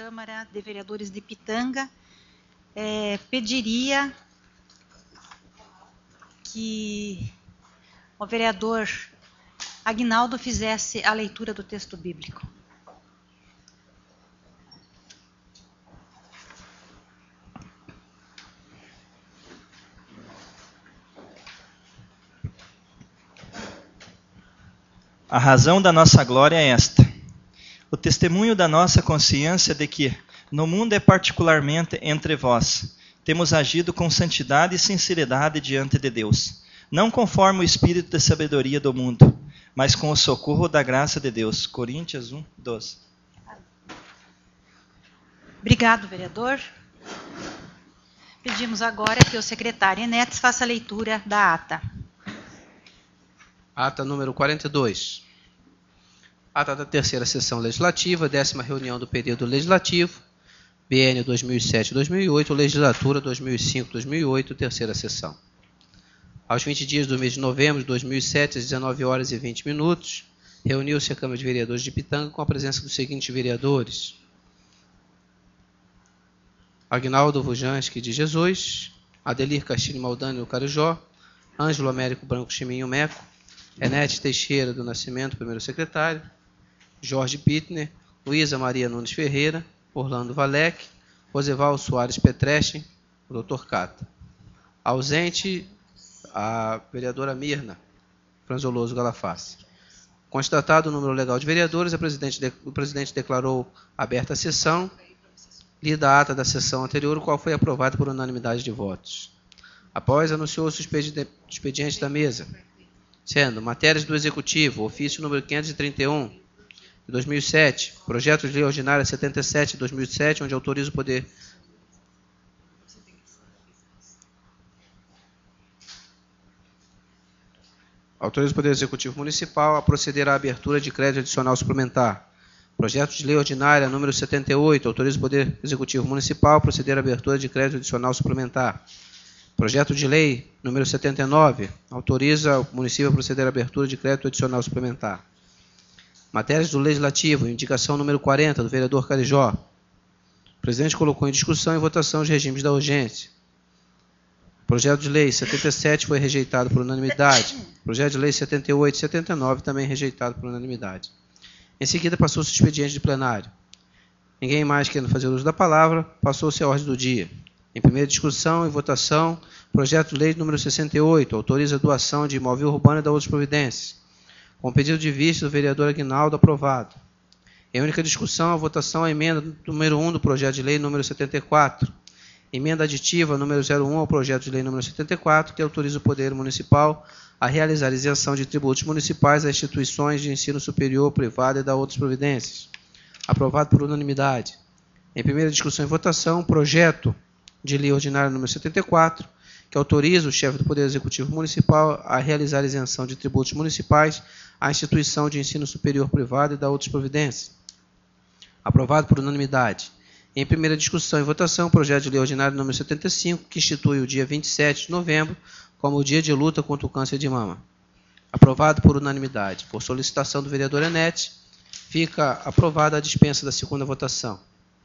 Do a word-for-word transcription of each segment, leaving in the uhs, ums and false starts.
Câmara de Vereadores de Pitanga é, pediria que o vereador Aguinaldo fizesse a leitura do texto bíblico. A razão da nossa glória é esta: o testemunho da nossa consciência de que, no mundo e particularmente entre vós, temos agido com santidade e sinceridade diante de Deus, não conforme o espírito de sabedoria do mundo, mas com o socorro da graça de Deus. Coríntios um, doze. Obrigado, vereador. Pedimos agora que o secretário Enetes faça a leitura da ata. Ata número quarenta e dois. Ata da terceira sessão legislativa, décima reunião do período legislativo, biênio dois mil e sete a dois mil e oito, legislatura dois mil e cinco a dois mil e oito, terceira sessão. Aos vinte dias do mês de novembro de dois mil e sete, às dezenove horas e vinte minutos, reuniu-se a Câmara de Vereadores de Pitanga com a presença dos seguintes vereadores: Aguinaldo Vujanski de Jesus, Adelir Castilho Maldani do Carijó, Ângelo Américo Branco Chiminho Meco, Enete Teixeira do Nascimento, primeiro secretário, Jorge Pittner, Luísa Maria Nunes Ferreira, Orlando Valec, Roseval Soares Petrechen, o doutor Cata. Ausente, a vereadora Mirna Franzoloso Galafassi. Constatado o número legal de vereadores, a presidente de, o presidente declarou aberta a sessão, lida a ata da sessão anterior, o qual foi aprovada por unanimidade de votos. Após, anunciou-se o expediente da mesa, sendo matérias do Executivo, ofício número quinhentos e trinta e um, de dois mil e sete, projeto de lei ordinária setenta e sete de dois mil e sete, onde autoriza o Poder... Autoriza o Poder Executivo Municipal a proceder à abertura de crédito adicional suplementar. Projeto de lei ordinária número setenta e oito, autoriza o Poder Executivo Municipal a proceder à abertura de crédito adicional suplementar. Projeto de lei número setenta e nove, autoriza o município a proceder à abertura de crédito adicional suplementar. Matérias do Legislativo, indicação número quarenta, do vereador Carijó. O presidente colocou em discussão e votação os regimes da urgência. Projeto de lei setenta e sete foi rejeitado por unanimidade. Projeto de lei setenta e oito e setenta e nove também rejeitado por unanimidade. Em seguida, passou-se o expediente de plenário. Ninguém mais querendo fazer uso da palavra, passou-se a ordem do dia. Em primeira discussão e votação, projeto de lei número sessenta e oito, autoriza a doação de imóvel urbano e da outras providências. Com pedido de vista do vereador Aguinaldo, aprovado. Em única discussão, a votação, a emenda número um do projeto de lei número setenta e quatro. Emenda aditiva número zero um ao projeto de lei número setenta e quatro, que autoriza o Poder Municipal a realizar isenção de tributos municipais a instituições de ensino superior, privado e da outras providências. Aprovado por unanimidade. Em primeira discussão e votação, projeto de lei ordinária número setenta e quatro, que autoriza o chefe do Poder Executivo Municipal a realizar isenção de tributos municipais à instituição de ensino superior privado e da outras providências. Aprovado por unanimidade. Em primeira discussão e votação, projeto de lei ordinário número setenta e cinco, que institui o dia vinte e sete de novembro como o dia de luta contra o câncer de mama. Aprovado por unanimidade. Por solicitação do vereador Enete, fica aprovada a dispensa da segunda votação.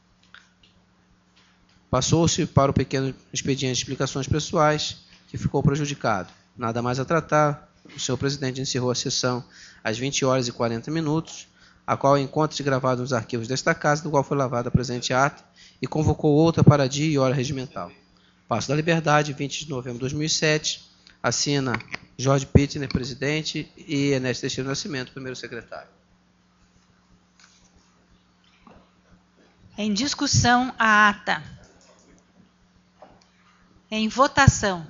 Passou-se para o pequeno expediente de explicações pessoais, que ficou prejudicado. Nada mais a tratar, o senhor presidente encerrou a sessão às vinte horas e quarenta minutos, a qual encontra-se gravado nos arquivos desta casa, do qual foi lavada a presente ata, e convocou outra para dia e hora regimental. Passo da Liberdade, vinte de novembro de dois mil e sete, assina Jorge Pittner, presidente, e Enete Teixeira do Nascimento, primeiro secretário. Em discussão, a ata. Em votação.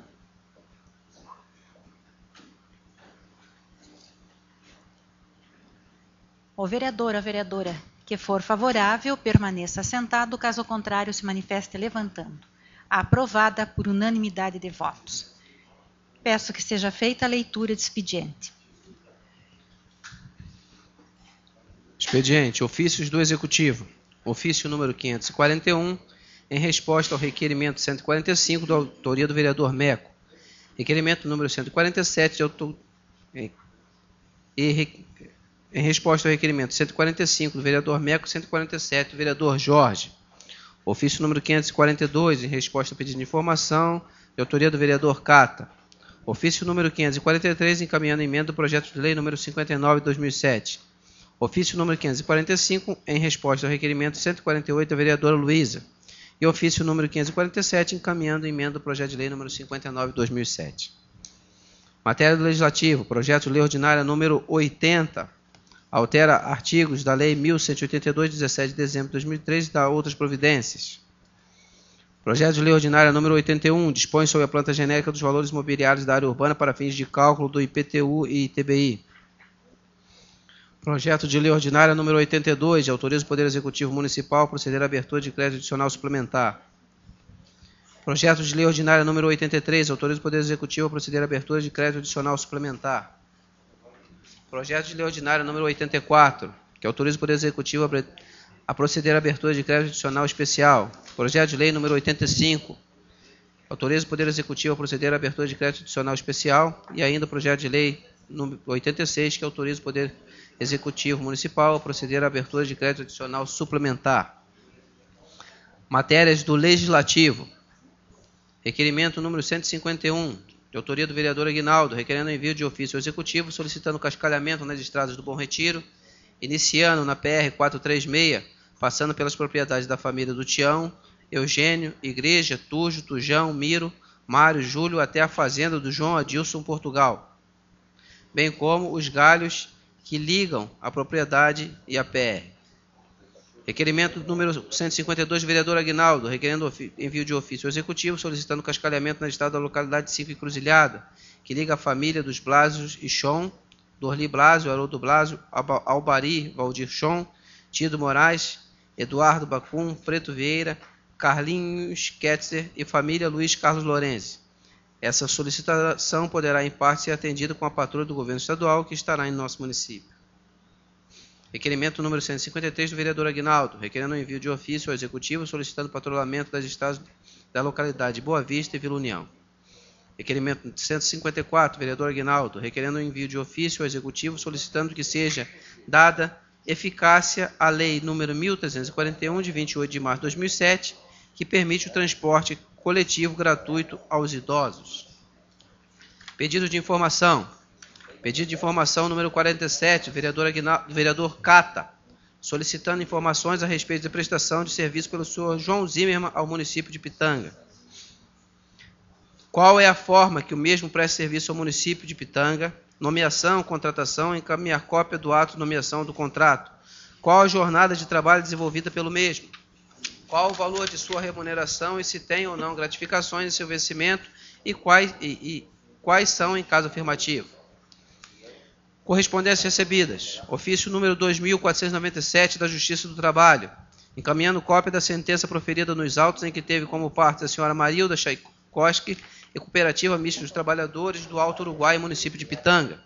O vereador, a vereadora que for favorável, permaneça sentado, caso contrário, se manifeste levantando. Aprovada por unanimidade de votos. Peço que seja feita a leitura de expediente. Expediente, ofícios do Executivo. Ofício número quinhentos e quarenta e um, em resposta ao requerimento cento e quarenta e cinco, da autoria do vereador Meco. Requerimento número cento e quarenta e sete, de autor... e, e, em resposta ao requerimento cento e quarenta e cinco, do vereador Meco, cento e quarenta e sete, do vereador Jorge. Ofício número quinhentos e quarenta e dois, em resposta a pedido de informação, de autoria do vereador Cata. Ofício número quinhentos e quarenta e três, encaminhando emenda do projeto de lei número cinquenta e nove de dois mil e sete. Ofício número quinhentos e quarenta e cinco, em resposta ao requerimento cento e quarenta e oito da vereadora Luísa. E ofício número quinhentos e quarenta e sete, encaminhando emenda do projeto de lei número cinquenta e nove de dois mil e sete. Matéria do Legislativo, projeto de lei ordinária número oitenta, altera artigos da Lei mil cento e oitenta e dois, de dezessete de dezembro de dois mil e três e dá outras providências. Projeto de lei ordinária número oitenta e um, dispõe sobre a planta genérica dos valores imobiliários da área urbana para fins de cálculo do I P T U e I T B I. Projeto de lei ordinária número oitenta e dois, autoriza o Poder Executivo Municipal a proceder à abertura de crédito adicional suplementar. Projeto de lei ordinária número oitenta e três, autoriza o Poder Executivo a proceder à abertura de crédito adicional suplementar. Projeto de lei ordinária número oitenta e quatro, que autoriza o Poder Executivo a proceder à abertura de crédito adicional especial. Projeto de lei número oitenta e cinco, autoriza o Poder Executivo a proceder à abertura de crédito adicional especial. E ainda o projeto de lei número oitenta e seis, que autoriza o Poder Executivo Municipal a proceder à abertura de crédito adicional suplementar. Matérias do Legislativo. Requerimento número cento e cinquenta e um, de autoria do vereador Aguinaldo, requerendo o envio de ofício ao Executivo, solicitando cascalhamento nas estradas do Bom Retiro, iniciando na P R quatrocentos e trinta e seis, passando pelas propriedades da família do Tião, Eugênio, Igreja, Tujo, Tujão, Miro, Mário, Júlio, até a fazenda do João Adilson, Portugal, bem como os galhos que ligam a propriedade e a P R. Requerimento número cento e cinquenta e dois, do vereador Aguinaldo, requerendo envio de ofício ao Executivo, solicitando cascalhamento na estrada da localidade cinco Encruzilhada, que liga a família dos Blásios e Chon, Dorli Blásio, Haroldo Blásio, Albari, Valdir Chon, Tido Moraes, Eduardo Bacum, Preto Vieira, Carlinhos Ketzer e família Luiz Carlos Lorenzi. Essa solicitação poderá, em parte, ser atendida com a patrulha do governo estadual que estará em nosso município. Requerimento número cento e cinquenta e três, do vereador Aguinaldo, requerendo o envio de ofício ao Executivo, solicitando patrulhamento das estradas da localidade Boa Vista e Vila União. Requerimento cento e cinquenta e quatro, do vereador Aguinaldo, requerendo o envio de ofício ao Executivo, solicitando que seja dada eficácia à Lei número mil trezentos e quarenta e um, de vinte e oito de março de dois mil e sete, que permite o transporte coletivo gratuito aos idosos. Pedido de informação. Pedido de informação número quarenta e sete, vereador, Aguinaldo, vereador Cata, solicitando informações a respeito da prestação de serviço pelo senhor João Zimmermann ao município de Pitanga. Qual é a forma que o mesmo presta serviço ao município de Pitanga? Nomeação, contratação, encaminhar cópia do ato de nomeação do contrato. Qual a jornada de trabalho desenvolvida pelo mesmo? Qual o valor de sua remuneração e se tem ou não gratificações em seu vencimento e quais, e, e, quais são em caso afirmativo? Correspondências recebidas. Ofício número dois mil quatrocentos e noventa e sete da Justiça do Trabalho, encaminhando cópia da sentença proferida nos autos em que teve como parte a senhora Marilda Tchaikovsky e Cooperativa Mista dos Trabalhadores do Alto Uruguai, município de Pitanga.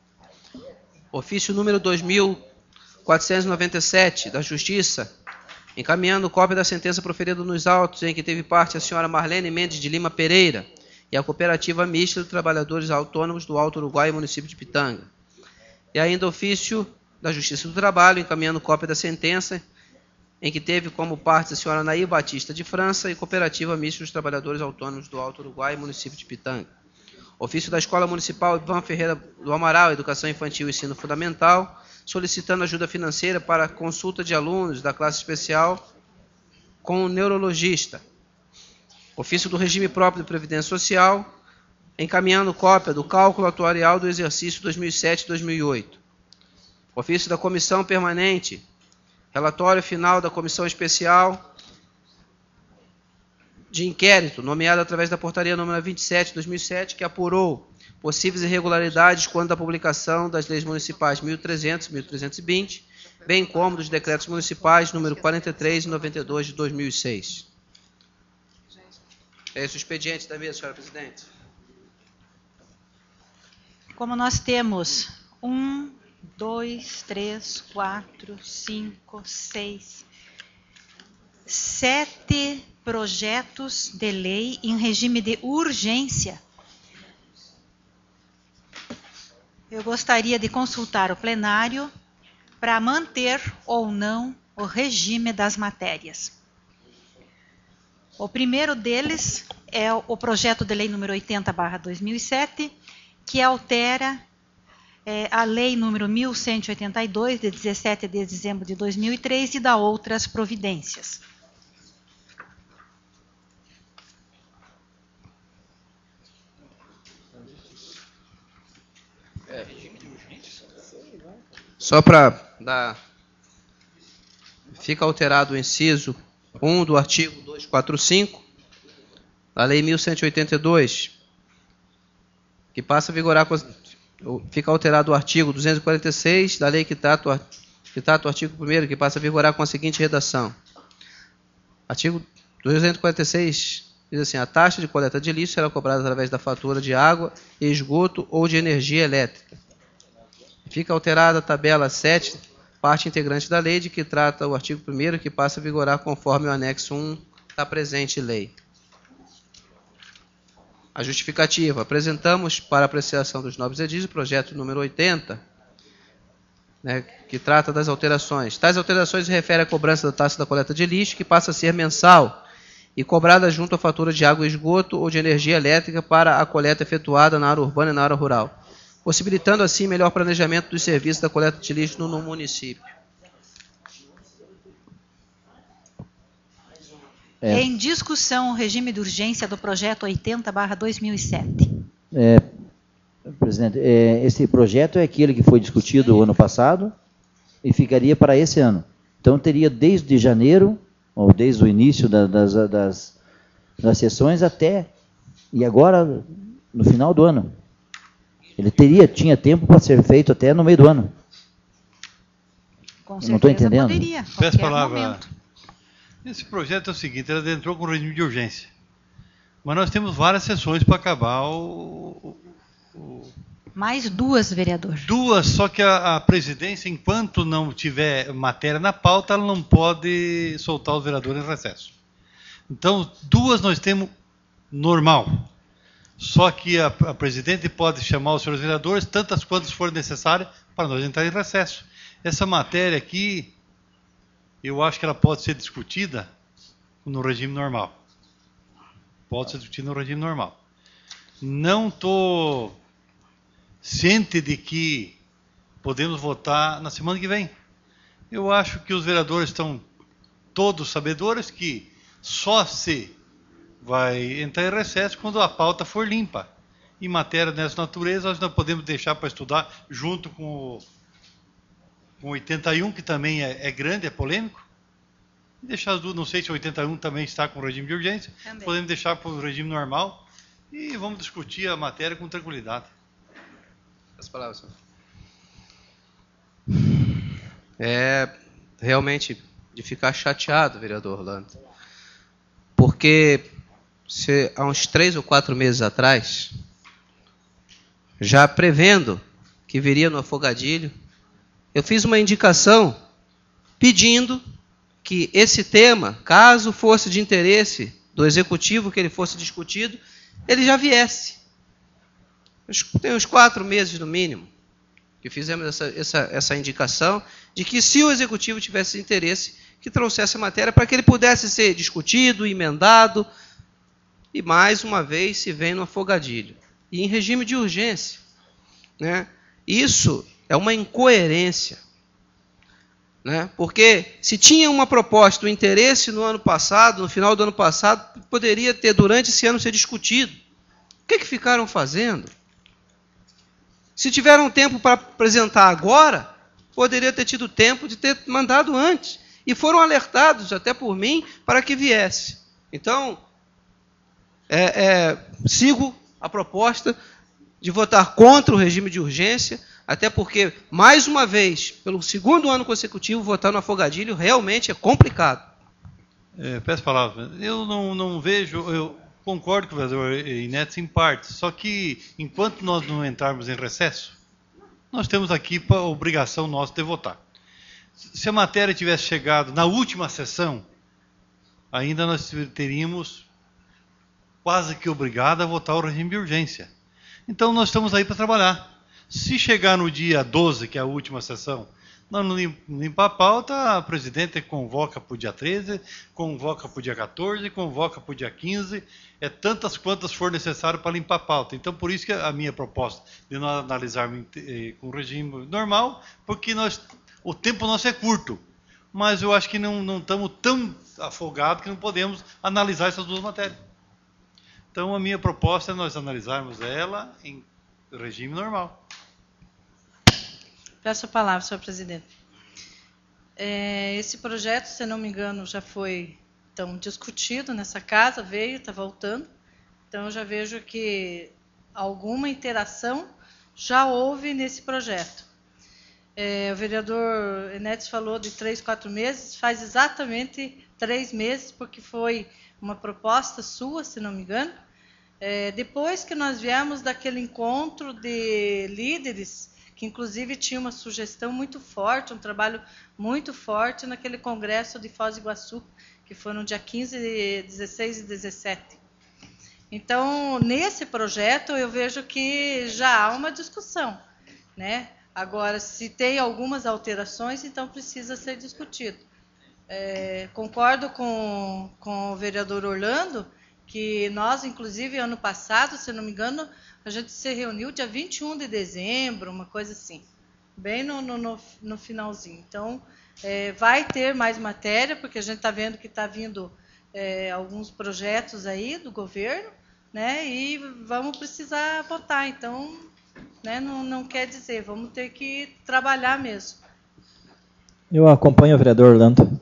Ofício número dois mil quatrocentos e noventa e sete da Justiça, encaminhando cópia da sentença proferida nos autos em que teve parte a senhora Marlene Mendes de Lima Pereira e a Cooperativa Mista dos Trabalhadores Autônomos do Alto Uruguai, município de Pitanga. E ainda ofício da Justiça do Trabalho, encaminhando cópia da sentença em que teve como parte a senhora Nair Batista de França e Cooperativa Mista dos Trabalhadores Autônomos do Alto Uruguai, município de Pitanga. Ofício da Escola Municipal Ivan Ferreira do Amaral, Educação Infantil e Ensino Fundamental, solicitando ajuda financeira para a consulta de alunos da classe especial com o neurologista. Ofício do Regime Próprio de Previdência Social, encaminhando cópia do cálculo atuarial do exercício dois mil e sete a dois mil e oito. Ofício da Comissão Permanente, relatório final da Comissão Especial de Inquérito, nomeada através da Portaria número vinte e sete de dois mil e sete, que apurou possíveis irregularidades quanto à publicação das leis municipais mil e trezentos e mil trezentos e vinte, bem como dos decretos municipais número quarenta e três e noventa e dois de dois mil e seis. É esse o expediente da mesa, senhora presidente. Como nós temos um, dois, três, quatro, cinco, seis, sete projetos de lei em regime de urgência, eu gostaria de consultar o plenário para manter ou não o regime das matérias. O primeiro deles é o projeto de lei número oitenta barra dois mil e sete, que altera é, a lei número mil cento e oitenta e dois, de dezessete de dezembro de dois mil e três, e dá outras providências. Só para dar... Fica alterado o inciso um do artigo duzentos e quarenta e cinco da Lei mil cento e oitenta e dois, que passa a vigorar... Com... Fica alterado o artigo duzentos e quarenta e seis da Lei que trata o, que trata o artigo primeiro, que passa a vigorar com a seguinte redação. Artigo duzentos e quarenta e seis diz assim: a taxa de coleta de lixo será cobrada através da fatura de água, esgoto ou de energia elétrica. Fica alterada a tabela sete, parte integrante da lei, de que trata o artigo primeiro, que passa a vigorar conforme o anexo um da presente lei. A justificativa. Apresentamos para apreciação dos nobres edis o projeto número oitenta, né, que trata das alterações. Tais alterações se referem à cobrança da taxa da coleta de lixo, que passa a ser mensal e cobrada junto à fatura de água e esgoto ou de energia elétrica para a coleta efetuada na área urbana e na área rural, possibilitando assim melhor planejamento dos serviços da coleta de lixo no, no município. É. Em discussão o regime de urgência do projeto oitenta barra dois mil e sete. É, presidente, é, esse projeto é aquele que foi discutido o ano passado e ficaria para esse ano. Então teria desde janeiro, ou desde o início da, das, das, das sessões até, e agora no final do ano. Ele teria, tinha tempo para ser feito até no meio do ano. Com Eu não estou entendendo. Poderia, Peço palavra. Momento. Esse projeto é o seguinte: ele entrou com regime de urgência. Mas nós temos várias sessões para acabar o, o... Mais duas, vereador. Duas, só que a, a presidência, enquanto não tiver matéria na pauta, ela não pode soltar os vereadores em recesso. Então, duas nós temos normal. Só que a, a presidente pode chamar os senhores vereadores, tantas quantas forem necessárias, para nós entrar em recesso. Essa matéria aqui, eu acho que ela pode ser discutida no regime normal. Pode ser discutida no regime normal. Não estou ciente de que podemos votar na semana que vem. Eu acho que os vereadores estão todos sabedores que só se vai entrar em recesso quando a pauta for limpa. Em matéria dessa natureza, nós não podemos deixar para estudar junto com o com oitenta e um, que também é, é grande, é polêmico. E deixar as duas, não sei se o oitenta e um também está com regime de urgência. Também. Podemos deixar para o regime normal e vamos discutir a matéria com tranquilidade. As palavras, senhor. É realmente de ficar chateado, vereador Orlando. Porque se, há uns três ou quatro meses atrás, já prevendo que viria no afogadilho, eu fiz uma indicação pedindo que esse tema, caso fosse de interesse do executivo que ele fosse discutido, ele já viesse. Tem uns quatro meses no mínimo que fizemos essa, essa, essa indicação de que, se o executivo tivesse interesse, que trouxesse a matéria para que ele pudesse ser discutido, emendado, e mais uma vez se vem no afogadilho. E em regime de urgência. Né? Isso é uma incoerência. Né? Porque se tinha uma proposta, o interesse no ano passado, no final do ano passado, poderia ter durante esse ano ser discutido. O que, que ficaram fazendo? Se tiveram tempo para apresentar agora, poderia ter tido tempo de ter mandado antes. E foram alertados, até por mim, para que viesse. Então, é, é, sigo a proposta de votar contra o regime de urgência, até porque, mais uma vez, pelo segundo ano consecutivo, votar no afogadilho realmente é complicado. É, peço palavras. Eu não, não vejo, eu concordo com o vereador Inetes em parte, só que enquanto nós não entrarmos em recesso, nós temos aqui a obrigação nossa de votar. Se a matéria tivesse chegado na última sessão, ainda nós teríamos quase que obrigado a votar o regime de urgência. Então nós estamos aí para trabalhar. Se chegar no dia doze, que é a última sessão, Não, não limpa a pauta, a presidente convoca para o dia treze, convoca para o dia quatorze, convoca para o dia quinze, é tantas quantas for necessário para limpar a pauta. Então, por isso que a minha proposta de nós analisarmos com o regime normal, porque nós, o tempo nosso é curto, mas eu acho que não, não estamos tão afogados que não podemos analisar essas duas matérias. Então, a minha proposta é nós analisarmos ela em regime normal. Peço a palavra, senhor presidente. É, esse projeto, se não me engano, já foi então, discutido nessa casa, veio, está voltando. Então, eu já vejo que alguma interação já houve nesse projeto. É, o vereador Enéas falou de três, quatro meses, faz exatamente três meses, porque foi uma proposta sua, se não me engano. É, depois que nós viemos daquele encontro de líderes, que inclusive tinha uma sugestão muito forte, um trabalho muito forte naquele congresso de Foz do Iguaçu, que foi no dia quinze, dezesseis e dezessete. Então, nesse projeto, eu vejo que já há uma discussão, né? Agora, se tem algumas alterações, então precisa ser discutido. É, concordo com, com o vereador Orlando, que nós, inclusive, ano passado, se não me engano, a gente se reuniu dia vinte e um de dezembro, uma coisa assim, bem no, no, no finalzinho. Então, é, vai ter mais matéria, porque a gente está vendo que está vindo é, alguns projetos aí do governo, né, e vamos precisar votar. Então, né, não, não quer dizer, vamos ter que trabalhar mesmo. Eu acompanho o vereador Orlando.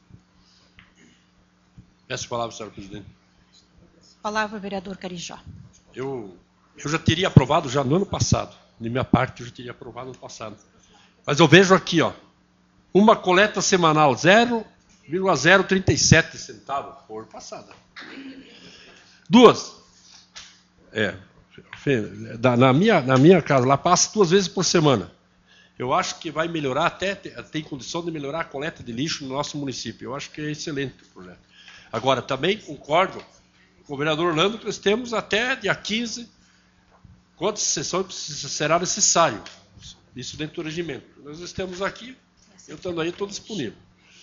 Peço a palavra, senhor presidente. Palavra, vereador Carijó. Eu, eu já teria aprovado já no ano passado. De minha parte, eu já teria aprovado no ano passado. Mas eu vejo aqui, ó, uma coleta semanal, zero vírgula zero trinta e sete centavos por passada. Duas. É, na minha, na minha casa, lá passa duas vezes por semana. Eu acho que vai melhorar, até tem condição de melhorar a coleta de lixo no nosse município. Eu acho que é excelente o projeto. Agora, também concordo com o vereador Orlando que nós temos até dia quinze, quantas sessões será necessário. Isso dentro do regimento. Nós estamos aqui, eu estando aí, estou disponível.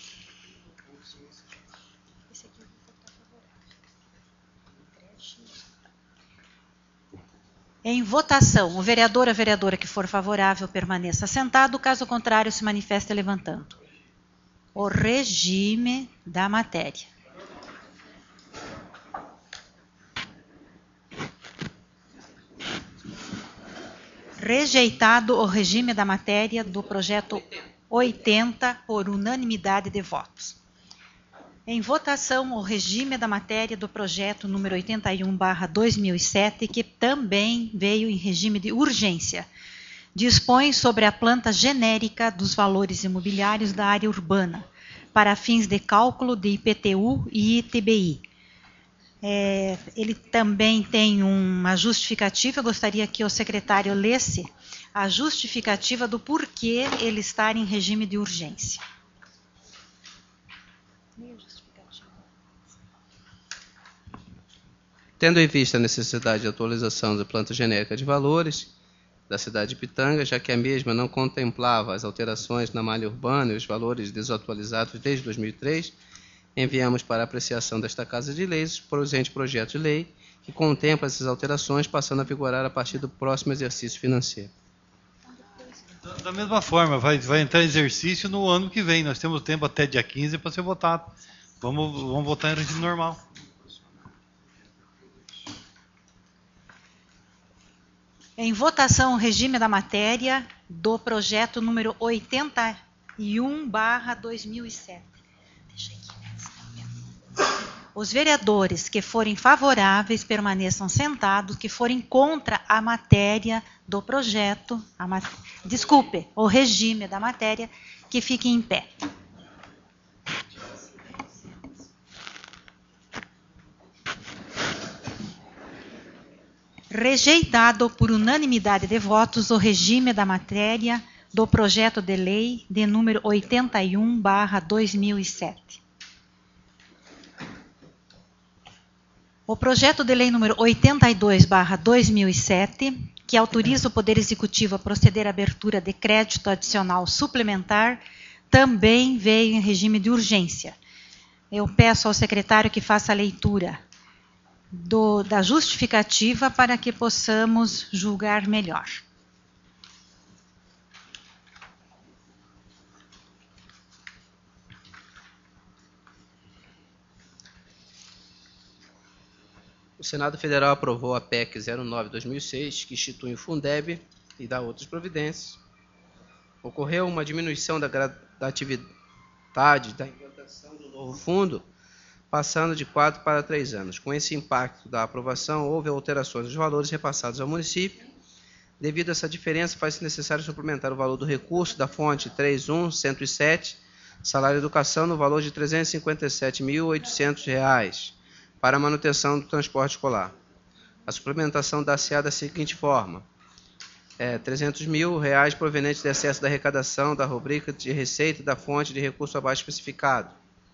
Em votação, o vereador ou a vereadora que for favorável permaneça sentado, caso contrário se manifeste levantando. O regime da matéria. Rejeitado o regime da matéria do projeto oitenta por unanimidade de votos. Em votação, o regime da matéria do projeto número oitenta e um barra dois mil e sete, que também veio em regime de urgência. Dispõe sobre a planta genérica dos valores imobiliários da área urbana, para fins de cálculo de I P T U e I T B I. É, ele também tem uma justificativa, eu gostaria que o secretário lesse a justificativa do porquê ele estar em regime de urgência. Tendo em vista a necessidade de atualização da planta genérica de valores da cidade de Pitanga, já que a mesma não contemplava as alterações na malha urbana e os valores desatualizados desde dois mil e três, enviamos para apreciação desta Casa de Leis o presente projeto de lei, que contempla essas alterações, passando a vigorar a partir do próximo exercício financeiro. Da mesma forma, vai, vai entrar em exercício no ano que vem. Nós temos tempo até dia quinze para ser votado. Vamos, vamos votar em regime normal. Em votação, o regime da matéria do projeto número oitenta e um barra dois mil e sete. Os vereadores que forem favoráveis permaneçam sentados, que forem contra a matéria do projeto, a mat... desculpe, o regime da matéria, que fiquem em pé. Rejeitado por unanimidade de votos o regime da matéria do projeto de lei de número oitenta e um barra dois mil e sete. O projeto de lei número oitenta e dois barra dois mil e sete que autoriza o Poder Executivo a proceder à abertura de crédito adicional suplementar, também veio em regime de urgência. Eu peço ao secretário que faça a leitura do, da justificativa para que possamos julgar melhor. O Senado Federal aprovou a P E C zero nove barra dois mil e seis, que institui o Fundeb e dá outras providências. Ocorreu uma diminuição da gradatividade da implantação do novo fundo, passando de quatro para três anos. Com esse impacto da aprovação, houve alterações nos valores repassados ao município. Devido a essa diferença, faz-se necessário suplementar o valor do recurso da fonte três mil cento e sete, salário de educação, no valor de trezentos e cinquenta e sete mil e oitocentos reais. Para a manutenção do transporte escolar. A suplementação dá-se-á da seguinte forma: é, trezentos mil reais provenientes do excesso da arrecadação da rubrica de receita da fonte de recurso abaixo especificado,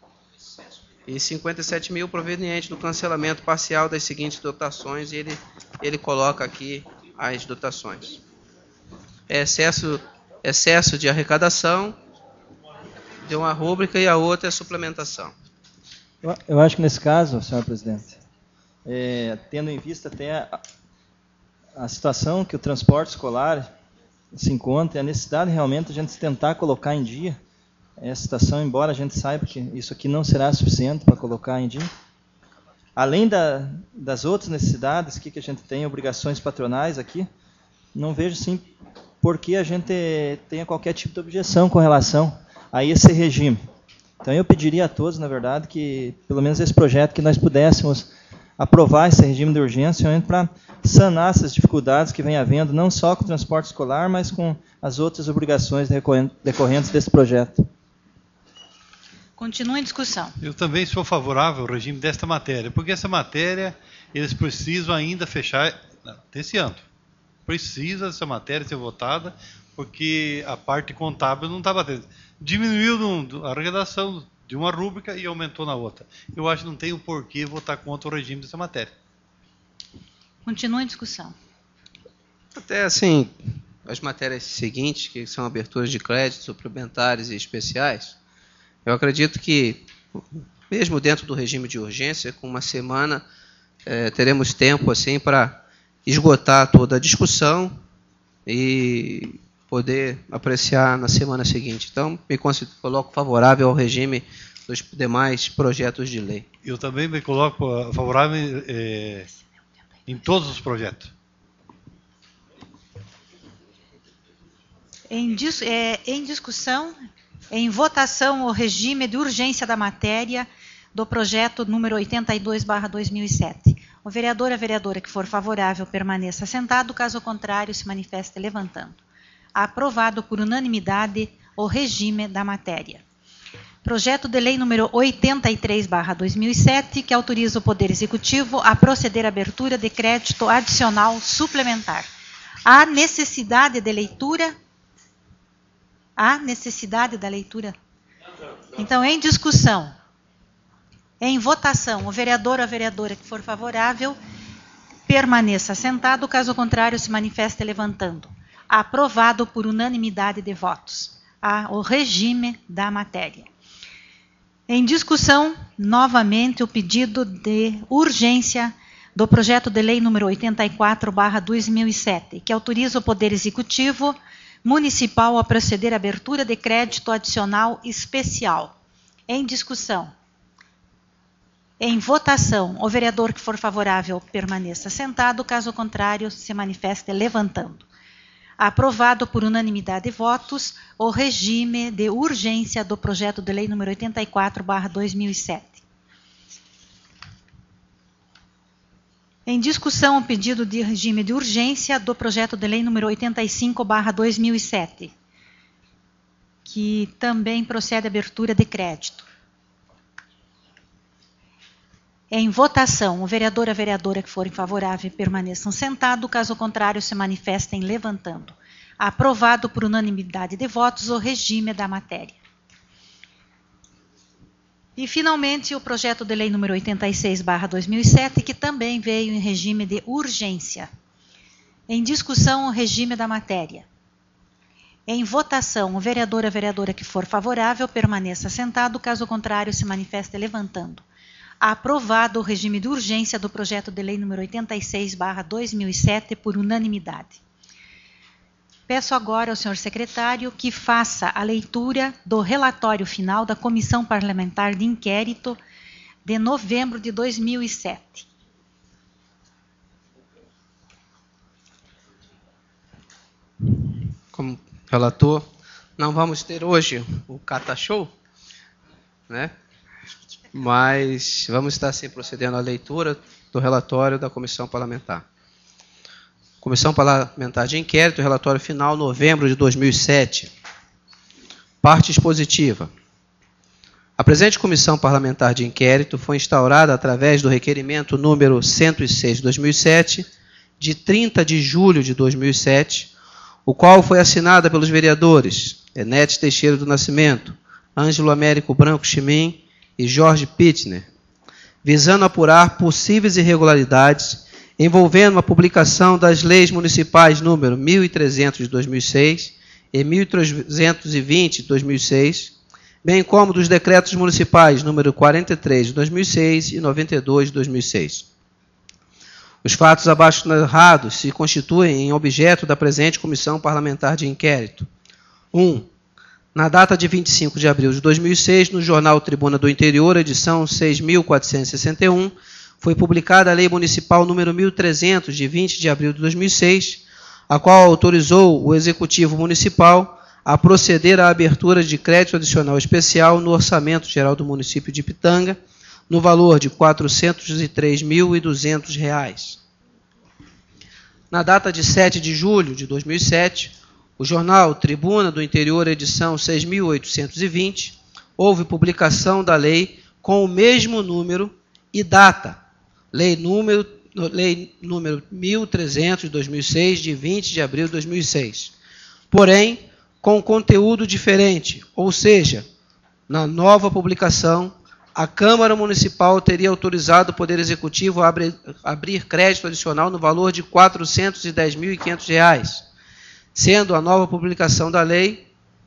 e cinquenta e sete mil provenientes do cancelamento parcial das seguintes dotações, e ele, ele coloca aqui as dotações. É excesso, excesso de arrecadação de uma rúbrica e a outra é suplementação. Eu acho que nesse caso, senhor presidente, é, tendo em vista até a, a situação que o transporte escolar se encontra, e a necessidade realmente de a gente tentar colocar em dia essa situação, embora a gente saiba que isso aqui não será suficiente para colocar em dia. Além da, das outras necessidades que, que a gente tem, obrigações patronais aqui, não vejo sim por que a gente tenha qualquer tipo de objeção com relação a esse regime. Então eu pediria a todos, na verdade, que pelo menos esse projeto, que nós pudéssemos aprovar esse regime de urgência para sanar essas dificuldades que vem havendo, não só com o transporte escolar, mas com as outras obrigações decorrentes desse projeto. Continua em discussão. Eu também sou favorável ao regime desta matéria, porque essa matéria eles precisam ainda fechar desse ano. Precisa essa matéria ser votada, porque a parte contábil não está batendo. Diminuiu a arrecadação de uma rúbrica e aumentou na outra. Eu acho que não tem o porquê votar contra o regime dessa matéria. Continua em discussão. Até assim, as matérias seguintes, que são aberturas de créditos suplementares e especiais, eu acredito que, mesmo dentro do regime de urgência, com uma semana, é, teremos tempo assim para esgotar toda a discussão e poder apreciar na semana seguinte. Então, me coloco favorável ao regime dos demais projetos de lei. Eu também me coloco favorável eh, em todos os projetos. Em, dis, é, em discussão, em votação, o regime de urgência da matéria do projeto número oitenta e dois barra dois mil e sete. O vereador ou a vereadora que for favorável permaneça sentado, caso contrário se manifeste levantando. Aprovado por unanimidade o regime da matéria. Projeto de lei número oitenta e três barra dois mil e sete, que autoriza o Poder Executivo a proceder à abertura de crédito adicional suplementar. Há necessidade de leitura? Há necessidade da leitura? Então, em discussão, em votação, o vereador ou a vereadora que for favorável permaneça sentado, caso contrário se manifeste levantando. Aprovado por unanimidade de votos. Ah, o regime da matéria. Em discussão, novamente, o pedido de urgência do projeto de lei número oitenta e quatro barra dois mil e sete, que autoriza o Poder Executivo Municipal a proceder à abertura de crédito adicional especial. Em discussão. Em votação, o vereador que for favorável permaneça sentado, caso contrário se manifeste levantando. Aprovado por unanimidade de votos o regime de urgência do projeto de lei número oitenta e quatro barra dois mil e sete. Em discussão, o pedido de regime de urgência do projeto de lei número oitenta e cinco barra dois mil e sete, que também procede à abertura de crédito. Em votação, o vereador ou a vereadora que forem favoráveis permaneçam sentados, caso contrário se manifestem levantando. Aprovado por unanimidade de votos o regime da matéria. E, finalmente, o projeto de lei número oitenta e seis barra dois mil e sete, que também veio em regime de urgência. Em discussão, o regime da matéria. Em votação, o vereador ou a vereadora que for favorável permaneça sentado, caso contrário, se manifeste levantando. Aprovado o regime de urgência do projeto de lei número oitenta e seis barra dois mil e sete por unanimidade. Peço agora ao senhor secretário que faça a leitura do relatório final da Comissão Parlamentar de Inquérito de novembro de dois mil e sete. Como relator, não vamos ter hoje o Cata Show, né? Mas vamos estar sim procedendo à leitura do relatório da Comissão Parlamentar. Comissão Parlamentar de Inquérito, relatório final, novembro de dois mil e sete. Parte expositiva. A presente Comissão Parlamentar de Inquérito foi instaurada através do requerimento número cento e seis de dois mil e sete, de trinta de julho de dois mil e sete, o qual foi assinada pelos vereadores Enete Teixeira do Nascimento, Ângelo Américo Branco Chimim e Jorge Pittner, visando apurar possíveis irregularidades envolvendo a publicação das leis municipais número mil e trezentos de dois mil e seis e mil trezentos e vinte de dois mil e seis, bem como dos decretos municipais número quarenta e três de dois mil e seis e noventa e dois de dois mil e seis. Os fatos abaixo narrados se constituem em objeto da presente Comissão Parlamentar de Inquérito. um. Na data de vinte e cinco de abril de dois mil e seis, no Jornal Tribuna do Interior, edição seis mil quatrocentos e sessenta e um, foi publicada a Lei Municipal número mil e trezentos, de vinte de abril de dois mil e seis, a qual autorizou o Executivo Municipal a proceder à abertura de crédito adicional especial no Orçamento Geral do município de Pitanga, no valor de quatrocentos e três mil e duzentos reais. Na data de sete de julho de dois mil e sete, o jornal Tribuna do Interior, edição seis mil oitocentos e vinte, houve publicação da lei com o mesmo número e data, lei número, lei número mil e trezentos de dois mil e seis, de vinte de abril de dois mil e seis. Porém, com conteúdo diferente, ou seja, na nova publicação, a Câmara Municipal teria autorizado o Poder Executivo a abrir, abrir crédito adicional no valor de quatrocentos e dez mil e quinhentos reais, sendo a nova publicação da lei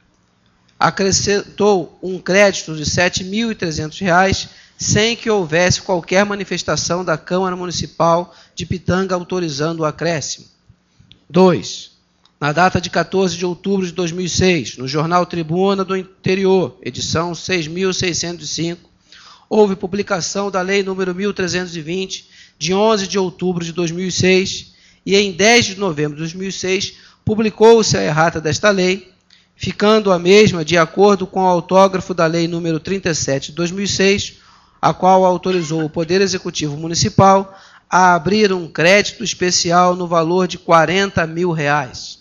acrescentou um crédito de sete mil e trezentos reais, sem que houvesse qualquer manifestação da Câmara Municipal de Pitanga autorizando o acréscimo. dois. Na data de quatorze de outubro de dois mil e seis, no Jornal Tribuna do Interior, edição seis mil seiscentos e cinco, houve publicação da Lei número mil trezentos e vinte, de onze de outubro de dois mil e seis, e em dez de novembro de dois mil e seis, publicou-se a errata desta lei, ficando a mesma de acordo com o autógrafo da Lei número trinta e sete de dois mil e seis, a qual autorizou o Poder Executivo Municipal a abrir um crédito especial no valor de quarenta mil reais.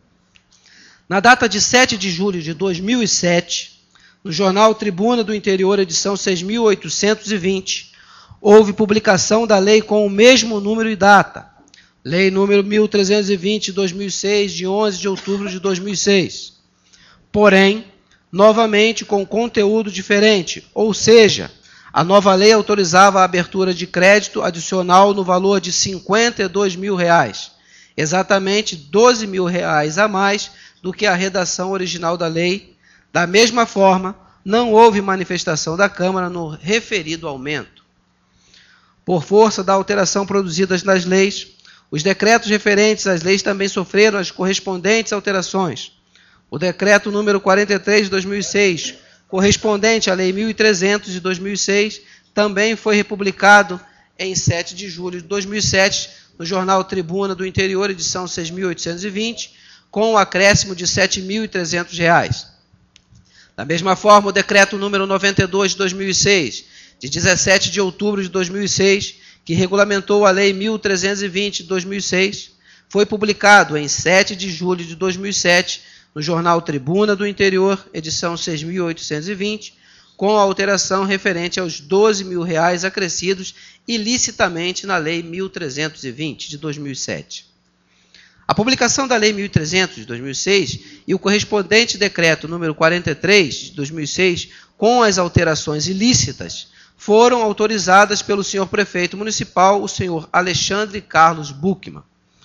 Na data de sete de julho de dois mil e sete, no Jornal Tribuna do Interior, edição seis mil oitocentos e vinte, houve publicação da lei com o mesmo número e data, Lei número mil trezentos e vinte de dois mil e seis, de onze de outubro de dois mil e seis. Porém, novamente com conteúdo diferente, ou seja, a nova lei autorizava a abertura de crédito adicional no valor de cinquenta e dois mil reais, exatamente doze mil reais a mais do que a redação original da lei. Da mesma forma, não houve manifestação da Câmara no referido aumento. Por força da alteração produzidas nas leis, os decretos referentes às leis também sofreram as correspondentes alterações. O decreto número quarenta e três de dois mil e seis, correspondente à Lei mil e trezentos de dois mil e seis, também foi republicado em sete de julho de dois mil e sete, no Jornal Tribuna do Interior, edição seis mil oitocentos e vinte, com um acréscimo de sete mil e trezentos reais. Da mesma forma, o decreto número noventa e dois de dois mil e seis, de dezessete de outubro de dois mil e seis, que regulamentou a Lei mil trezentos e vinte de dois mil e seis, foi publicado em sete de julho de dois mil e sete, no Jornal Tribuna do Interior, edição seis mil oitocentos e vinte, com a alteração referente aos doze mil reais acrescidos ilicitamente na Lei mil trezentos e vinte de dois mil e sete. A publicação da Lei mil e trezentos de dois mil e seis e o correspondente decreto número quarenta e três de dois mil e seis, com as alterações ilícitas, foram autorizadas pelo senhor prefeito municipal, o senhor Alexandre Carlos Buchmann.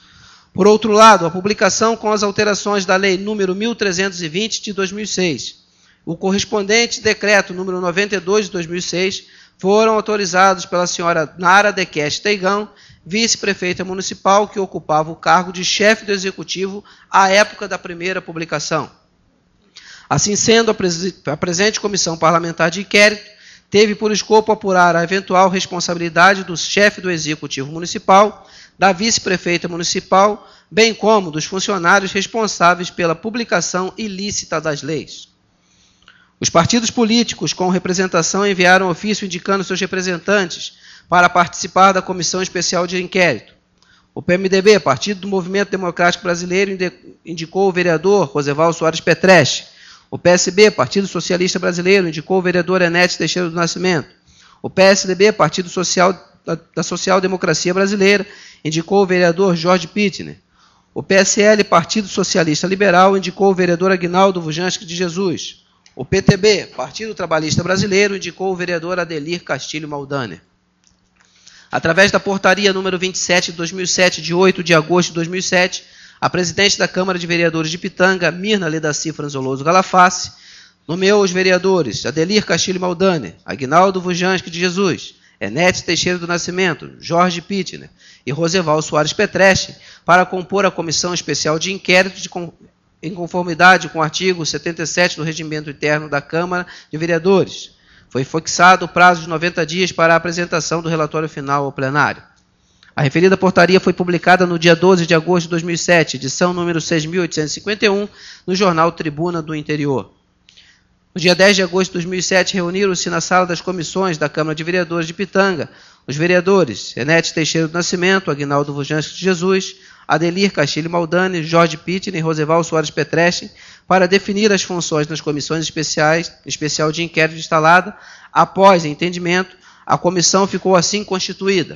Por outro lado, a publicação com as alterações da Lei número mil trezentos e vinte de dois mil e seis, o correspondente decreto número noventa e dois de dois mil e seis, foram autorizados pela senhora Nara Dequete Teigão, vice-prefeita municipal, que ocupava o cargo de chefe do executivo à época da primeira publicação. Assim sendo, a, pres a presente comissão parlamentar de inquérito teve por escopo apurar a eventual responsabilidade do chefe do executivo municipal, da vice-prefeita municipal, bem como dos funcionários responsáveis pela publicação ilícita das leis. Os partidos políticos com representação enviaram ofício indicando seus representantes para participar da Comissão Especial de Inquérito. O P M D B, Partido do Movimento Democrático Brasileiro, indicou o vereador Roseval Soares Petreche. O P S B, Partido Socialista Brasileiro, indicou o vereador Enete Teixeira do Nascimento. O P S D B, Partido Social, da Social Democracia Brasileira, indicou o vereador Jorge Pittner. O P S L, Partido Socialista Liberal, indicou o vereador Aguinaldo Vujansky de Jesus. O P T B, Partido Trabalhista Brasileiro, indicou o vereador Adelir Castilho Maldaner. Através da portaria número vinte e sete de dois mil e sete, de oito de agosto de dois mil e sete, a presidente da Câmara de Vereadores de Pitanga, Mirna Ledaci Franzoloso Galaface, nomeou os vereadores Adelir Castilho Maldaner, Aguinaldo Vujansky de Jesus, Enete Teixeira do Nascimento, Jorge Pittner e Roseval Soares Petreche para compor a Comissão Especial de Inquérito de com, em conformidade com o artigo setenta e sete do Regimento Interno da Câmara de Vereadores. Foi fixado o prazo de noventa dias para a apresentação do relatório final ao plenário. A referida portaria foi publicada no dia doze de agosto de dois mil e sete, edição número seis mil oitocentos e cinquenta e um, no jornal Tribuna do Interior. No dia dez de agosto de dois mil e sete, reuniram-se na sala das comissões da Câmara de Vereadores de Pitanga os vereadores Enete Teixeira do Nascimento, Aguinaldo Vujansky de Jesus, Adelir Castilho Maldaner, Jorge Pittner e Roseval Soares Petreche para definir as funções nas comissões especiais, especial de inquérito instalada. Após entendimento, a comissão ficou assim constituída.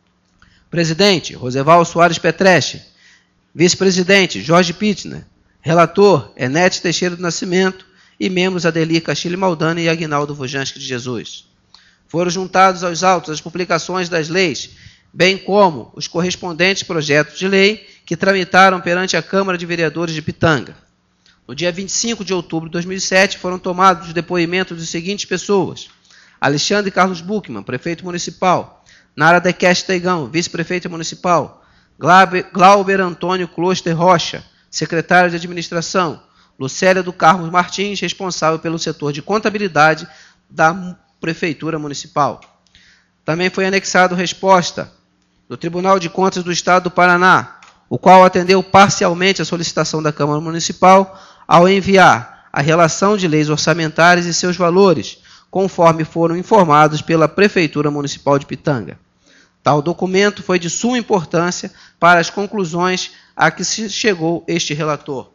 Presidente, Roseval Soares Petreche. Vice-presidente, Jorge Pittner. Relator, Enete Teixeira do Nascimento. E membros Adelir Castilho Maldaner e Aguinaldo Vujansky de Jesus. Foram juntados aos autos as publicações das leis, bem como os correspondentes projetos de lei que tramitaram perante a Câmara de Vereadores de Pitanga. No dia vinte e cinco de outubro de dois mil e sete, foram tomados os depoimentos de seguintes pessoas: Alexandre Carlos Buchmann, prefeito municipal; Nara Dequete Teigão, vice-prefeita municipal; Glauber Antônio Closter Rocha, secretário de administração; Lucélia do Carmo Martins, responsável pelo setor de contabilidade da Prefeitura Municipal. Também foi anexado resposta do Tribunal de Contas do Estado do Paraná, o qual atendeu parcialmente a solicitação da Câmara Municipal ao enviar a relação de leis orçamentárias e seus valores, conforme foram informados pela Prefeitura Municipal de Pitanga. Tal documento foi de suma importância para as conclusões a que se chegou este relator.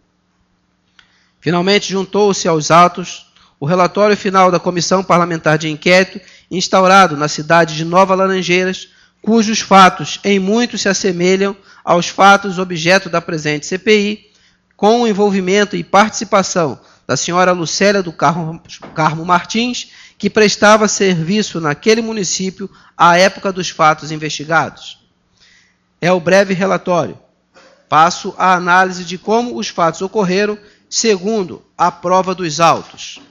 Finalmente, juntou-se aos autos o relatório final da Comissão Parlamentar de Inquérito, instaurado na cidade de Nova Laranjeiras, cujos fatos em muito se assemelham aos fatos objeto da presente C P I, com o envolvimento e participação da senhora Lucélia do Carmo, Carmo Martins, que prestava serviço naquele município à época dos fatos investigados. É o breve relatório. Passo à análise de como os fatos ocorreram, segundo a prova dos autos.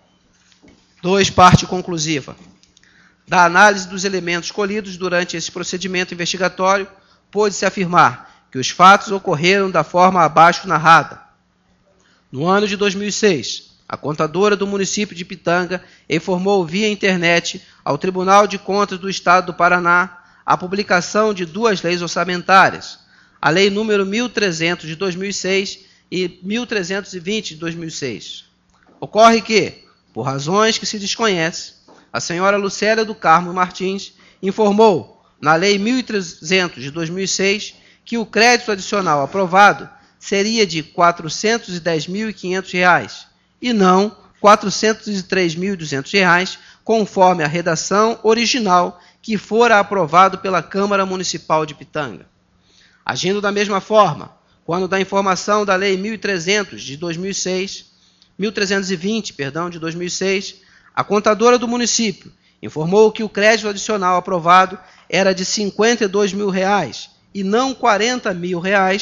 dois. Parte conclusiva. Da análise dos elementos colhidos durante esse procedimento investigatório, pôde-se afirmar que os fatos ocorreram da forma abaixo narrada. No ano de dois mil e seis, a contadora do município de Pitanga informou via internet ao Tribunal de Contas do Estado do Paraná a publicação de duas leis orçamentárias, a Lei número mil e trezentos de dois mil e seis e mil trezentos e vinte de dois mil e seis. Ocorre que, por razões que se desconhecem, a senhora Lucélia do Carmo Martins informou, na Lei mil e trezentos de dois mil e seis, que o crédito adicional aprovado seria de quatrocentos e dez mil e quinhentos reais e não quatrocentos e três mil e duzentos reais, conforme a redação original que fora aprovado pela Câmara Municipal de Pitanga. Agindo da mesma forma, quando da informação da Lei mil e trezentos de dois mil e seis, mil trezentos e vinte, perdão, de dois mil e seis, a contadora do município informou que o crédito adicional aprovado era de cinquenta e dois mil reais e não quarenta mil reais,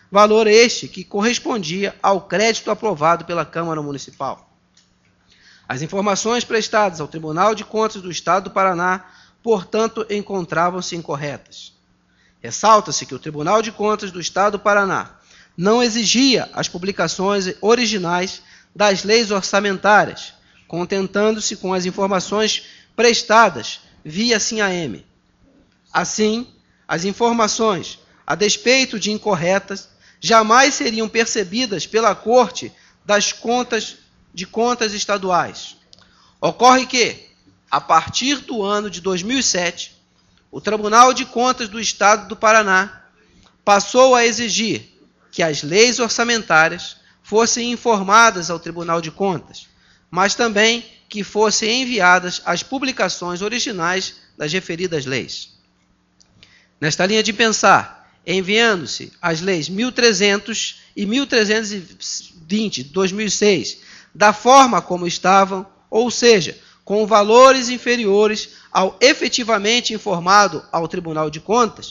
valor este que correspondia ao crédito aprovado pela Câmara Municipal. As informações prestadas ao Tribunal de Contas do Estado do Paraná, portanto, encontravam-se incorretas. Ressalta-se que o Tribunal de Contas do Estado do Paraná não exigia as publicações originais das leis orçamentárias, contentando-se com as informações prestadas via SINAEM. Assim, as informações, a despeito de incorretas, jamais seriam percebidas pela Corte das Contas de Contas Estaduais. Ocorre que, a partir do ano de dois mil e sete, o Tribunal de Contas do Estado do Paraná passou a exigir que as leis orçamentárias fossem informadas ao Tribunal de Contas, mas também que fossem enviadas as publicações originais das referidas leis. Nesta linha de pensar, enviando-se as leis mil e trezentos e mil trezentos e vinte de dois mil e seis, da forma como estavam, ou seja, com valores inferiores ao efetivamente informado ao Tribunal de Contas,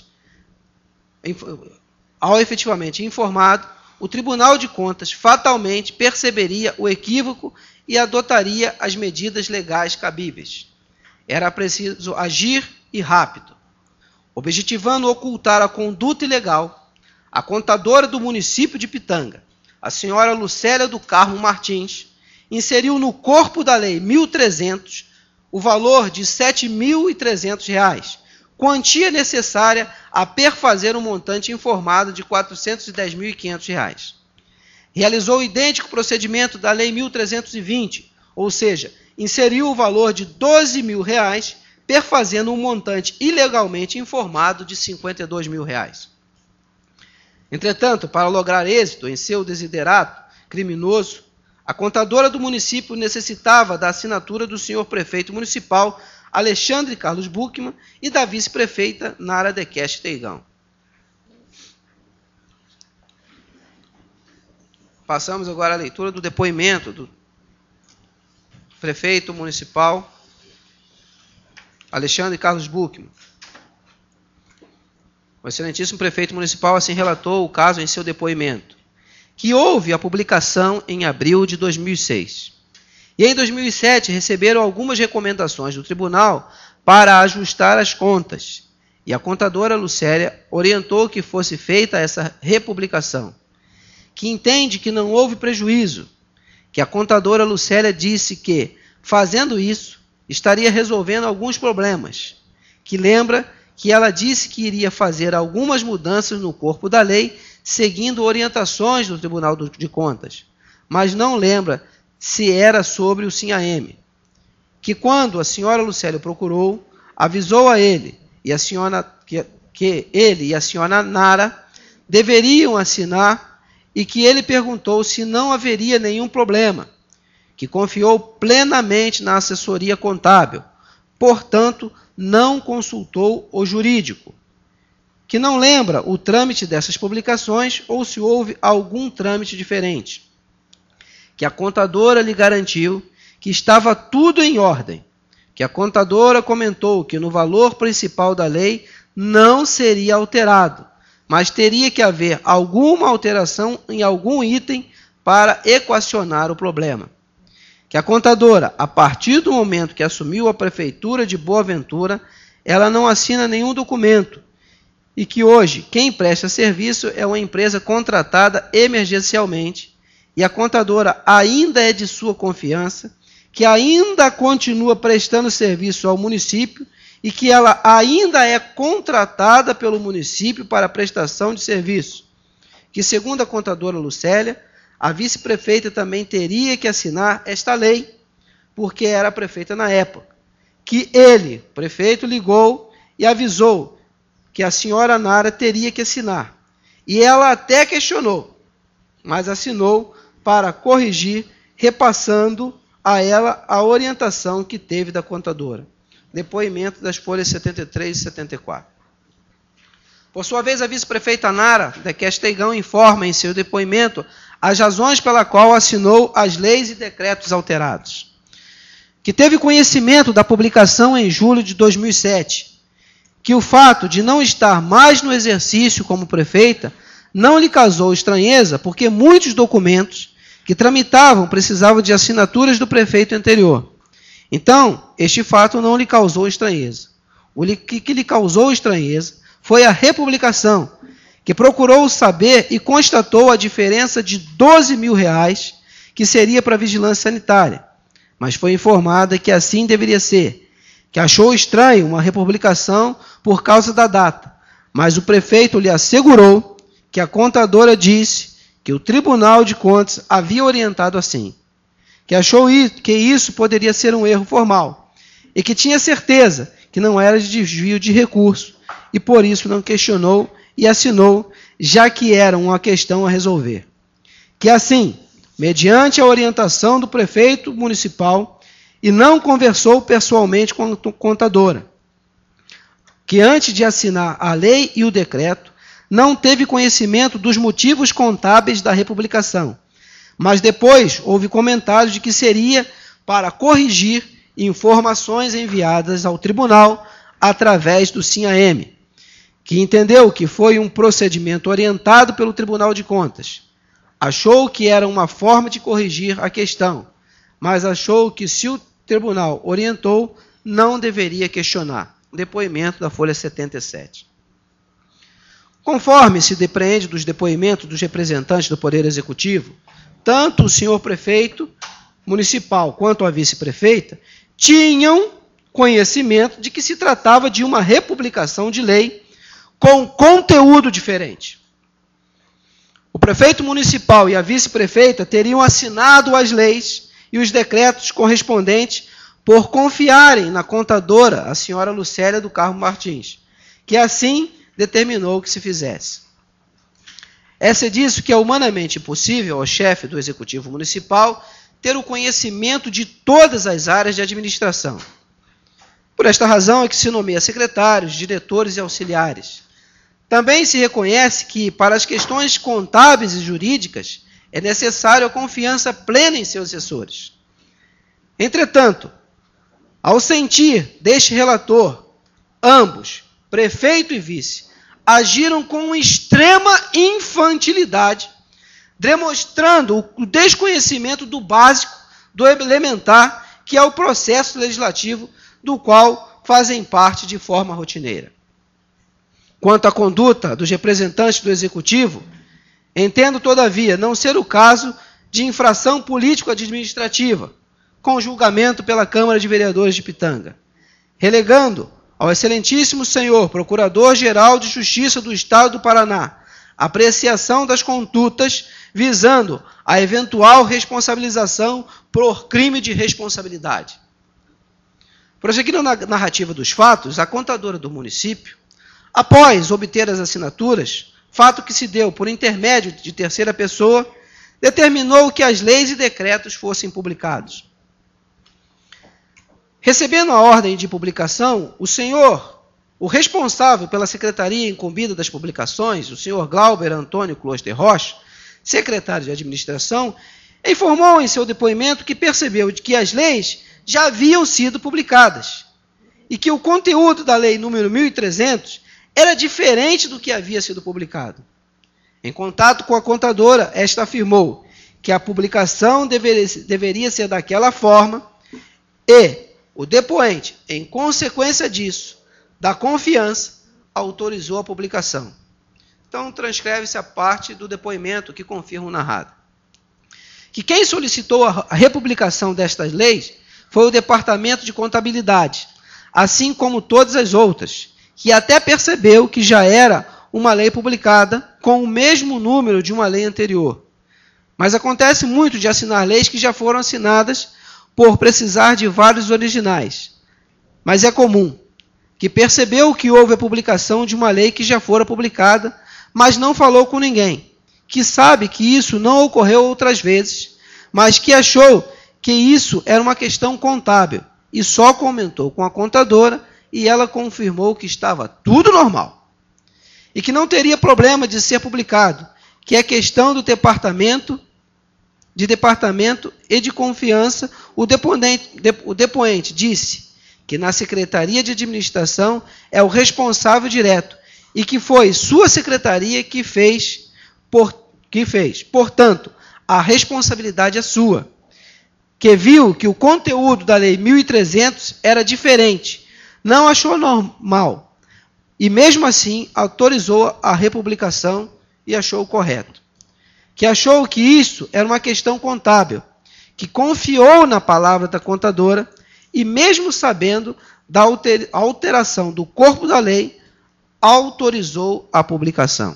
ao efetivamente informado, o Tribunal de Contas fatalmente perceberia o equívoco e adotaria as medidas legais cabíveis. Era preciso agir e rápido. Objetivando ocultar a conduta ilegal, a contadora do município de Pitanga, a senhora Lucélia do Carmo Martins, inseriu no corpo da Lei mil e trezentos o valor de sete mil e trezentos reais, quantia necessária a perfazer um montante informado de quatrocentos e dez mil e quinhentos reais. Realizou o idêntico procedimento da Lei mil trezentos e vinte, ou seja, inseriu o valor de doze mil reais, perfazendo um montante ilegalmente informado de cinquenta e dois mil reais. Entretanto, para lograr êxito em seu desiderato criminoso, a contadora do município necessitava da assinatura do senhor prefeito municipal Alexandre Carlos Buchmann e da vice-prefeita Nara Dequeste Teigão. Passamos agora à leitura do depoimento do prefeito municipal Alexandre Carlos Buchmann. O excelentíssimo prefeito municipal assim relatou o caso em seu depoimento, que houve a publicação em abril de dois mil e seis. E em dois mil e sete receberam algumas recomendações do tribunal para ajustar as contas, e a contadora Lucélia orientou que fosse feita essa republicação, que entende que não houve prejuízo, que a contadora Lucélia disse que, fazendo isso, estaria resolvendo alguns problemas, que lembra que ela disse que iria fazer algumas mudanças no corpo da lei, seguindo orientações do Tribunal de Contas, mas não lembra se era sobre o SINAEM, que quando a senhora Lucélia procurou, avisou a ele e a senhora que, que ele e a senhora Nara deveriam assinar e que ele perguntou se não haveria nenhum problema, que confiou plenamente na assessoria contábil, portanto, não consultou o jurídico, que não lembra o trâmite dessas publicações ou se houve algum trâmite diferente, que a contadora lhe garantiu que estava tudo em ordem, que a contadora comentou que no valor principal da lei não seria alterado, mas teria que haver alguma alteração em algum item para equacionar o problema. Que a contadora, a partir do momento que assumiu a prefeitura de Boa Ventura, ela não assina nenhum documento, e que hoje quem presta serviço é uma empresa contratada emergencialmente, e a contadora ainda é de sua confiança, que ainda continua prestando serviço ao município e que ela ainda é contratada pelo município para prestação de serviço. Que, segundo a contadora Lucélia, a vice-prefeita também teria que assinar esta lei, porque era prefeita na época. Que ele, prefeito, ligou e avisou que a senhora Nara teria que assinar. E ela até questionou, mas assinou para corrigir, repassando a ela a orientação que teve da contadora. Depoimento das folhas setenta e três e setenta e quatro. Por sua vez, a vice-prefeita Nara Dequeste Teigão informa em seu depoimento as razões pela qual assinou as leis e decretos alterados. Que teve conhecimento da publicação em julho de dois mil e sete, que o fato de não estar mais no exercício como prefeita não lhe causou estranheza, porque muitos documentos que tramitavam precisavam de assinaturas do prefeito anterior. Então, este fato não lhe causou estranheza. O que, que lhe causou estranheza foi a republicação, que procurou saber e constatou a diferença de doze mil reais, que seria para a vigilância sanitária, mas foi informada que assim deveria ser, que achou estranho uma republicação por causa da data, mas o prefeito lhe assegurou que a contadora disse que o Tribunal de Contas havia orientado assim, que achou que isso poderia ser um erro formal, e que tinha certeza que não era de desvio de recurso, e por isso não questionou e assinou, já que era uma questão a resolver. Que assim, mediante a orientação do prefeito municipal, e não conversou pessoalmente com a contadora, que antes de assinar a lei e o decreto, não teve conhecimento dos motivos contábeis da republicação, mas depois houve comentários de que seria para corrigir informações enviadas ao tribunal através do SINAM, que entendeu que foi um procedimento orientado pelo Tribunal de Contas. Achou que era uma forma de corrigir a questão, mas achou que se o tribunal orientou, não deveria questionar. Depoimento da folha setenta e sete. Conforme se depreende dos depoimentos dos representantes do Poder Executivo, tanto o senhor prefeito municipal quanto a vice-prefeita tinham conhecimento de que se tratava de uma republicação de lei com conteúdo diferente. O prefeito municipal e a vice-prefeita teriam assinado as leis e os decretos correspondentes por confiarem na contadora, a senhora Lucélia do Carmo Martins, que assim determinou que se fizesse. É disso que é humanamente impossível ao chefe do Executivo Municipal ter o conhecimento de todas as áreas de administração. Por esta razão é que se nomeia secretários, diretores e auxiliares. Também se reconhece que, para as questões contábeis e jurídicas, é necessário a confiança plena em seus assessores. Entretanto, ao sentir deste relator, ambos, prefeito e vice, agiram com extrema infantilidade, demonstrando o desconhecimento do básico, do elementar, que é o processo legislativo, do qual fazem parte de forma rotineira. Quanto à conduta dos representantes do Executivo, entendo, todavia, não ser o caso de infração político-administrativa, com julgamento pela Câmara de Vereadores de Pitanga, relegando ao excelentíssimo senhor Procurador-Geral de Justiça do Estado do Paraná apreciação das condutas visando a eventual responsabilização por crime de responsabilidade. Prosseguindo na narrativa dos fatos, a contadora do município, após obter as assinaturas, fato que se deu por intermédio de terceira pessoa, determinou que as leis e decretos fossem publicados. Recebendo a ordem de publicação, o senhor, o responsável pela secretaria incumbida das publicações, o senhor Glauber Antônio Closter Rocha, secretário de administração, informou em seu depoimento que percebeu de que as leis já haviam sido publicadas e que o conteúdo da lei número mil e trezentos era diferente do que havia sido publicado. Em contato com a contadora, esta afirmou que a publicação deveria, deveria ser daquela forma e o depoente, em consequência disso, da confiança, autorizou a publicação. Então, transcreve-se a parte do depoimento que confirma o narrado. Que quem solicitou a republicação destas leis foi o Departamento de Contabilidade, assim como todas as outras, que até percebeu que já era uma lei publicada com o mesmo número de uma lei anterior. Mas acontece muito de assinar leis que já foram assinadas por precisar de vários originais. Mas é comum que percebeu que houve a publicação de uma lei que já fora publicada, mas não falou com ninguém, que sabe que isso não ocorreu outras vezes, mas que achou que isso era uma questão contábil, e só comentou com a contadora, e ela confirmou que estava tudo normal, e que não teria problema de ser publicado, que é questão do departamento, de departamento e de confiança. O depoente, o depoente disse que na Secretaria de Administração é o responsável direto, e que foi sua secretaria que fez por, que fez. Portanto, a responsabilidade é sua, que viu que o conteúdo da Lei mil e trezentos era diferente, não achou normal, e mesmo assim autorizou a republicação e achou correto. Que achou que isso era uma questão contábil, que confiou na palavra da contadora e mesmo sabendo da alteração do corpo da lei, autorizou a publicação.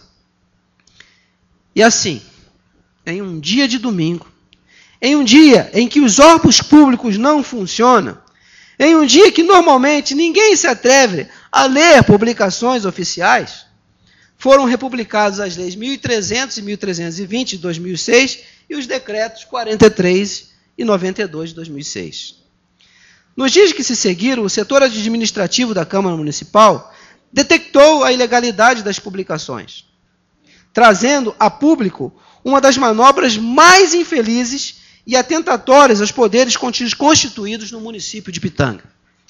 E assim, em um dia de domingo, em um dia em que os órgãos públicos não funcionam, em um dia que normalmente ninguém se atreve a ler publicações oficiais, foram republicados as leis mil e trezentos e mil trezentos e vinte de dois mil e seis e os decretos quarenta e três e noventa e dois de dois mil e seis. Nos dias que se seguiram, o setor administrativo da Câmara Municipal detectou a ilegalidade das publicações, trazendo a público uma das manobras mais infelizes e atentatórias aos poderes constituídos no município de Pitanga.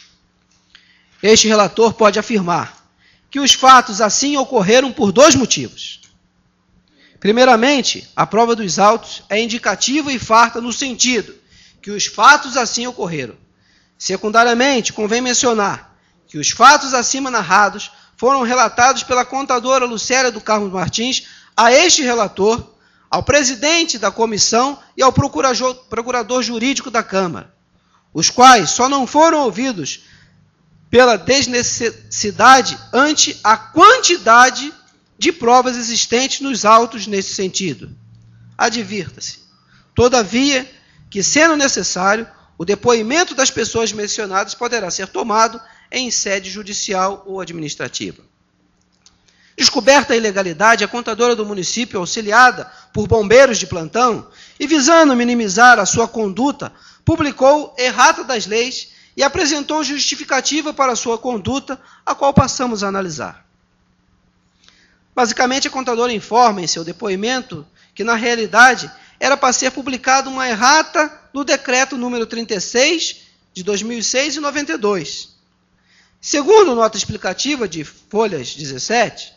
Este relator pode afirmar que os fatos assim ocorreram por dois motivos. Primeiramente, a prova dos autos é indicativa e farta no sentido que os fatos assim ocorreram. Secundariamente, convém mencionar que os fatos acima narrados foram relatados pela contadora Lucélia do Carmo Martins a este relator, ao presidente da comissão e ao procurador, procurador jurídico da Câmara, os quais só não foram ouvidos pela desnecessidade ante a quantidade de provas existentes nos autos nesse sentido. Advirta-se, todavia, que sendo necessário, o depoimento das pessoas mencionadas poderá ser tomado em sede judicial ou administrativa. Descoberta a ilegalidade, a contadora do município, auxiliada por bombeiros de plantão, e visando minimizar a sua conduta, publicou errata das leis e apresentou justificativa para a sua conduta, a qual passamos a analisar. Basicamente, a contadora informa em seu depoimento que, na realidade, era para ser publicada uma errata no decreto número trinta e seis, de dois mil e seis e noventa e dois. Segundo nota explicativa de folhas dezessete,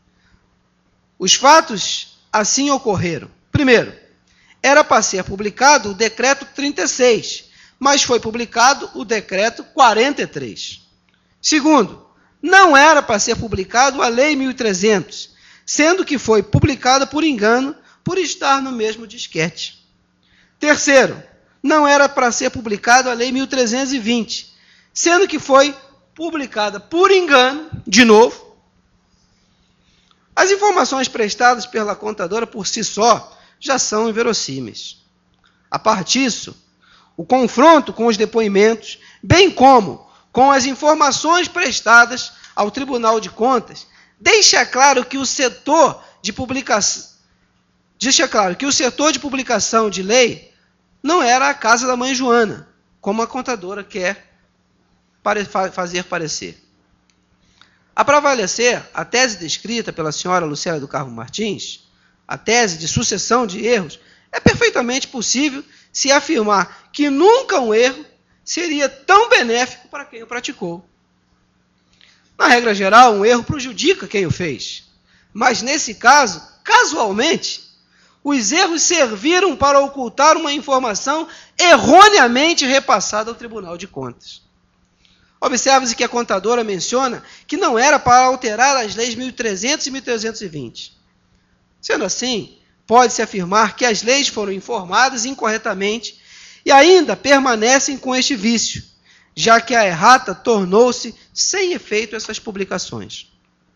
os fatos assim ocorreram. Primeiro, era para ser publicado o decreto trinta e seis, mas foi publicado o decreto quarenta e três. Segundo, não era para ser publicado a Lei mil e trezentos, sendo que foi publicada por engano por estar no mesmo disquete. Terceiro, não era para ser publicado a Lei mil trezentos e vinte, sendo que foi publicada por engano, de novo. As informações prestadas pela contadora por si só já são inverossímeis. A partir disso, o confronto com os depoimentos, bem como com as informações prestadas ao Tribunal de Contas, deixa claro que o setor de publicação, deixa claro que o setor de publicação de lei não era a casa da mãe Joana, como a contadora quer fazer parecer. A prevalecer a tese descrita pela senhora Lucélia do Carmo Martins, a tese de sucessão de erros, é perfeitamente possível se afirmar que nunca um erro seria tão benéfico para quem o praticou. Na regra geral, um erro prejudica quem o fez, mas nesse caso, casualmente, os erros serviram para ocultar uma informação erroneamente repassada ao Tribunal de Contas. Observe-se que a contadora menciona que não era para alterar as leis mil e trezentos e mil trezentos e vinte. Sendo assim, pode-se afirmar que as leis foram informadas incorretamente e ainda permanecem com este vício, já que a errata tornou-se sem efeito essas publicações.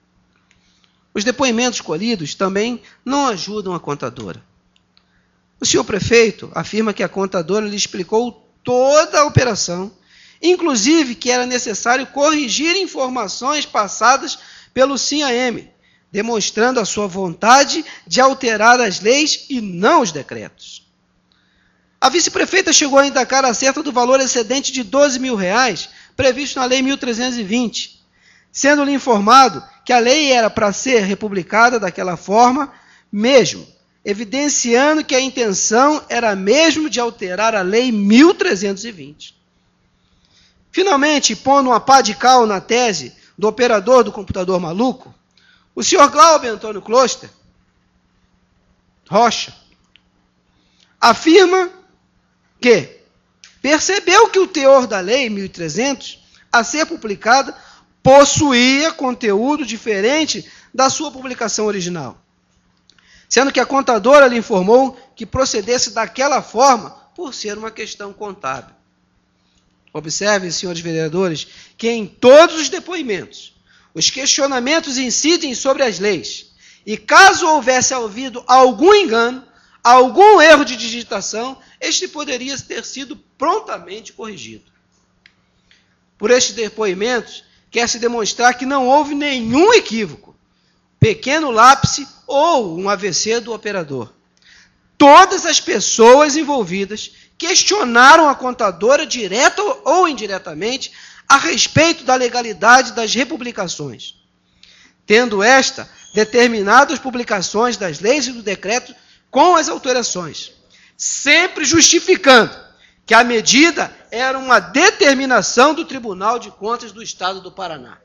Os depoimentos colhidos também não ajudam a contadora. O senhor prefeito afirma que a contadora lhe explicou toda a operação, inclusive que era necessário corrigir informações passadas pelo SIM-A-M, demonstrando a sua vontade de alterar as leis e não os decretos. A vice-prefeita chegou a indicar acerto do valor excedente de doze mil reais, previsto na Lei mil trezentos e vinte, sendo-lhe informado que a lei era para ser republicada daquela forma mesmo, evidenciando que a intenção era mesmo de alterar a Lei mil trezentos e vinte. Finalmente, pondo uma pá de cal na tese do operador do computador maluco, o senhor Glauber Antônio Kloster Rocha afirma que percebeu que o teor da Lei mil e trezentos, a ser publicada, possuía conteúdo diferente da sua publicação original, sendo que a contadora lhe informou que procedesse daquela forma por ser uma questão contábil. Observem, senhores vereadores, que em todos os depoimentos, os questionamentos incidem sobre as leis, e caso houvesse havido algum engano, algum erro de digitação, este poderia ter sido prontamente corrigido. Por estes depoimentos, quer-se demonstrar que não houve nenhum equívoco, pequeno lápis ou um A V C do operador. Todas as pessoas envolvidas questionaram a contadora, direta ou indiretamente, a respeito da legalidade das republicações, tendo esta determinado as publicações das leis e do decreto com as alterações, sempre justificando que a medida era uma determinação do Tribunal de Contas do Estado do Paraná.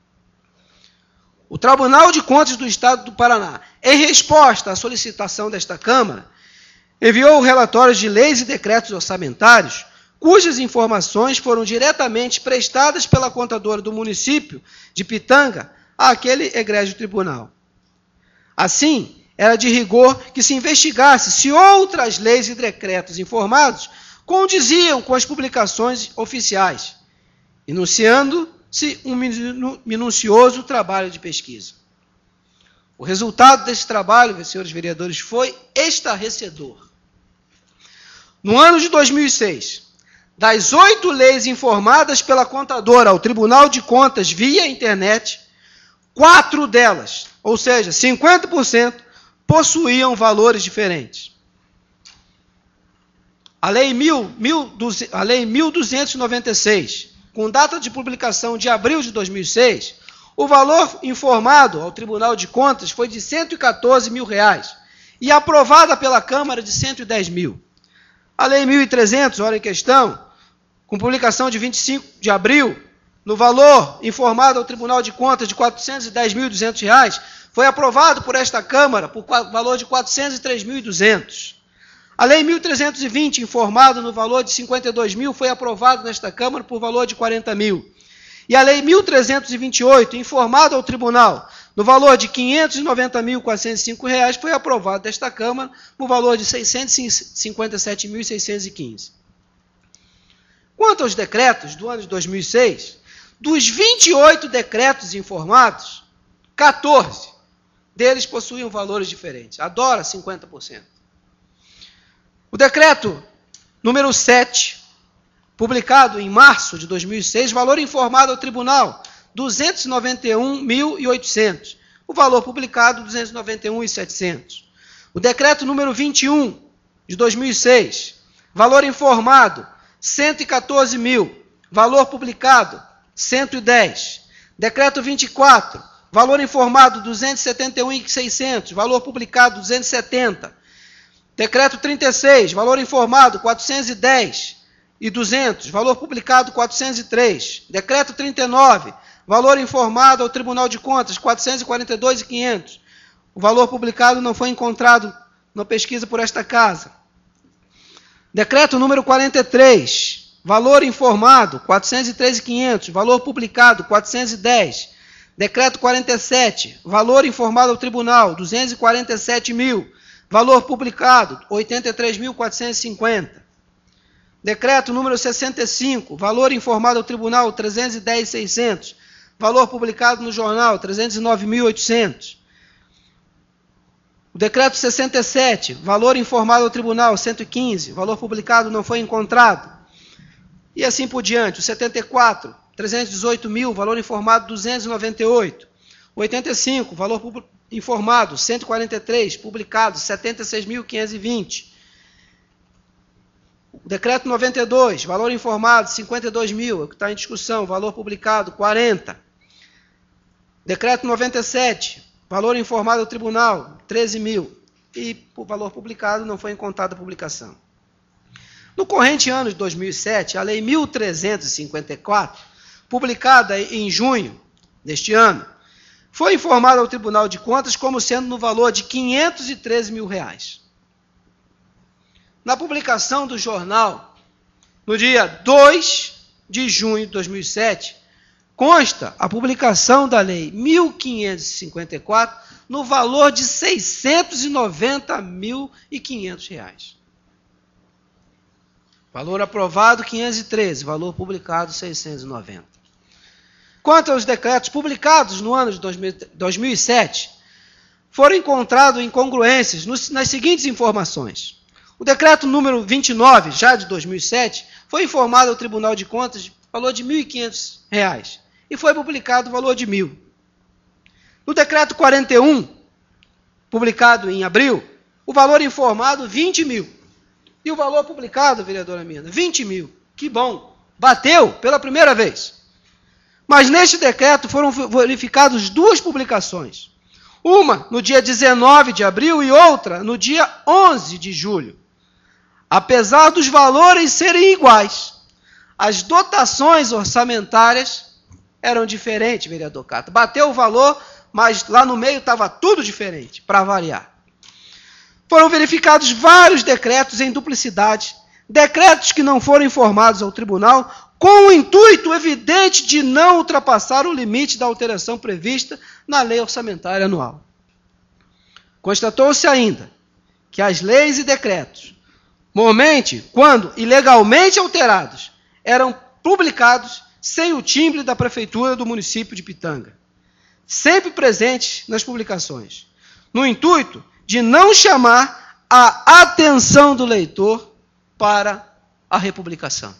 O Tribunal de Contas do Estado do Paraná, em resposta à solicitação desta Câmara, enviou relatórios de leis e decretos orçamentários, cujas informações foram diretamente prestadas pela contadora do município de Pitanga àquele egrégio tribunal. Assim, era de rigor que se investigasse se outras leis e decretos informados condiziam com as publicações oficiais, enunciando-se um minucioso trabalho de pesquisa. O resultado desse trabalho, senhores vereadores, foi estarrecedor. No ano de dois mil e seis, das oito leis informadas pela contadora ao Tribunal de Contas via internet, quatro delas, ou seja, cinquenta por cento, possuíam valores diferentes. A Lei mil duzentos e noventa e seis, com data de publicação de abril de dois mil e seis, o valor informado ao Tribunal de Contas foi de cento e quatorze mil reais e aprovada pela Câmara de cento e dez mil. A Lei mil e trezentos, hora em questão, com publicação de vinte e cinco de abril, no valor informado ao Tribunal de Contas de quatrocentos e dez mil e duzentos reais, foi aprovado por esta Câmara por valor de quatrocentos e três mil e duzentos. A Lei mil trezentos e vinte, informado no valor de cinquenta e dois mil, foi aprovado nesta Câmara por valor de quarenta mil. E a Lei mil trezentos e vinte e oito, informado ao Tribunal no valor de quinhentos e noventa mil, quatrocentos e cinco reais, foi aprovado desta Câmara no valor de seiscentos e cinquenta e sete mil, seiscentos e quinze. Quanto aos decretos do ano de dois mil e seis, dos vinte e oito decretos informados, quatorze deles possuíam valores diferentes. Adora cinquenta por cento. O decreto número sete, publicado em março de dois mil e seis, valor informado ao Tribunal, duzentos e noventa e um mil e oitocentos. O valor publicado, duzentos e noventa e um mil e setecentos. O decreto número vinte e um, de dois mil e seis, valor informado, cento e quatorze mil. Valor publicado, cento e dez. Decreto vinte e quatro, valor informado, duzentos e setenta e um mil e seiscentos. Valor publicado, duzentos e setenta. Decreto trinta e seis, valor informado, quatrocentos e dez e duzentos, valor publicado, quatrocentos e três. Decreto trinta e nove, valor informado ao Tribunal de Contas, quatrocentos e quarenta e dois mil e quinhentos. O valor publicado não foi encontrado na pesquisa por esta casa. Decreto número quarenta e três, valor informado, quatrocentos e três mil e quinhentos. Valor publicado, quatrocentos e dez. Decreto quarenta e sete, valor informado ao Tribunal, duzentos e quarenta e sete mil. Valor publicado, oitenta e três mil, quatrocentos e cinquenta. Decreto número sessenta e cinco, valor informado ao Tribunal, trezentos e dez mil e seiscentos. Valor publicado no jornal, trezentos e nove mil e oitocentos. O decreto sessenta e sete, valor informado ao Tribunal, cento e quinze. Valor publicado não foi encontrado. E assim por diante. O setenta e quatro, trezentos e dezoito mil, valor informado, duzentos e noventa e oito. O oitenta e cinco, valor publicado, informado, cento e quarenta e três, publicado, setenta e seis mil, quinhentos e vinte. O decreto noventa e dois, valor informado, cinquenta e dois mil, é o que está em discussão, valor publicado, quarenta. Decreto noventa e sete, valor informado ao Tribunal, treze mil. E por valor publicado não foi encontrada a publicação. No corrente ano de dois mil e sete, a Lei mil trezentos e cinquenta e quatro, publicada em junho deste ano, foi informado ao Tribunal de Contas como sendo no valor de quinhentos e treze mil reais. Na publicação do jornal, no dia dois de junho de dois mil e sete, consta a publicação da Lei mil quinhentos e cinquenta e quatro no valor de seiscentos e noventa mil e quinhentos reais. Valor aprovado, quinhentos e treze, valor publicado, seiscentos e noventa. Quanto aos decretos publicados no ano de dois mil e sete, foram encontrados incongruências nas seguintes informações. O decreto número vinte e nove, já de dois mil e sete, foi informado ao Tribunal de Contas de valor de mil e quinhentos reais e foi publicado o valor de mil. No decreto quarenta e um, publicado em abril, o valor informado vinte mil. E o valor publicado, vereadora Mina, vinte mil. Que bom, bateu pela primeira vez. Mas neste decreto foram verificadas duas publicações. Uma no dia dezenove de abril e outra no dia onze de julho. Apesar dos valores serem iguais, as dotações orçamentárias eram diferentes, vereador Cata. Bateu o valor, mas lá no meio estava tudo diferente, para variar. Foram verificados vários decretos em duplicidade, decretos que não foram informados ao tribunal, com o intuito evidente de não ultrapassar o limite da alteração prevista na lei orçamentária anual. Constatou-se ainda que as leis e decretos, normalmente, quando ilegalmente alterados, eram publicados sem o timbre da prefeitura do município de Pitanga, sempre presentes nas publicações, no intuito de não chamar a atenção do leitor para a republicação.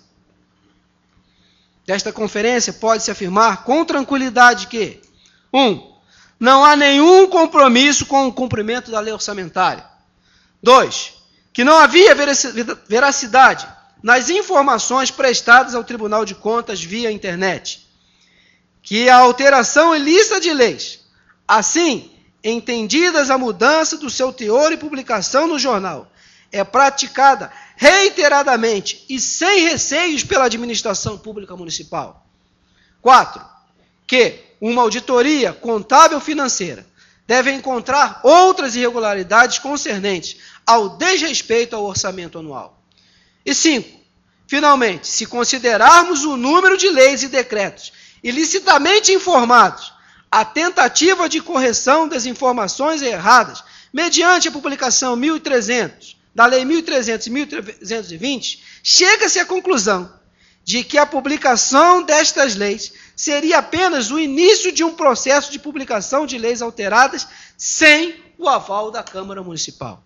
Desta conferência pode-se afirmar com tranquilidade que, um, não há nenhum compromisso com o cumprimento da lei orçamentária. Dois, que não havia veracidade nas informações prestadas ao Tribunal de Contas via internet. Que a alteração ilícita de leis, assim entendidas a mudança do seu teor e publicação no jornal, é praticada reiteradamente e sem receios pela administração pública municipal. Quatro, que uma auditoria contábil financeira deve encontrar outras irregularidades concernentes ao desrespeito ao orçamento anual. E cinco, finalmente, se considerarmos o número de leis e decretos ilicitamente informados, a tentativa de correção das informações erradas, mediante a publicação mil e trezentos, da Lei mil e trezentos e mil trezentos e vinte, chega-se à conclusão de que a publicação destas leis seria apenas o início de um processo de publicação de leis alteradas sem o aval da Câmara Municipal.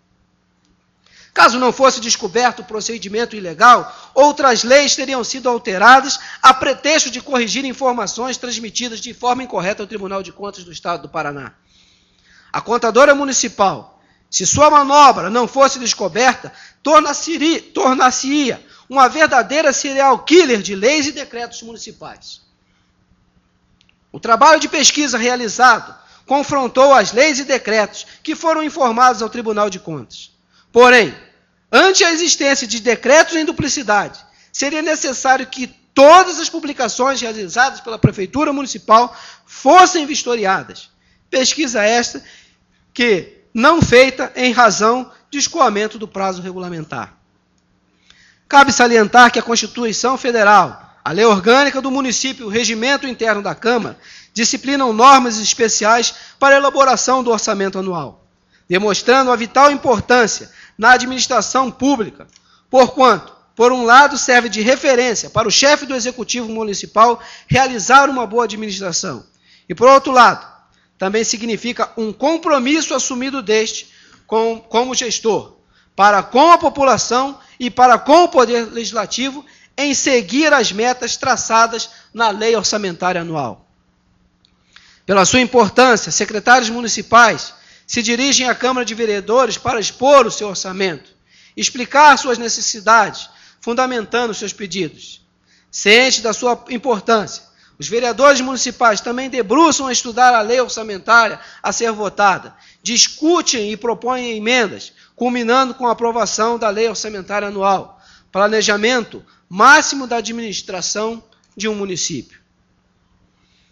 Caso não fosse descoberto o procedimento ilegal, outras leis teriam sido alteradas a pretexto de corrigir informações transmitidas de forma incorreta ao Tribunal de Contas do Estado do Paraná. A contadora municipal, se sua manobra não fosse descoberta, tornar-se-ia tornar-se-ia uma verdadeira serial killer de leis e decretos municipais. O trabalho de pesquisa realizado confrontou as leis e decretos que foram informados ao Tribunal de Contas. Porém, ante a existência de decretos em duplicidade, seria necessário que todas as publicações realizadas pela Prefeitura Municipal fossem vistoriadas. Pesquisa esta que não feita em razão de escoamento do prazo regulamentar. Cabe salientar que a Constituição Federal, a Lei Orgânica do Município e o Regimento Interno da Câmara disciplinam normas especiais para a elaboração do orçamento anual, demonstrando a vital importância na administração pública, porquanto, por um lado, serve de referência para o chefe do Executivo Municipal realizar uma boa administração, e, por outro lado, também significa um compromisso assumido deste com, como gestor, para com a população e para com o Poder Legislativo em seguir as metas traçadas na Lei Orçamentária Anual. Pela sua importância, secretários municipais se dirigem à Câmara de Vereadores para expor o seu orçamento, explicar suas necessidades, fundamentando seus pedidos. Ciente da sua importância, os vereadores municipais também debruçam a estudar a lei orçamentária a ser votada, discutem e propõem emendas, culminando com a aprovação da lei orçamentária anual, planejamento máximo da administração de um município.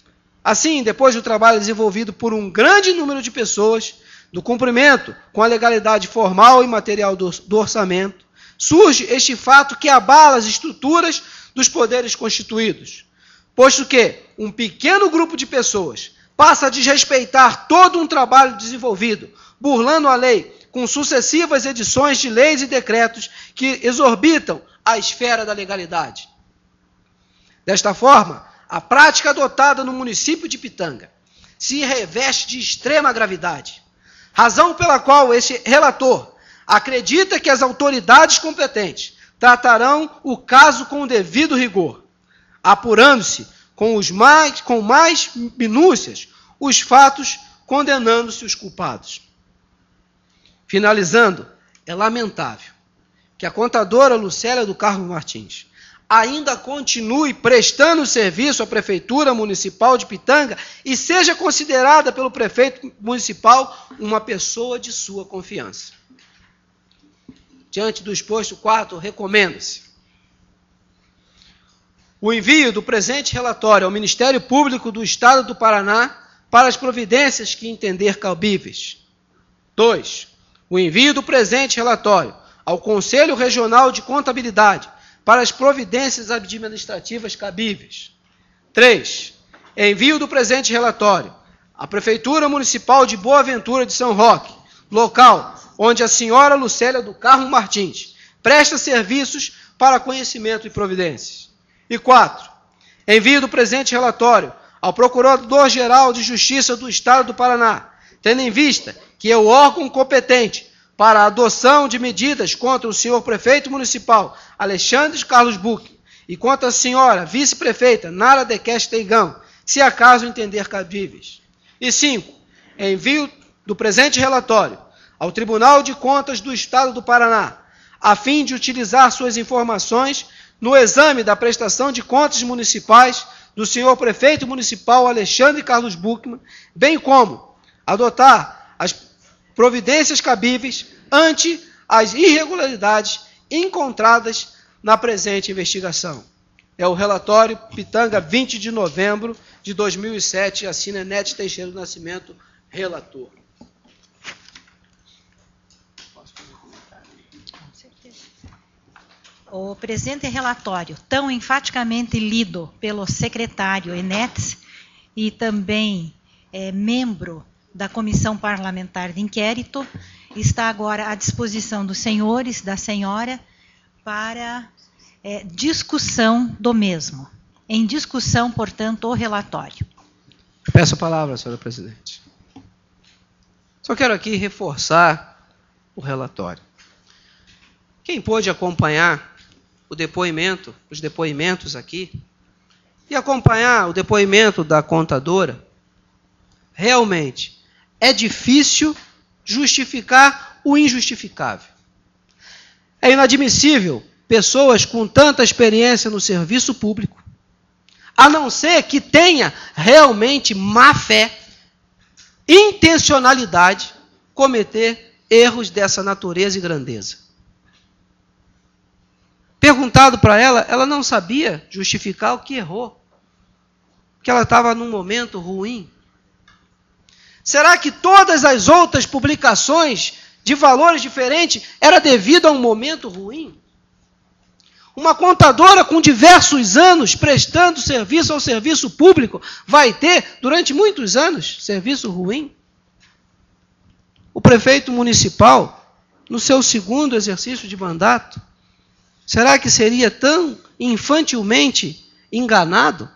Assim, depois do trabalho desenvolvido por um grande número de pessoas, do cumprimento com a legalidade formal e material do, do orçamento, surge este fato que abala as estruturas dos poderes constituídos, posto que um pequeno grupo de pessoas passa a desrespeitar todo um trabalho desenvolvido, burlando a lei com sucessivas edições de leis e decretos que exorbitam a esfera da legalidade. Desta forma, a prática adotada no município de Pitanga se reveste de extrema gravidade, razão pela qual esse relator acredita que as autoridades competentes tratarão o caso com o devido rigor, apurando-se com, os mais, com mais minúcias os fatos, condenando-se os culpados. Finalizando, é lamentável que a contadora Lucélia do Carmo Martins ainda continue prestando serviço à Prefeitura Municipal de Pitanga e seja considerada pelo prefeito municipal uma pessoa de sua confiança. Diante do exposto, quarto, recomenda-se o envio do presente relatório ao Ministério Público do Estado do Paraná para as providências que entender cabíveis. dois. O envio do presente relatório ao Conselho Regional de Contabilidade para as providências administrativas cabíveis. três. Envio do presente relatório à Prefeitura Municipal de Boa Ventura de São Roque, local onde a senhora Lucélia do Carmo Martins presta serviços para conhecimento e providências. E quatro. Envio do presente relatório ao Procurador-Geral de Justiça do Estado do Paraná, tendo em vista que é o órgão competente para a adoção de medidas contra o senhor prefeito municipal Alexandre Carlos Buch e contra a senhora vice-prefeita Nara Dequeste Teigão, se acaso entender cabíveis. E cinco. Envio do presente relatório ao Tribunal de Contas do Estado do Paraná, a fim de utilizar suas informações no exame da prestação de contas municipais do senhor prefeito municipal Alexandre Carlos Buchmann, bem como adotar as providências cabíveis ante as irregularidades encontradas na presente investigação. É o relatório Pitanga, vinte de novembro de dois mil e sete, assina Nete Teixeira do Nascimento, relator. O presente relatório, tão enfaticamente lido pelo secretário Enetes e também é, membro da Comissão Parlamentar de Inquérito, está agora à disposição dos senhores, da senhora, para é, discussão do mesmo. Em discussão, portanto, o relatório. Peço a palavra, senhora presidente. Só quero aqui reforçar o relatório. Quem pôde acompanhar o depoimento, os depoimentos aqui, e acompanhar o depoimento da contadora, realmente é difícil justificar o injustificável. É inadmissível pessoas com tanta experiência no serviço público, a não ser que tenha realmente má fé, intencionalidade, cometer erros dessa natureza e grandeza. Perguntado para ela, ela não sabia justificar o que errou, que ela estava num momento ruim. Será que todas as outras publicações de valores diferentes era devido a um momento ruim? Uma contadora com diversos anos prestando serviço ao serviço público vai ter, durante muitos anos, serviço ruim? O prefeito municipal, no seu segundo exercício de mandato, será que seria tão infantilmente enganado?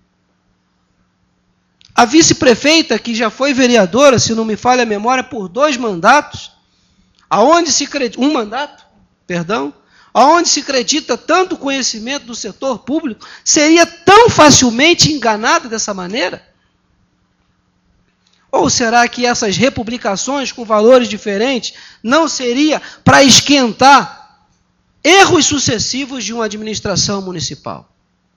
A vice-prefeita, que já foi vereadora, se não me falha a memória, por dois mandatos, aonde se acredita, um mandato, perdão, aonde se acredita tanto conhecimento do setor público, seria tão facilmente enganada dessa maneira? Ou será que essas republicações com valores diferentes não seria para esquentar erros sucessivos de uma administração municipal?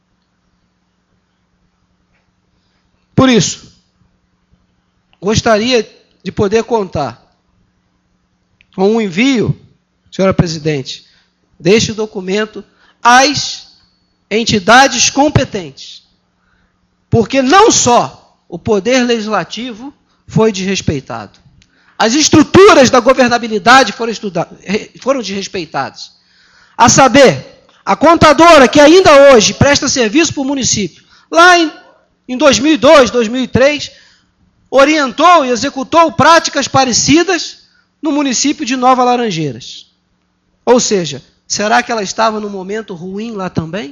Por isso, gostaria de poder contar com um envio, senhora presidente, deste documento às entidades competentes. Porque não só o poder legislativo foi desrespeitado. As estruturas da governabilidade foram, foram desrespeitadas. A saber, a contadora que ainda hoje presta serviço para o município, lá em, em dois mil e dois, dois mil e três, orientou e executou práticas parecidas no município de Nova Laranjeiras. Ou seja, será que ela estava num momento ruim lá também?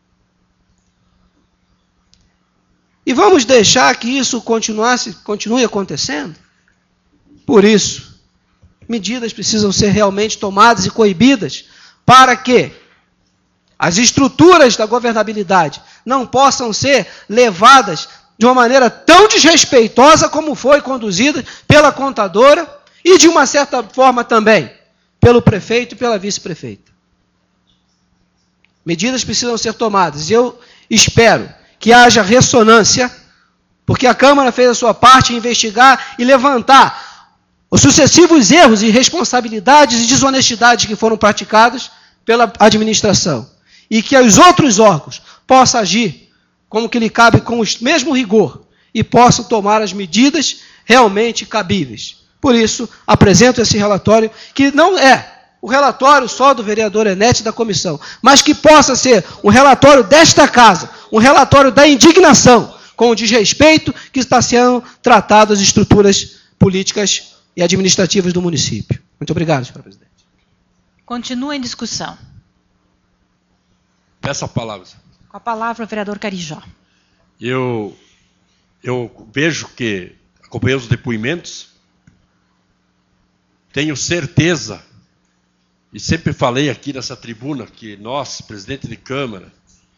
E vamos deixar que isso continuasse, continue acontecendo? Por isso, medidas precisam ser realmente tomadas e coibidas para que as estruturas da governabilidade não possam ser levadas de uma maneira tão desrespeitosa como foi conduzida pela contadora e, de uma certa forma também, pelo prefeito e pela vice-prefeita. Medidas precisam ser tomadas e eu espero que haja ressonância, porque a Câmara fez a sua parte em investigar e levantar os sucessivos erros, irresponsabilidades e desonestidades que foram praticados pela administração. E que os outros órgãos possam agir como que lhe cabe com o mesmo rigor e possam tomar as medidas realmente cabíveis. Por isso, apresento esse relatório, que não é o relatório só do vereador Enéas da comissão, mas que possa ser um relatório desta casa, um relatório da indignação com o desrespeito que está sendo tratado as estruturas políticas e administrativas do município. Muito obrigado, senhora presidente. Continua em discussão. Peço a palavra. Com a palavra o vereador Carijó. Eu, eu vejo que, acompanhei os depoimentos, tenho certeza, e sempre falei aqui nessa tribuna, que nós, presidente de Câmara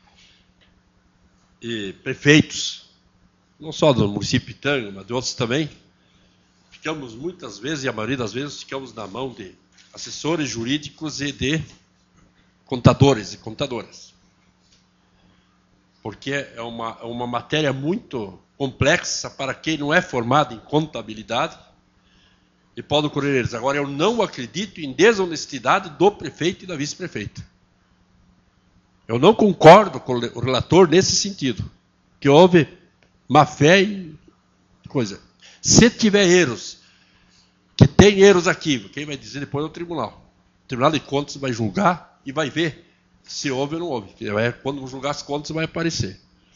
e prefeitos, não só do município de Pitanga, mas de outros também, ficamos muitas vezes, e a maioria das vezes, ficamos na mão de assessores jurídicos e de contadores e contadoras. Porque é uma, é uma matéria muito complexa para quem não é formado em contabilidade e pode ocorrer eles. Agora, eu não acredito em desonestidade do prefeito e da vice-prefeita. Eu não concordo com o relator nesse sentido, que houve má fé e coisa. Se tiver erros, que tem erros aqui, quem vai dizer depois é o tribunal. O Tribunal de Contas vai julgar e vai ver se houve ou não houve. Quando julgar as contas, vai aparecer.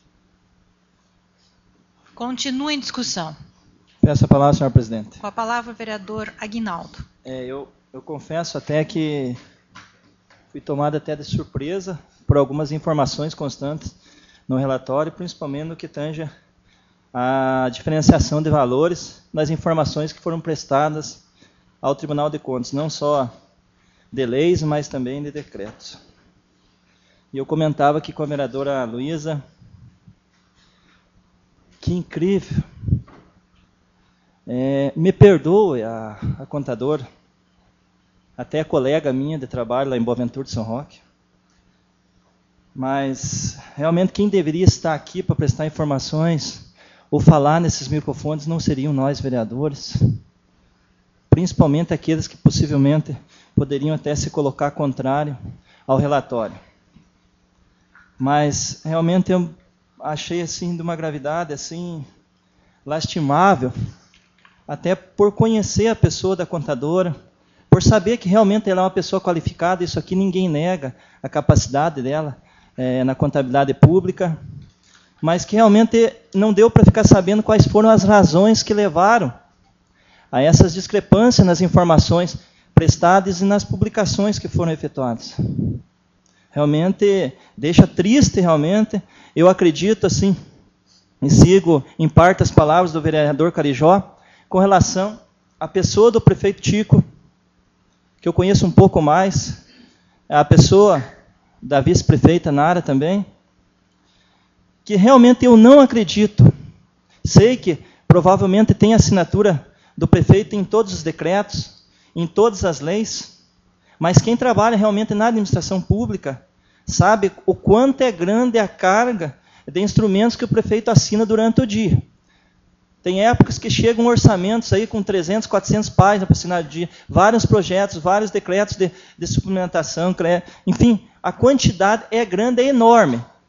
Continua em discussão. Peço a palavra, senhor presidente. Com a palavra o vereador Aguinaldo. É, eu, eu confesso até que fui tomado até de surpresa por algumas informações constantes no relatório, principalmente no que tange a diferenciação de valores nas informações que foram prestadas ao Tribunal de Contas, não só de leis, mas também de decretos. E eu comentava aqui com a vereadora Luísa, que incrível. É, me perdoe a, a contadora, até a colega minha de trabalho lá em Boaventura de São Roque, mas realmente quem deveria estar aqui para prestar informações ou falar nesses microfones não seriam nós, vereadores, principalmente aqueles que possivelmente poderiam até se colocar contrário ao relatório. Mas realmente eu achei assim de uma gravidade assim lastimável, até por conhecer a pessoa da contadora, por saber que realmente ela é uma pessoa qualificada, isso aqui ninguém nega a capacidade dela é, na contabilidade pública, mas que realmente não deu para ficar sabendo quais foram as razões que levaram a essas discrepâncias nas informações prestadas e nas publicações que foram efetuadas. Realmente deixa triste, realmente. Eu acredito, assim, e sigo em parte as palavras do vereador Carijó, com relação à pessoa do prefeito Tico, que eu conheço um pouco mais, a pessoa da vice-prefeita Nara também, que realmente eu não acredito. Sei que provavelmente tem assinatura do prefeito em todos os decretos, em todas as leis, mas quem trabalha realmente na administração pública sabe o quanto é grande a carga de instrumentos que o prefeito assina durante o dia. Tem épocas que chegam orçamentos aí com trezentas, quatrocentas páginas para assinar o dia, vários projetos, vários decretos de, de suplementação, enfim, a quantidade é grande, é enorme.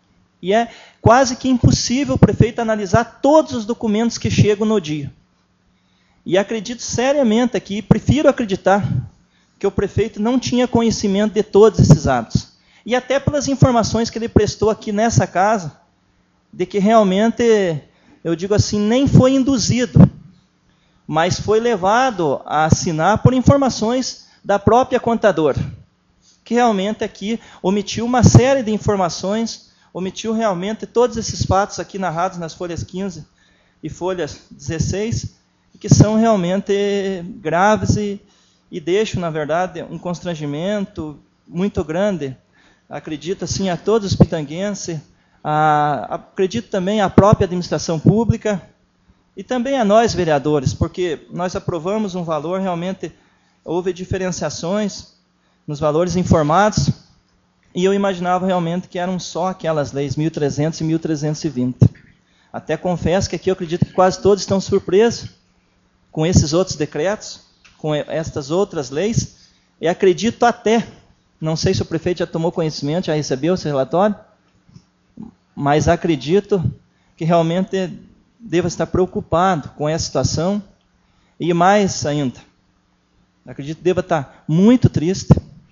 E é quase que impossível o prefeito analisar todos os documentos que chegam no dia. E acredito seriamente aqui, prefiro acreditar, que o prefeito não tinha conhecimento de todos esses atos. E até pelas informações que ele prestou aqui nessa casa, de que realmente, eu digo assim, nem foi induzido, mas foi levado a assinar por informações da própria contadora, que realmente aqui omitiu uma série de informações, omitiu realmente todos esses fatos aqui narrados nas folhas quinze e folhas dezesseis, que são realmente graves e, e deixam, na verdade, um constrangimento muito grande, acredito assim, a todos os pitanguenses, a, acredito também à própria administração pública e também a nós, vereadores, porque nós aprovamos um valor, realmente houve diferenciações nos valores informados, e eu imaginava realmente que eram só aquelas leis mil e trezentos e mil trezentos e vinte. Até confesso que aqui eu acredito que quase todos estão surpresos com esses outros decretos, com estas outras leis, e acredito até, não sei se o prefeito já tomou conhecimento, já recebeu esse relatório, mas acredito que realmente deva estar preocupado com essa situação, e mais ainda, acredito que deva estar muito triste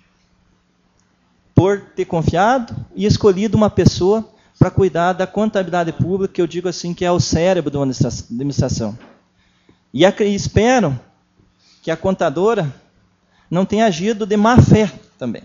por ter confiado e escolhido uma pessoa para cuidar da contabilidade pública, que eu digo assim, que é o cérebro da administração. E espero que a contadora não tenha agido de má fé também.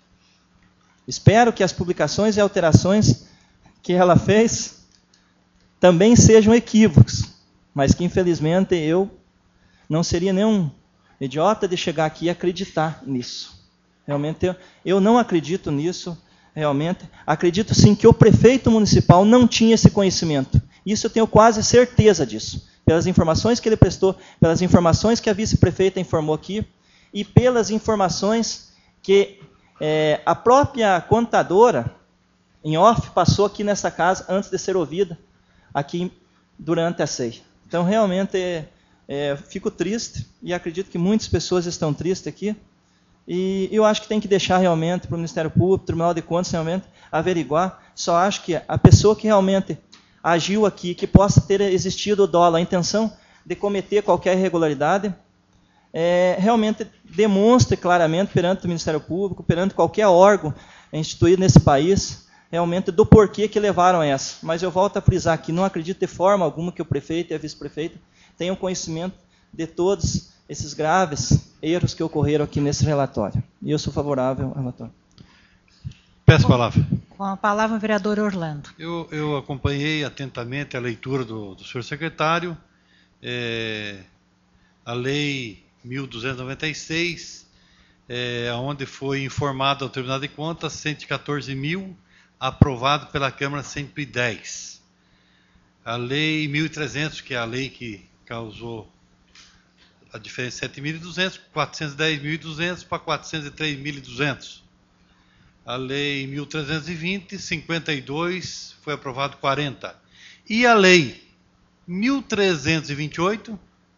Espero que as publicações e alterações que ela fez também sejam equívocos, mas que infelizmente eu não seria nenhum idiota de chegar aqui e acreditar nisso. Realmente eu, eu não acredito nisso, realmente. Acredito sim que o prefeito municipal não tinha esse conhecimento. Isso eu tenho quase certeza disso. Pelas informações que ele prestou, pelas informações que a vice-prefeita informou aqui, e pelas informações que é, a própria contadora, em off, passou aqui nessa casa antes de ser ouvida aqui durante a ceia. Então, realmente, é, é, fico triste e acredito que muitas pessoas estão tristes aqui. E eu acho que tem que deixar realmente para o Ministério Público, Tribunal de Contas, realmente averiguar. Só acho que a pessoa que realmente agiu aqui, que possa ter existido o dolo, a intenção de cometer qualquer irregularidade, é, realmente demonstre claramente perante o Ministério Público, perante qualquer órgão instituído nesse país, realmente do porquê que levaram essa. Mas eu volto a frisar aqui, não acredito de forma alguma que o prefeito e a vice-prefeita tenham conhecimento de todos esses graves erros que ocorreram aqui nesse relatório. E eu sou favorável ao relatório. Peço a palavra. Com a palavra, o vereador Orlando. Eu, eu acompanhei atentamente a leitura do, do senhor secretário. É, a lei mil duzentos e noventa e seis, é, onde foi informado ao Tribunal de Contas cento e quatorze mil, aprovado pela Câmara cento e dez. A lei mil e trezentos, que é a lei que causou a diferença de sete mil e duzentos, quatrocentos e dez mil e duzentos para quatrocentos e três mil e duzentos. A lei mil trezentos e vinte, cinquenta e dois, foi aprovado quarenta. E a lei mil trezentos e vinte e oito,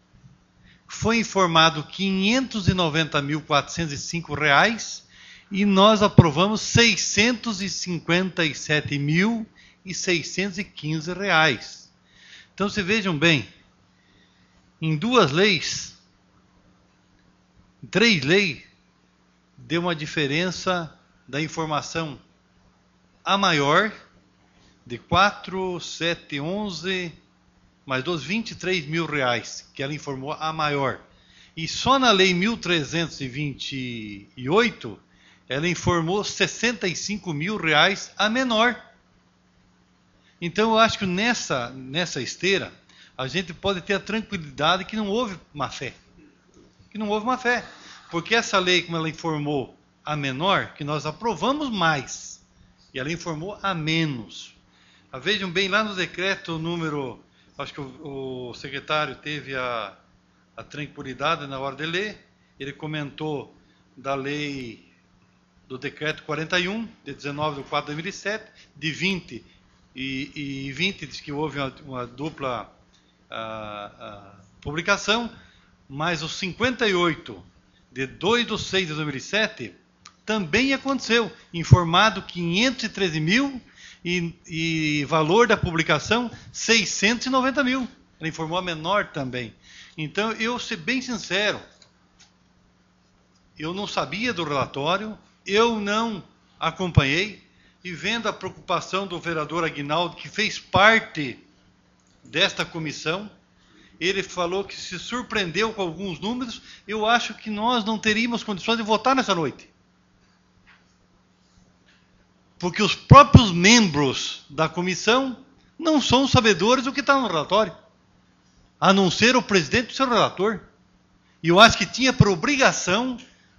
foi informado quinhentos e noventa mil quatrocentos e cinco reais e nós aprovamos seiscentos e cinquenta e sete mil e seiscentos e quinze reais. Então, se vejam bem, em duas leis, em três leis, deu uma diferença da informação a maior, de quatro, sete, onze, mais doze, vinte e três mil reais, que ela informou a maior. E só na lei mil trezentos e vinte e oito, ela informou sessenta e cinco mil reais a menor. Então, eu acho que nessa, nessa esteira, a gente pode ter a tranquilidade que não houve má fé. Que não houve má fé. Porque essa lei, como ela informou a menor, que nós aprovamos mais, e ela informou a menos. Vejam bem, lá no decreto número, acho que o, o secretário teve a, a tranquilidade na hora de ler, ele comentou da lei, do decreto quarenta e um, de dezenove de quatro de dois mil e sete, de vinte e, e vinte, diz que houve uma, uma dupla a, a publicação, mas o cinquenta e oito, de dois de seis de dois mil e sete, também aconteceu, informado quinhentos e treze mil e, e valor da publicação seiscentos e noventa mil. Ela informou a menor também. Então, eu, ser bem sincero, eu não sabia do relatório, eu não acompanhei, e vendo a preocupação do vereador Aguinaldo, que fez parte desta comissão, ele falou que se surpreendeu com alguns números. Eu acho que nós não teríamos condições de votar nessa noite. Porque os próprios membros da comissão não são sabedores do que está no relatório, a não ser o presidente e o seu relator. E eu acho que tinha por obrigação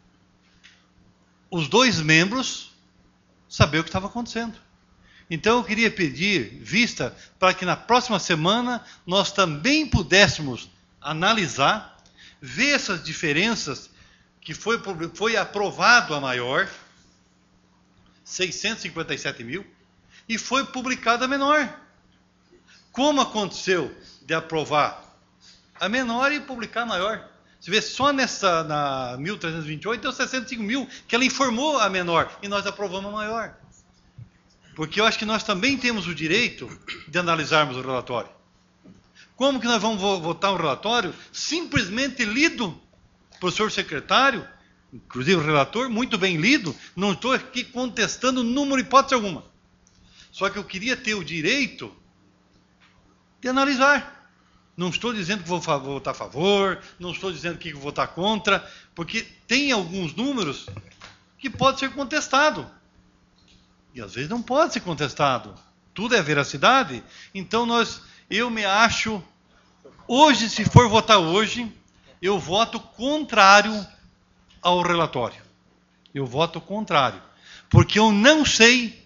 os dois membros saber o que estava acontecendo. Então eu queria pedir vista para que na próxima semana nós também pudéssemos analisar, ver essas diferenças, que foi, foi aprovado a maior, seiscentos e cinquenta e sete mil, e foi publicada a menor. Como aconteceu de aprovar a menor e publicar a maior? Você vê, só nessa, na mil trezentos e vinte e oito, deu sessenta e cinco mil, que ela informou a menor, e nós aprovamos a maior. Porque eu acho que nós também temos o direito de analisarmos o relatório. Como que nós vamos votar um relatório simplesmente lido por senhor secretário, inclusive o relator, muito bem lido, não estou aqui contestando número, hipótese alguma. Só que eu queria ter o direito de analisar. Não estou dizendo que vou votar a favor, não estou dizendo que vou votar contra, porque tem alguns números que pode ser contestado. E às vezes não pode ser contestado. Tudo é veracidade. Então nós, eu me acho, hoje, se for votar hoje, eu voto contrário ao relatório. Eu voto contrário. Porque eu não sei,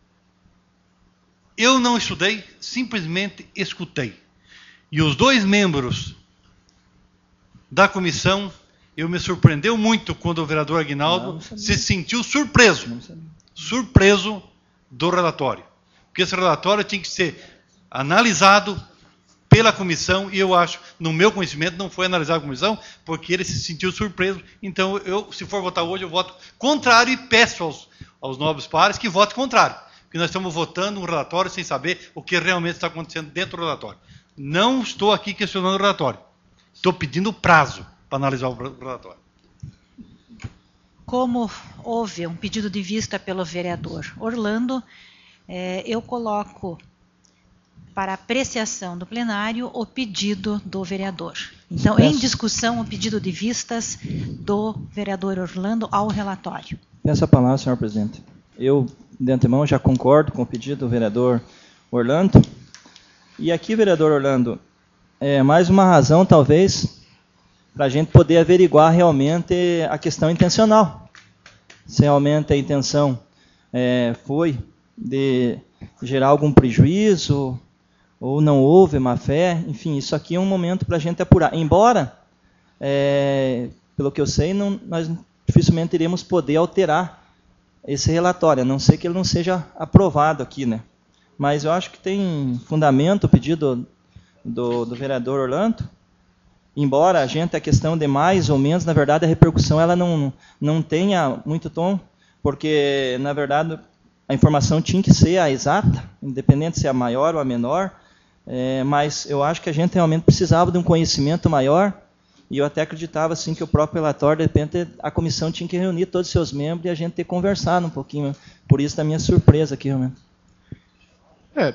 eu não estudei, simplesmente escutei. E os dois membros da comissão, eu me surpreendeu muito quando o vereador Aguinaldo se sentiu surpreso. Surpreso do relatório. Porque esse relatório tinha que ser analisado pela comissão, e eu acho, no meu conhecimento, não foi analisado pela comissão, porque ele se sentiu surpreso. Então, eu, se for votar hoje, eu voto contrário, e peço aos, aos nobres pares que votem contrário. Porque nós estamos votando um relatório sem saber o que realmente está acontecendo dentro do relatório. Não estou aqui questionando o relatório. Estou pedindo prazo para analisar o relatório. Como houve um pedido de vista pelo vereador Orlando, eh, eu coloco para apreciação do plenário o pedido do vereador. Então, Peço. em discussão, o pedido de vistas do vereador Orlando ao relatório. Peço a palavra, senhor presidente. Eu, de antemão, já concordo com o pedido do vereador Orlando. E aqui, vereador Orlando, é mais uma razão, talvez, para a gente poder averiguar realmente a questão intencional. Se realmente a intenção é, foi de gerar algum prejuízo, ou não houve má fé, enfim, isso aqui é um momento para a gente apurar. Embora, é, pelo que eu sei, não, nós dificilmente iremos poder alterar esse relatório, a não ser que ele não seja aprovado aqui, né? Mas eu acho que tem fundamento o pedido do, do vereador Orlando. Embora a gente, a questão de mais ou menos, na verdade a repercussão ela não, não tenha muito tom, porque na verdade a informação tinha que ser a exata, independente se é a maior ou a menor, é, mas eu acho que a gente realmente precisava de um conhecimento maior, e eu até acreditava assim, que o próprio relatório, de repente, a comissão tinha que reunir todos os seus membros e a gente ter conversado um pouquinho, por isso da minha surpresa aqui realmente. É,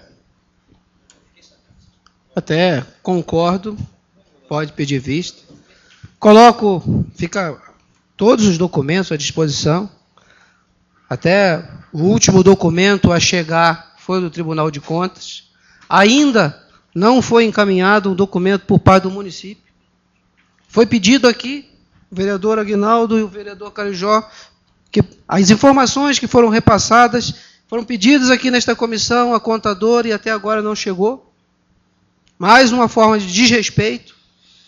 até concordo, pode pedir vista. Coloco, fica todos os documentos à disposição. Até o último documento a chegar foi do Tribunal de Contas. Ainda não foi encaminhado um documento por parte do município. Foi pedido aqui, o vereador Aguinaldo e o vereador Carijó, que as informações que foram repassadas foram pedidas aqui nesta comissão, a contadora, e até agora não chegou. Mais uma forma de desrespeito.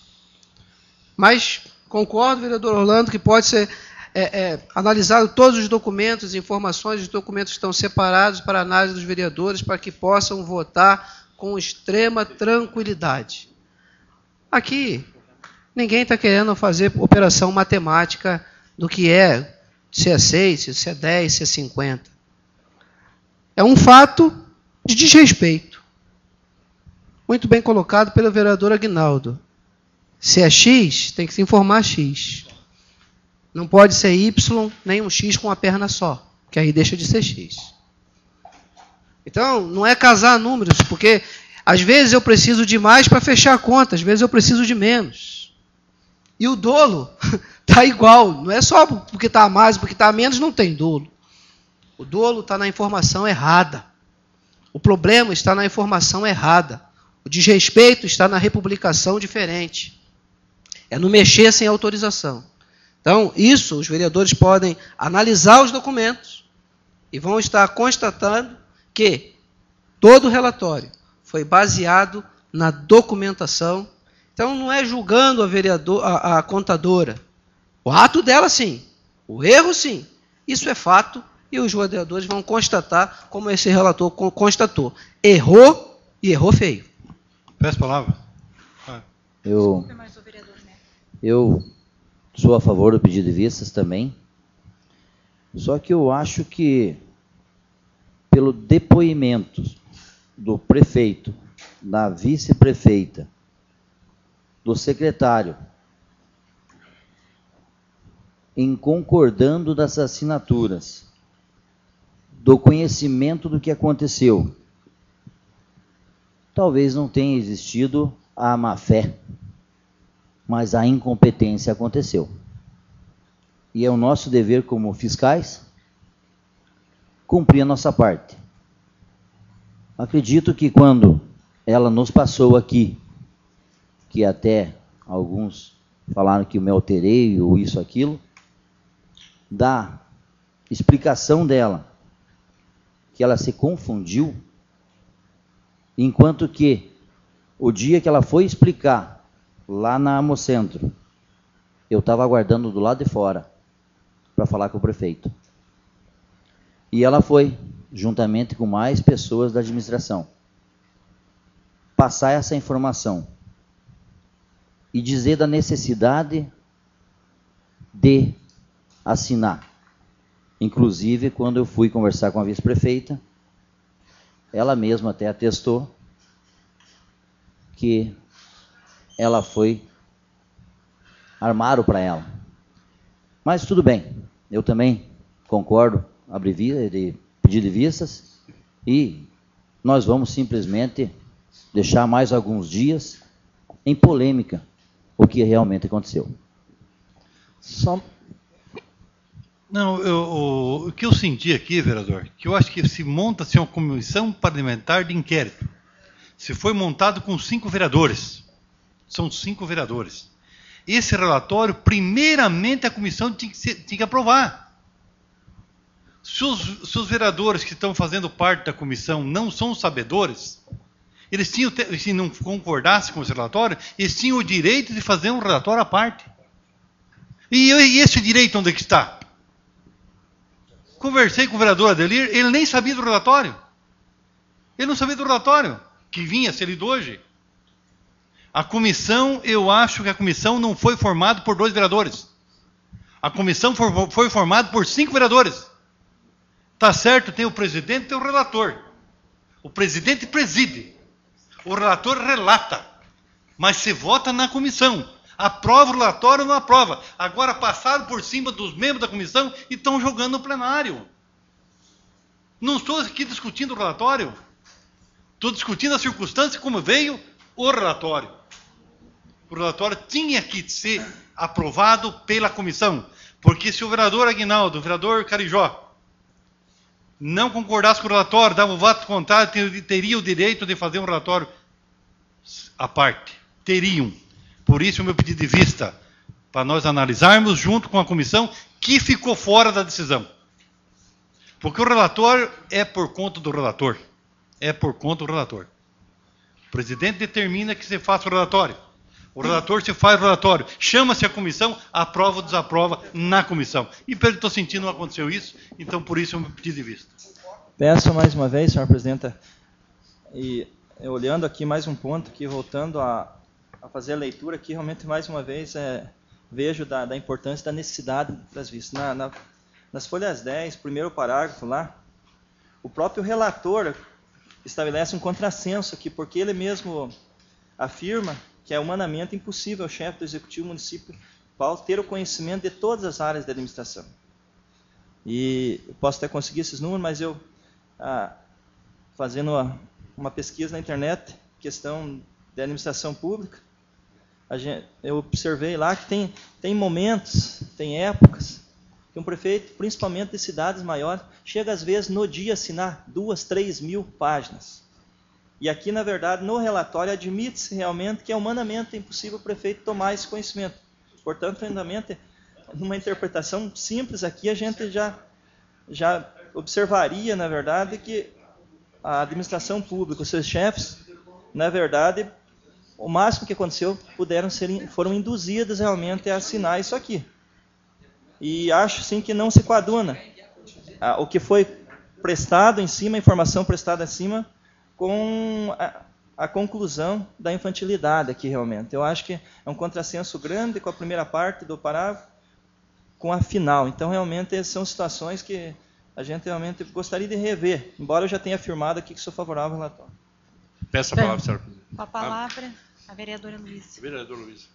Mas concordo, vereador Orlando, que pode ser é, é, analisado todos os documentos, informações, os documentos estão separados para análise dos vereadores, para que possam votar com extrema tranquilidade. Aqui, ninguém está querendo fazer operação matemática do que é, se é seis, se é dez, se é cinquenta. É um fato de desrespeito. Muito bem colocado pelo vereador Aguinaldo. Se é X, tem que se informar X. Não pode ser Y, nem um X com uma perna só, que aí deixa de ser X. Então, não é casar números, porque às vezes eu preciso de mais para fechar a conta, às vezes eu preciso de menos. E o dolo está igual, não é só porque está a mais, porque está a menos, não tem dolo. O dolo está na informação errada. O problema está na informação errada. O desrespeito está na republicação diferente. É no mexer sem autorização. Então, isso, os vereadores podem analisar os documentos e vão estar constatando que todo o relatório foi baseado na documentação. Então, não é julgando a, vereador, a, a contadora. O ato dela, sim. O erro, sim. Isso é fato e os vereadores vão constatar como esse relator constatou. Errou e errou feio. Peço a palavra. Ah. Eu, eu sou a favor do pedido de vistas também. Só que eu acho que, pelo depoimento do prefeito, da vice-prefeita, do secretário, em concordando das assinaturas, do conhecimento do que aconteceu, talvez não tenha existido a má-fé, mas a incompetência aconteceu. E é o nosso dever como fiscais cumprir a nossa parte. Acredito que quando ela nos passou aqui, que até alguns falaram que eu me alterei ou isso, aquilo, da explicação dela, que ela se confundiu, enquanto que o dia que ela foi explicar lá na Amocentro, eu estava aguardando do lado de fora para falar com o prefeito. E ela foi, juntamente com mais pessoas da administração, passar essa informação e dizer da necessidade de assinar. Inclusive, quando eu fui conversar com a vice-prefeita, ela mesma até atestou que ela foi, armaram para ela. Mas tudo bem, eu também concordo, abrir de pedir de vistas, e nós vamos simplesmente deixar mais alguns dias em polêmica o que realmente aconteceu. Só... Não, eu, o, o que eu senti aqui, vereador, que eu acho que se monta-se uma comissão parlamentar de inquérito. Se foi montado com cinco vereadores, são cinco vereadores. Esse relatório, primeiramente, a comissão tinha que, ser, tinha que aprovar. Se os, se os vereadores que estão fazendo parte da comissão não são sabedores, eles tinham, se não concordassem com esse relatório, eles tinham o direito de fazer um relatório à parte. E, e esse direito onde é que está? Conversei com o vereador Adelir, ele nem sabia do relatório. Ele não sabia do relatório, que vinha a ser lido hoje. A comissão, eu acho que a comissão não foi formada por dois vereadores. A comissão foi, foi formada por cinco vereadores. Tá certo, tem o presidente e tem o relator. O presidente preside. O relator relata. Mas se vota na comissão. Aprova o relatório ou não aprova. Agora passaram por cima dos membros da comissão e estão jogando no plenário. Não estou aqui discutindo o relatório. Estou discutindo a circunstância como veio o relatório. O relatório tinha que ser aprovado pela comissão. Porque se o vereador Aguinaldo, o vereador Carijó, não concordasse com o relatório, dava o voto contrário, teria o direito de fazer um relatório à parte. Teriam. Por isso o meu pedido de vista, para nós analisarmos junto com a comissão, que ficou fora da decisão. Porque o relatório é por conta do relator. É por conta do relator. O presidente determina que se faça o relatório. O relator se faz o relatório. Chama-se a comissão, aprova ou desaprova na comissão. E pelo que estou sentindo não aconteceu isso, então por isso é o meu pedido de vista. Peço mais uma vez, senhora presidenta, e olhando aqui mais um ponto, aqui, voltando a, a fazer a leitura aqui, realmente mais uma vez é, vejo da, da importância da necessidade das vistas. Na, na, nas folhas dez, primeiro parágrafo lá, o próprio relator estabelece um contrassenso aqui, porque ele mesmo afirma que é humanamente impossível ao chefe do Executivo Municipal ter o conhecimento de todas as áreas da administração. E eu posso até conseguir esses números, mas eu, ah, fazendo uma, uma pesquisa na internet, questão de administração pública, a gente, eu observei lá que tem, tem momentos, tem épocas, que um prefeito, principalmente de cidades maiores, chega às vezes no dia a assinar duas, três mil páginas. E aqui, na verdade, no relatório, admite-se realmente que é humanamente impossível o prefeito tomar esse conhecimento. Portanto, realmente, numa interpretação simples aqui, a gente já, já observaria, na verdade, que a administração pública, os seus chefes, na verdade, o máximo que aconteceu, puderam ser, foram induzidos realmente a assinar isso aqui. E acho, sim, que não se coaduna ah, o que foi prestado em cima, a informação prestada acima, com a, a conclusão da infantilidade aqui, realmente. Eu acho que é um contrassenso grande com a primeira parte do parágrafo, com a final. Então, realmente, são situações que a gente realmente gostaria de rever, embora eu já tenha afirmado aqui que sou favorável ao relatório. Peço a palavra, senhora presidente. Com a palavra, a vereadora Luísa. Vereador Luísa.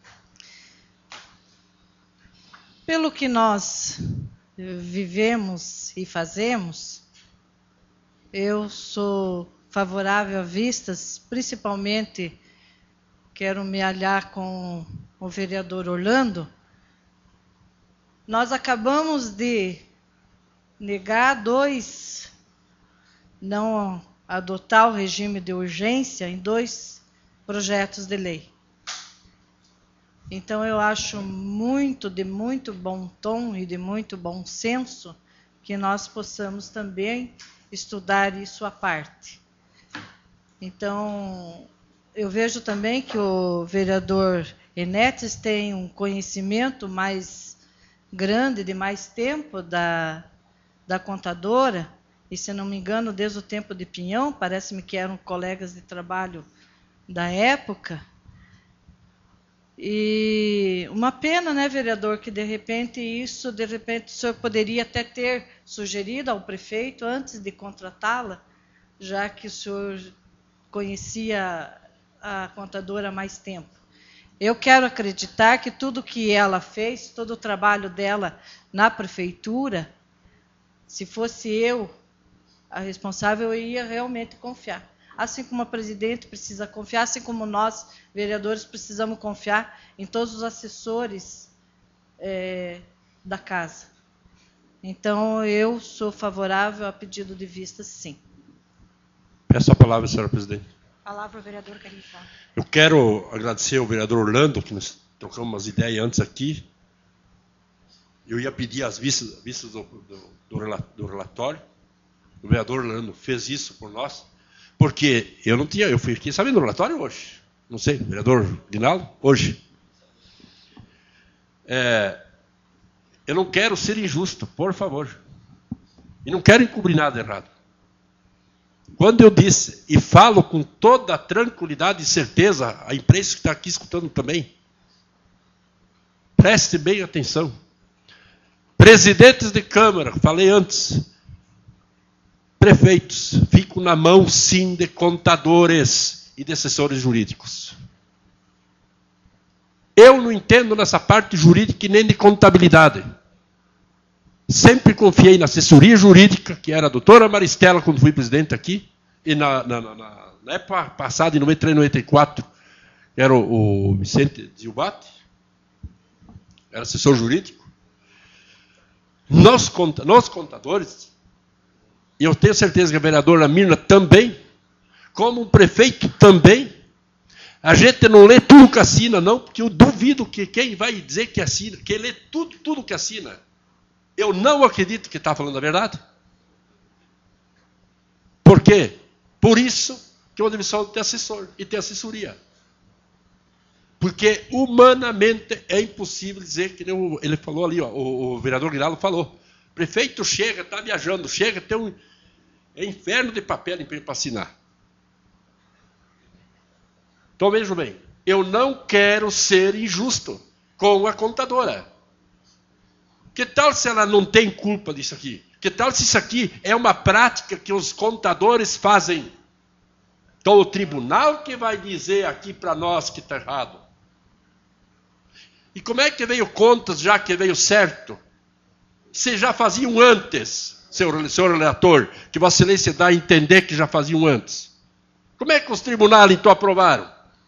Pelo que nós vivemos e fazemos, eu sou favorável a vistas, principalmente quero me aliar com o vereador Orlando. Nós acabamos de negar dois, não adotar o regime de urgência em dois projetos de lei. Então, eu acho muito, de muito bom tom e de muito bom senso que nós possamos também estudar isso à parte. Então, eu vejo também que o vereador Enetes tem um conhecimento mais grande, de mais tempo, da, da contadora, e, se não me engano, desde o tempo de Pinhão, parece-me que eram colegas de trabalho da época. E uma pena, né, vereador, que de repente isso, de repente o senhor poderia até ter sugerido ao prefeito antes de contratá-la, já que o senhor conhecia a contadora há mais tempo. Eu quero acreditar que tudo que ela fez, todo o trabalho dela na prefeitura, se fosse eu a responsável, eu ia realmente confiar. Assim como a presidente precisa confiar, assim como nós, vereadores, precisamos confiar em todos os assessores é, da casa. Então, eu sou favorável a pedido de vista, sim. Peço a palavra, senhora presidente. Palavra ao vereador Carifa. Eu quero agradecer ao vereador Orlando, que nós trocamos umas ideias antes aqui. Eu ia pedir as vistas, vistas do, do, do relatório. O vereador Orlando fez isso por nós. Porque eu não tinha, eu fiquei sabendo do relatório hoje. Não sei, vereador Guinaldo, hoje. É, eu não quero ser injusto, por favor. E não quero encobrir nada errado. Quando eu disse, e falo com toda a tranquilidade e certeza, a imprensa que está aqui escutando também, preste bem atenção. Presidentes de Câmara, falei antes, prefeitos, ficam na mão, sim, de contadores e de assessores jurídicos. Eu não entendo nessa parte jurídica e nem de contabilidade. Sempre confiei na assessoria jurídica, que era a doutora Maristela, quando fui presidente aqui, e na, na, na, na época passada, em noventa e três, noventa e quatro, era o, o Vicente Zilbati, era assessor jurídico. Nós, nós contadores, e eu tenho certeza que a vereadora Mirna também, como um prefeito também, a gente não lê tudo que assina, não, porque eu duvido que quem vai dizer que assina, que lê tudo, tudo que assina, eu não acredito que está falando a verdade. Por quê? Por isso que é uma divisão tem assessor e tem assessoria. Porque humanamente é impossível dizer, que ele falou ali, ó, o, o vereador Guinaldo falou, prefeito chega, está viajando, chega, tem um é inferno de papel para assinar. Então vejam bem, eu não quero ser injusto com a contadora. Que tal se ela não tem culpa disso aqui? Que tal se isso aqui é uma prática que os contadores fazem? Então o tribunal que vai dizer aqui para nós que está errado. E como é que veio contas já que veio certo? Vocês já faziam antes, senhor, senhor relator, que Vossa Excelência dá a entender que já faziam antes. Como é que os tribunais então aprovaram?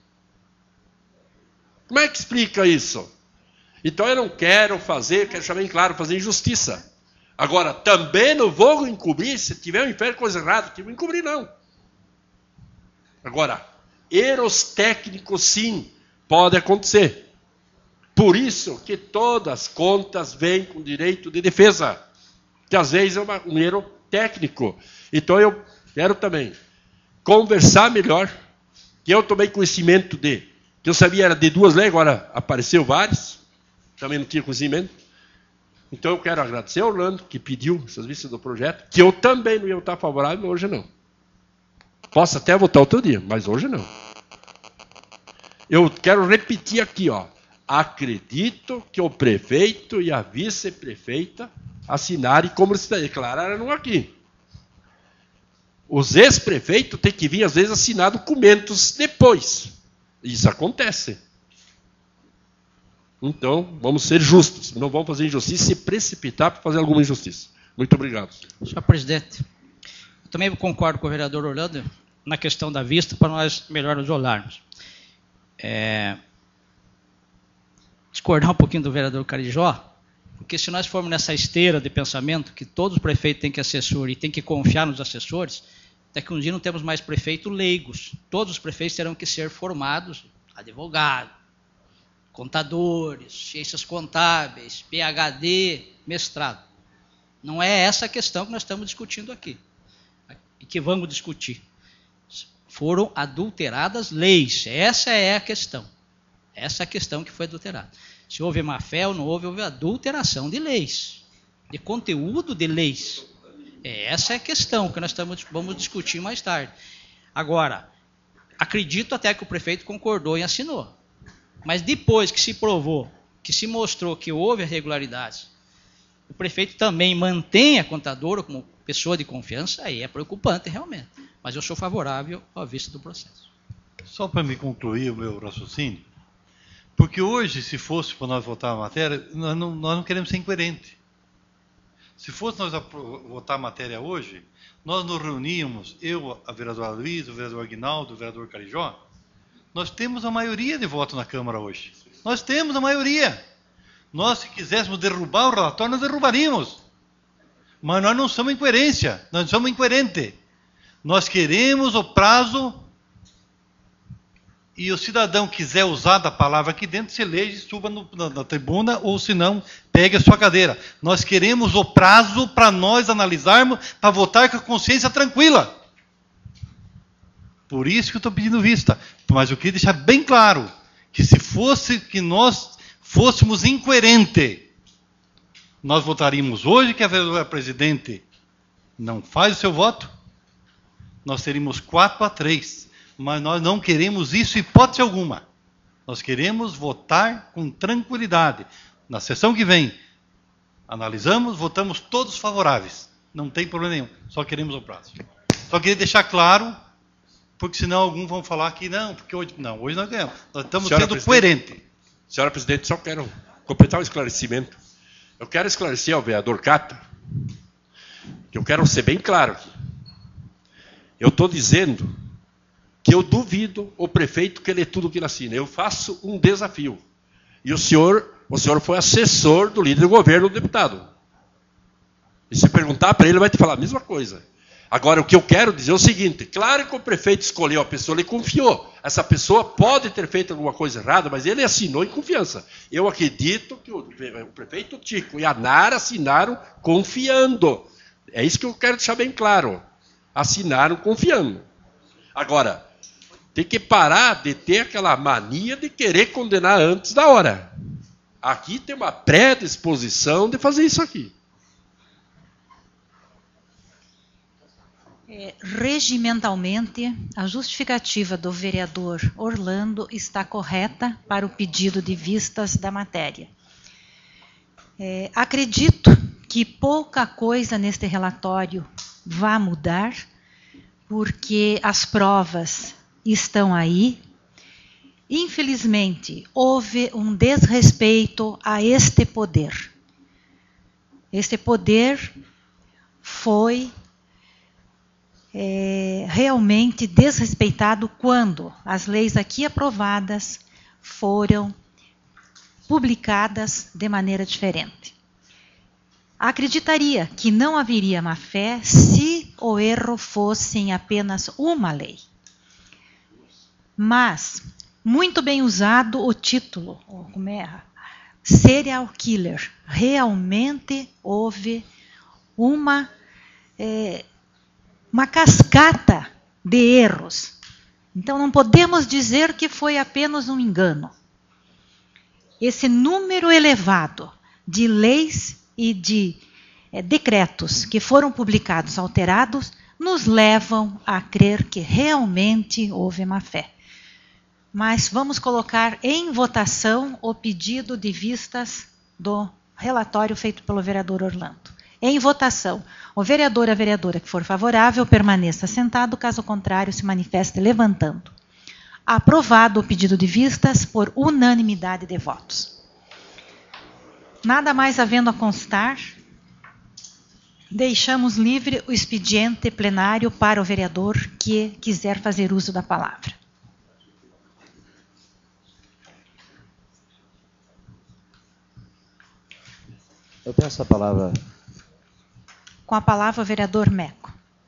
Como é que explica isso? Então eu não quero fazer, quero deixar bem claro, fazer injustiça. Agora, também não vou encobrir, se tiver um inferno coisa errada, que não vou encobrir não. Agora, erros técnicos sim, pode acontecer. Por isso que todas as contas vêm com direito de defesa, que às vezes é uma, um erro técnico. Então eu quero também conversar melhor, que eu tomei conhecimento de, que eu sabia era de duas leis, agora apareceu várias, também não tinha conhecimento. Então eu quero agradecer ao Orlando, que pediu essas vistas do projeto, que eu também não ia votar favorável, mas hoje não. Posso até votar outro dia, mas hoje não. Eu quero repetir aqui, ó. Acredito que o prefeito e a vice-prefeita assinarem como eles declararam aqui. Os ex-prefeitos têm que vir, às vezes, assinar documentos depois. Isso acontece. Então, vamos ser justos. Não vamos fazer injustiça e se precipitar para fazer alguma injustiça. Muito obrigado. Senhor presidente, eu também concordo com o vereador Orlando na questão da vista, para nós melhor nos olharmos. É... discordar um pouquinho do vereador Carijó, porque se nós formos nessa esteira de pensamento que todos os prefeitos têm que assessor e têm que confiar nos assessores, até que um dia não temos mais prefeitos leigos. Todos os prefeitos terão que ser formados, advogados, contadores, ciências contábeis, P H D, mestrado. Não é essa a questão que nós estamos discutindo aqui, e que vamos discutir. Foram adulteradas leis, essa é a questão. Essa é a questão que foi adulterada. Se houve má-fé ou não houve, houve adulteração de leis, de conteúdo de leis. Essa é a questão que nós estamos, vamos discutir mais tarde. Agora, acredito até que o prefeito concordou e assinou. Mas depois que se provou, que se mostrou que houve irregularidades, o prefeito também mantém a contadora como pessoa de confiança, aí é preocupante realmente. Mas eu sou favorável à vista do processo. Só para me concluir o meu raciocínio, porque hoje, se fosse para nós votar a matéria, nós não, nós não queremos ser incoerentes. Se fosse nós votar a matéria hoje, nós nos reuníamos, eu, a vereadora Luiz, o vereador Aguinaldo, o vereador Carijó, nós temos a maioria de votos na Câmara hoje. Nós temos a maioria. Nós, se quiséssemos derrubar o relatório, nós derrubaríamos. Mas nós não somos incoerência, nós não somos incoerentes. Nós queremos o prazo, e o cidadão quiser usar da palavra aqui dentro, se elege, suba no, na, na tribuna, ou se não, pegue a sua cadeira. Nós queremos o prazo para nós analisarmos, para votar com a consciência tranquila. Por isso que eu estou pedindo vista. Mas eu queria deixar bem claro, que se fosse que nós fôssemos incoerentes, nós votaríamos hoje que a vereadora presidente não faz o seu voto, nós teríamos quatro a três. Mas nós não queremos isso, hipótese alguma. Nós queremos votar com tranquilidade. Na sessão que vem, analisamos, votamos todos favoráveis. Não tem problema nenhum, só queremos o prazo. Só queria deixar claro, porque senão alguns vão falar que não, porque hoje não, hoje nós ganhamos. Nós estamos Senhora sendo coerentes. Senhora presidente, só quero completar um esclarecimento. Eu quero esclarecer ao vereador Cata, que eu quero ser bem claro aqui. Eu estou dizendo que eu duvido o prefeito que lê tudo que ele assina. Eu faço um desafio. E o senhor, o senhor foi assessor do líder do governo, do deputado. E se perguntar para ele, ele vai te falar a mesma coisa. Agora, o que eu quero dizer é o seguinte, claro que o prefeito escolheu a pessoa, ele confiou. Essa pessoa pode ter feito alguma coisa errada, mas ele assinou em confiança. Eu acredito que o, o prefeito Tico e a Nara assinaram confiando. É isso que eu quero deixar bem claro. Assinaram confiando. Agora, tem que parar de ter aquela mania de querer condenar antes da hora. Aqui tem uma predisposição de fazer isso aqui. É, regimentalmente, a justificativa do vereador Orlando está correta para o pedido de vistas da matéria. É, acredito que pouca coisa neste relatório vai mudar, porque as provas estão aí. Infelizmente, houve um desrespeito a este poder. Este poder foi é, realmente desrespeitado quando as leis aqui aprovadas foram publicadas de maneira diferente. Acreditaria que não haveria má-fé se o erro fosse em apenas uma lei. Mas, muito bem usado o título, como é? Serial Killer. Realmente houve uma, é, uma cascata de erros. Então, não podemos dizer que foi apenas um engano. Esse número elevado de leis e de é, decretos que foram publicados alterados nos levam a crer que realmente houve má-fé. Mas vamos colocar em votação o pedido de vistas do relatório feito pelo vereador Orlando. Em votação, o vereador ou a vereadora que for favorável permaneça sentado, caso contrário se manifeste levantando. Aprovado o pedido de vistas por unanimidade de votos. Nada mais havendo a constar, deixamos livre o expediente plenário para o vereador que quiser fazer uso da palavra. Eu peço a palavra. Com a palavra o vereador Meco.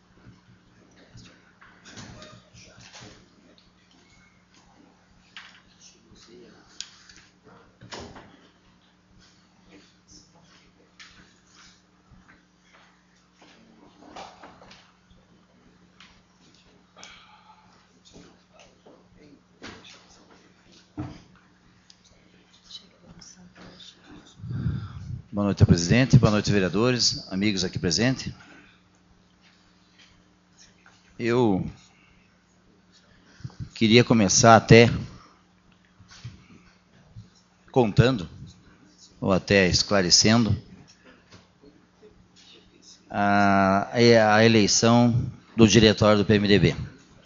Boa noite, presidente. Boa noite, vereadores, amigos aqui presentes. Eu queria começar até contando, ou até esclarecendo, a, a eleição do diretório do P M D B.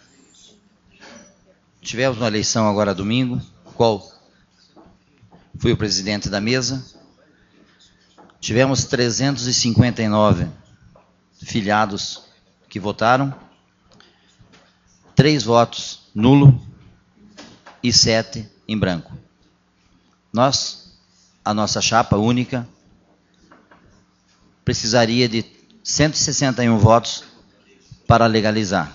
Tivemos uma eleição agora domingo, qual fui o presidente da mesa. Tivemos trezentos e cinquenta e nove filiados que votaram, três votos nulo e sete em branco. Nós, a nossa chapa única, precisaria de cento e sessenta e um votos para legalizar.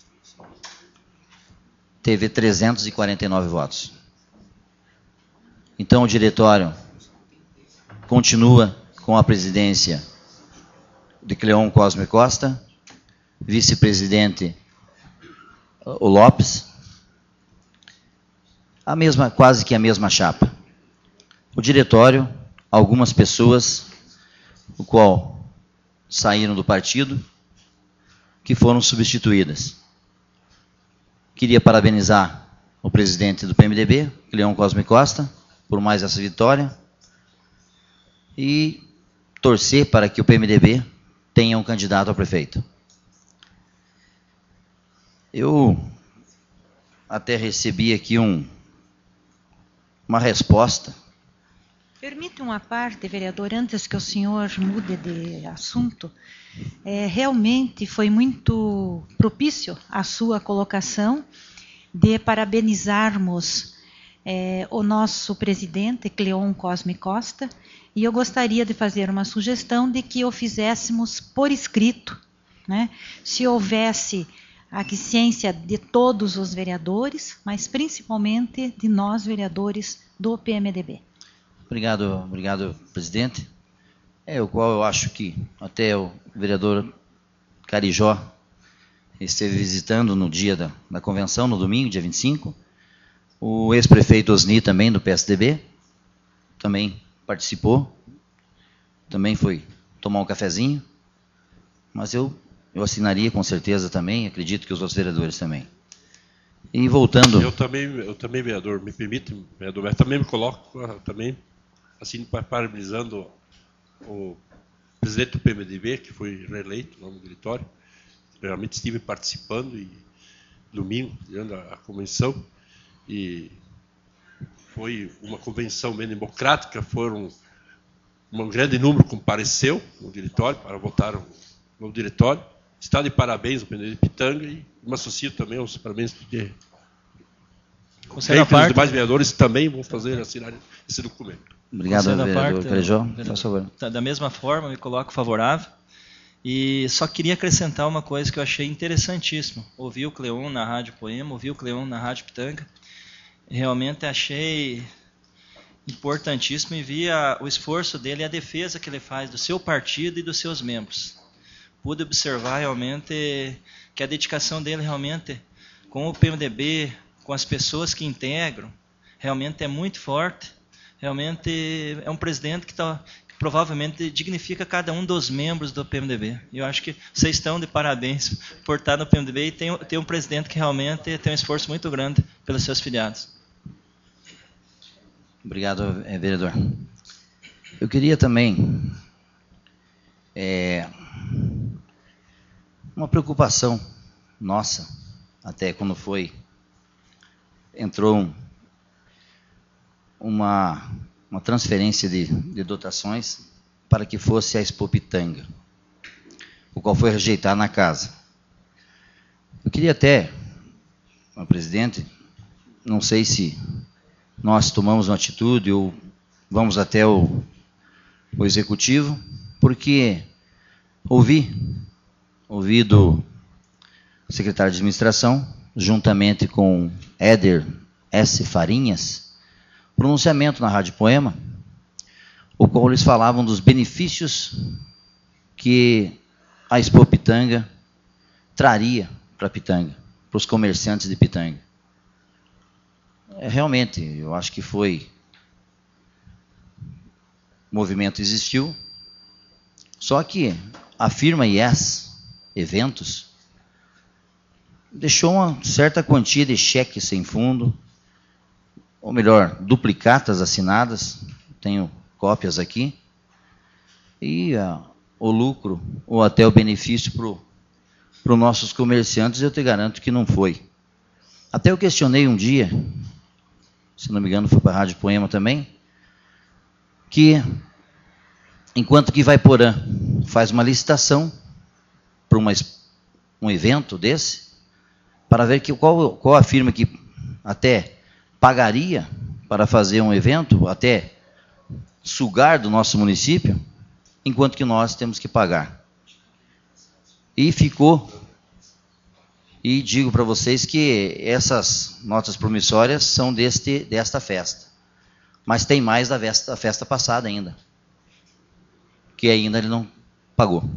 Teve trezentos e quarenta e nove votos. Então o diretório continua com a presidência de Cleon Cosme Costa, vice-presidente o Lopes, a mesma, quase que a mesma chapa. O diretório, algumas pessoas, o qual saíram do partido, que foram substituídas. Queria parabenizar o presidente do P M D B, Cleon Cosme Costa, por mais essa vitória, e torcer para que o P M D B tenha um candidato a prefeito. Eu até recebi aqui um, uma resposta. Permite uma parte, vereador, antes que o senhor mude de assunto. É, realmente foi muito propício a sua colocação de parabenizarmos é, o nosso presidente, Cleon Cosme Costa, e eu gostaria de fazer uma sugestão de que o fizéssemos por escrito, né? Se houvesse a aquiescência de todos os vereadores, mas principalmente de nós, vereadores do P M D B. Obrigado, obrigado, presidente. É o qual eu acho que até o vereador Carijó esteve visitando no dia da, da convenção, no domingo, dia vinte e cinco. O ex-prefeito Osni também, do P S D B, também participou, também foi tomar um cafezinho, mas eu, eu assinaria com certeza também, acredito que os outros vereadores também. E voltando... Eu também, eu também vereador, me permite, vereador, mas também me coloco, também, assim, parabenizando o presidente do P M D B, que foi reeleito lá no diretório. Realmente estive participando e domingo, durante a convenção, e foi uma convenção bem democrática, foram um grande número compareceu no diretório para votar no diretório. Está de parabéns o P M D B de Pitanga e me associo também aos parabéns porque Conselho os demais vereadores também vão fazer assinar esse documento. Obrigado, Conselho vereador parte, Carejó. vereador, Por favor. tá, da mesma forma, me coloco favorável. E só queria acrescentar uma coisa que eu achei interessantíssimo. Ouvi o Cleon na Rádio Poema, ouvi o Cleon na Rádio Pitanga. Realmente achei importantíssimo e vi a, o esforço dele e a defesa que ele faz do seu partido e dos seus membros. Pude observar realmente que a dedicação dele realmente com o P M D B, com as pessoas que integram, realmente é muito forte. Realmente é um presidente que, tá, que provavelmente dignifica cada um dos membros do P M D B. E eu acho que vocês estão de parabéns por estar no P M D B e tem, tem um presidente que realmente tem um esforço muito grande pelos seus filiados. Obrigado, vereador. Eu queria também é, uma preocupação nossa, até quando foi, entrou um, uma, uma transferência de, de dotações para que fosse a Expo Pitanga, o qual foi rejeitado na casa. Eu queria até, senhor presidente, não sei se nós tomamos uma atitude ou vamos até o, o executivo, porque ouvi, ouvi do secretário de administração, juntamente com Éder S. Farinhas, pronunciamento na Rádio Poema, o qual eles falavam dos benefícios que a Expo Pitanga traria para Pitanga, para os comerciantes de Pitanga. É, realmente, eu acho que foi, o movimento existiu, só que a firma Yes Eventos deixou uma certa quantia de cheques sem fundo, ou melhor, duplicatas assinadas, tenho cópias aqui, e uh, o lucro, ou até o benefício para os nossos comerciantes, eu te garanto que não foi. Até eu questionei um dia, se não me engano foi para a Rádio Poema também, que enquanto que Ivaiporã faz uma licitação para uma, um evento desse, para ver que, qual, qual a firma que até pagaria para fazer um evento, até sugar do nosso município, enquanto que nós temos que pagar. E ficou, e digo para vocês que essas notas promissórias são deste, desta festa. Mas tem mais da festa, da festa passada ainda, que ainda ele não pagou.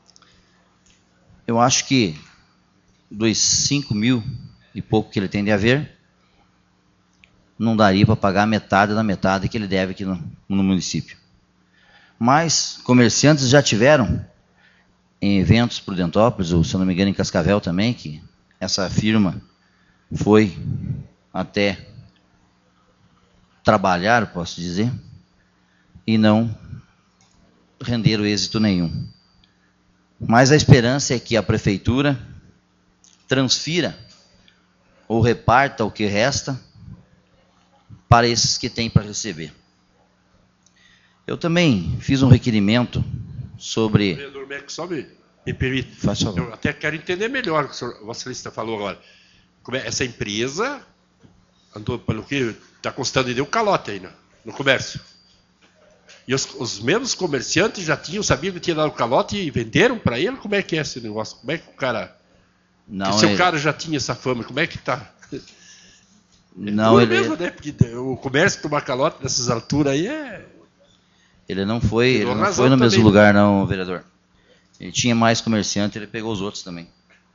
Eu acho que dos cinco mil e pouco que ele tem de haver, não daria para pagar metade da metade que ele deve aqui no, no município. Mas comerciantes já tiveram em eventos Prudentópolis, ou se eu não me engano em Cascavel também, que essa firma foi até trabalhar, posso dizer, e não renderam êxito nenhum. Mas a esperança é que a prefeitura transfira ou reparta o que resta para esses que têm para receber. Eu também fiz um requerimento sobre... Vereador Meco, só me, me permite. Faz favor. Eu até quero entender melhor o que o senhor, Vossa Excelência falou agora. Como é, essa empresa andou, pelo que está constando, e deu calote aí no, no comércio. E os, os mesmos comerciantes já tinham, sabiam que tinha dado calote e venderam para ele? Como é que é esse negócio? Como é que o cara... Não, se ele... o cara já tinha essa fama, como é que está? Não, é ele... mesmo, né? Porque o comércio tomar calote nessas alturas aí é... Ele não foi, ele não razão foi no mesmo também. lugar, não, vereador. Ele tinha mais comerciante, ele pegou os outros também.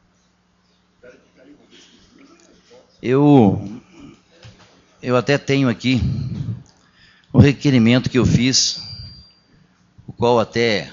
Eu, eu até tenho aqui o requerimento que eu fiz, o qual até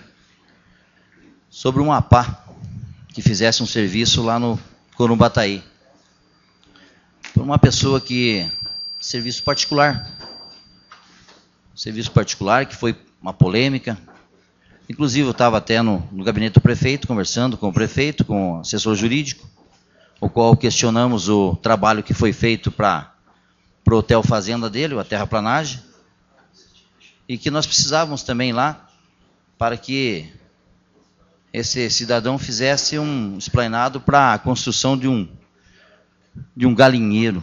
sobre um A P A que fizesse um serviço lá no Corumbataí. Por uma pessoa que, serviço particular, serviço particular que foi uma polêmica, Inclusive, eu estava até no, no gabinete do prefeito, conversando com o prefeito, com o assessor jurídico, o qual questionamos o trabalho que foi feito para o hotel fazenda dele, a terraplanagem, e que nós precisávamos também lá para que esse cidadão fizesse um esplanado para a construção de um, de um galinheiro.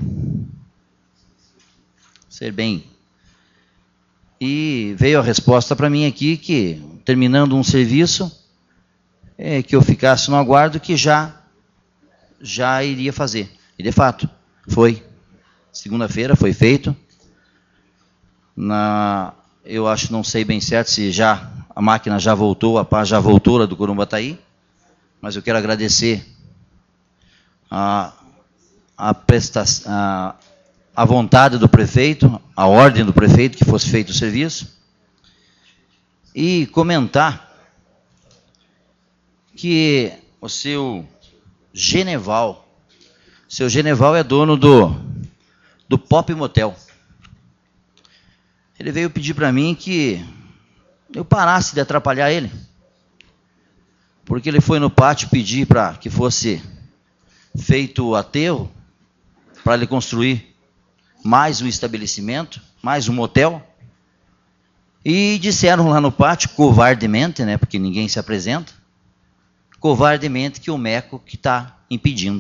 Ser bem. E veio a resposta para mim aqui que, terminando um serviço, é, que eu ficasse no aguardo que já, já iria fazer. E, de fato, foi. Segunda-feira foi feito. Na, eu acho, não sei bem certo se já a máquina já voltou, a pá já voltou lá do Corumbataí, mas eu quero agradecer a, a, presta, a, a vontade do prefeito, a ordem do prefeito que fosse feito o serviço, e comentar que o seu Geneval, o seu Geneval é dono do, do Pop Motel. Ele veio pedir para mim que eu parasse de atrapalhar ele, porque ele foi no pátio pedir para que fosse feito o aterro, para ele construir mais um estabelecimento, mais um motel, e disseram lá no pátio, covardemente, né, porque ninguém se apresenta, covardemente que o MECO que está impedindo.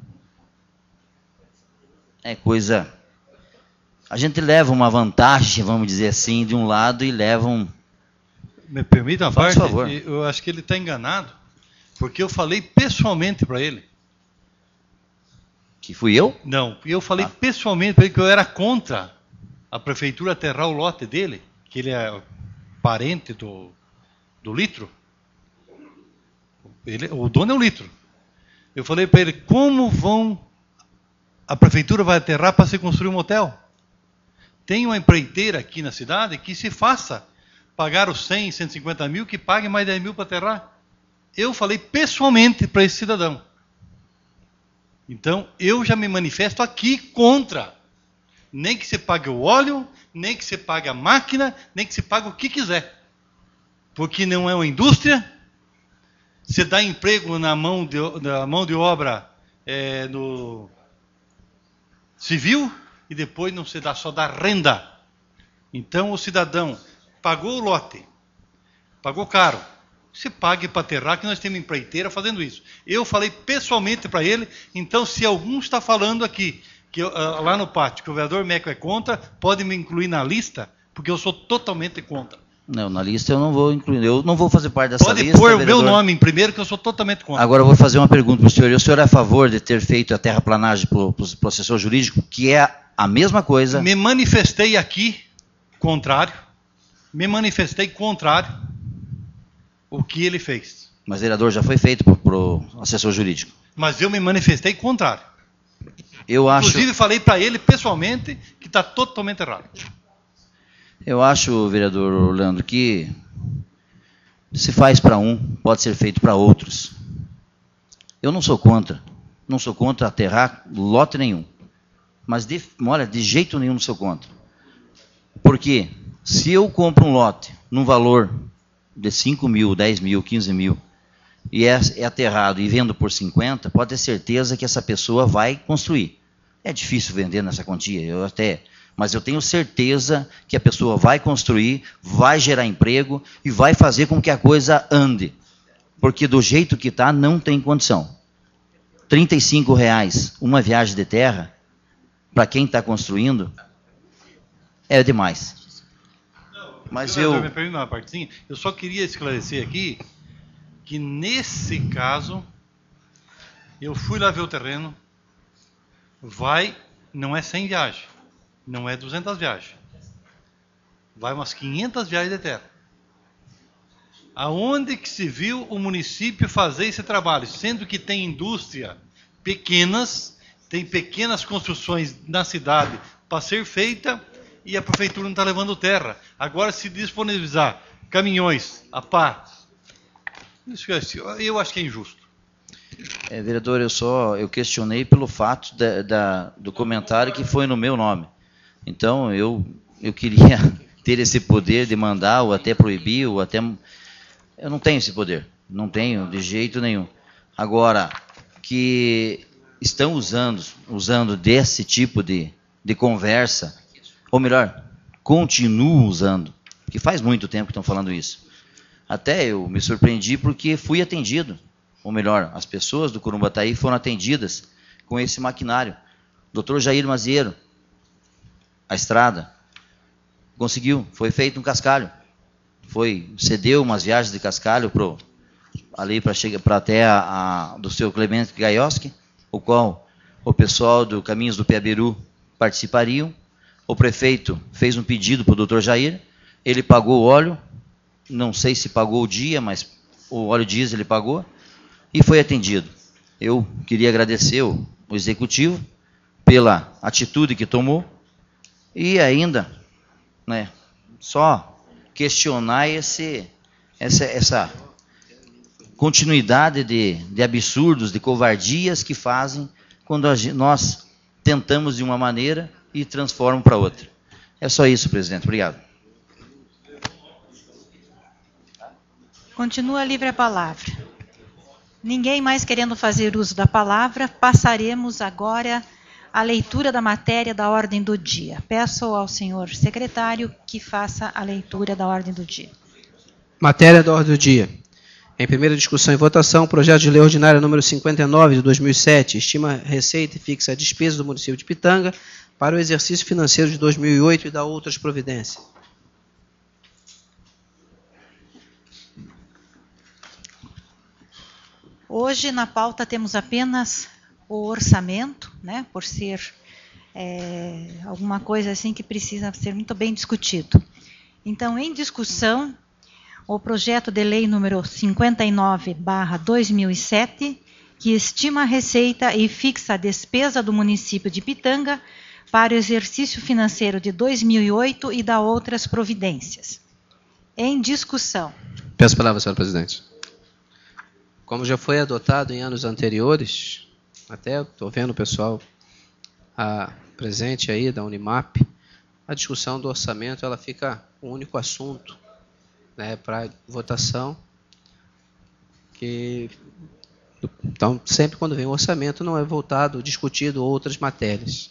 É coisa... A gente leva uma vantagem, vamos dizer assim, de um lado e leva um... Me permita uma Faz parte? favor. Eu acho que ele está enganado, porque eu falei pessoalmente para ele. Que fui eu? Não, eu falei Ah. pessoalmente para ele que eu era contra a prefeitura aterrar o lote dele, que ele é parente do, do Litro. Ele, o dono é o Litro. Eu falei para ele, como vão... A prefeitura vai aterrar para se construir um motel? Tem uma empreiteira aqui na cidade que se faça pagar os cem, cento e cinquenta mil, que pague mais dez mil para aterrar. Eu falei pessoalmente para esse cidadão. Então, eu já me manifesto aqui contra. Nem que se pague o óleo, nem que se pague a máquina, nem que se pague o que quiser. Porque não é uma indústria. Você dá emprego na mão de, na mão de obra é, no civil e depois não se dá, só dá renda. Então, o cidadão pagou o lote, pagou caro, se pague para aterrar, que nós temos empreiteira fazendo isso. Eu falei pessoalmente para ele, então se algum está falando aqui, que eu, lá no pátio, que o vereador Meco é contra, pode me incluir na lista, porque eu sou totalmente contra. Não, na lista eu não vou incluir, eu não vou fazer parte dessa Pode lista. pôr o vereador. meu nome em primeiro, que eu sou totalmente contra. Agora eu vou fazer uma pergunta para o senhor. E o senhor é a favor de ter feito a terraplanagem para o assessor jurídico, que é a mesma coisa? Me manifestei aqui, contrário, me manifestei contrário o que ele fez. Mas, vereador, já foi feito para o assessor jurídico. Mas eu me manifestei contrário. Eu acho, Inclusive, falei para ele pessoalmente que está totalmente errado. eu acho, vereador Leandro, que se faz para um, pode ser feito para outros. Eu não sou contra. Não sou contra aterrar lote nenhum. Mas, de, olha, de jeito nenhum não sou contra. Porque se eu compro um lote num valor de cinco mil, dez mil, quinze mil, e é, é aterrado e vendo por cinquenta, pode ter certeza que essa pessoa vai construir. É difícil vender nessa quantia, eu até, mas eu tenho certeza que a pessoa vai construir, vai gerar emprego e vai fazer com que a coisa ande. Porque do jeito que está, não tem condição. trinta e cinco reais uma viagem de terra, para quem está construindo, é demais. Mas eu... Me permite uma partezinha. Eu só queria esclarecer aqui que nesse caso eu fui lá ver o terreno, vai, não é cem viagens, não é duzentas viagens, vai umas quinhentas viagens de terra. Aonde que se viu o município fazer esse trabalho, sendo que tem indústria pequenas, tem pequenas construções na cidade para ser feita e a prefeitura não está levando terra. Agora, se disponibilizar caminhões, a pá, eu acho que é injusto. É, vereador, eu só eu questionei pelo fato da, da, do comentário que foi no meu nome. Então, eu, eu queria ter esse poder de mandar, ou até proibir, ou até Eu não tenho esse poder. Não tenho, de jeito nenhum. Agora, que estão usando, usando desse tipo de, de conversa, ou melhor, continuam usando, porque faz muito tempo que estão falando isso. Até eu me surpreendi porque fui atendido, ou melhor, as pessoas do Curumbataí foram atendidas com esse maquinário. doutor Jair Mazieiro, a estrada, conseguiu, foi feito um cascalho. Foi, cedeu umas viagens de cascalho pro, ali para chegar para até a, a do seu Clemente Gaioski, o qual o pessoal do Caminhos do Piabiru participariam. O prefeito fez um pedido para o doutor Jair, ele pagou o óleo, não sei se pagou o dia, mas o óleo diesel ele pagou, e foi atendido. Eu queria agradecer o, o executivo pela atitude que tomou, e ainda, né, só questionar esse, essa, essa continuidade de, de absurdos, de covardias que fazem quando a, nós tentamos de uma maneira e transformam para outra. É só isso, presidente. Obrigado. Continua livre a palavra. Ninguém mais querendo fazer uso da palavra, passaremos agora à leitura da matéria da ordem do dia. Peço ao senhor secretário que faça a leitura da ordem do dia. Matéria da ordem do dia. Em primeira discussão e votação, projeto de lei ordinária número cinquenta e nove de dois mil e sete, estima receita e fixa a despesa do município de Pitanga para o exercício financeiro de dois mil e oito e dá outras providências. Hoje na pauta temos apenas o orçamento, né, por ser é, alguma coisa assim que precisa ser muito bem discutido. Então, em discussão, o projeto de lei número cinquenta e nove barra dois mil e sete, que estima a receita e fixa a despesa do município de Pitanga para o exercício financeiro de dois mil e oito e dá outras providências. Em discussão. Peço a palavra, senhor presidente. Como já foi adotado em anos anteriores, até estou vendo o pessoal a, presente aí da Unimap, a discussão do orçamento ela fica um único assunto, né, para votação. Que, então, sempre quando vem o orçamento não é voltado, discutido outras matérias.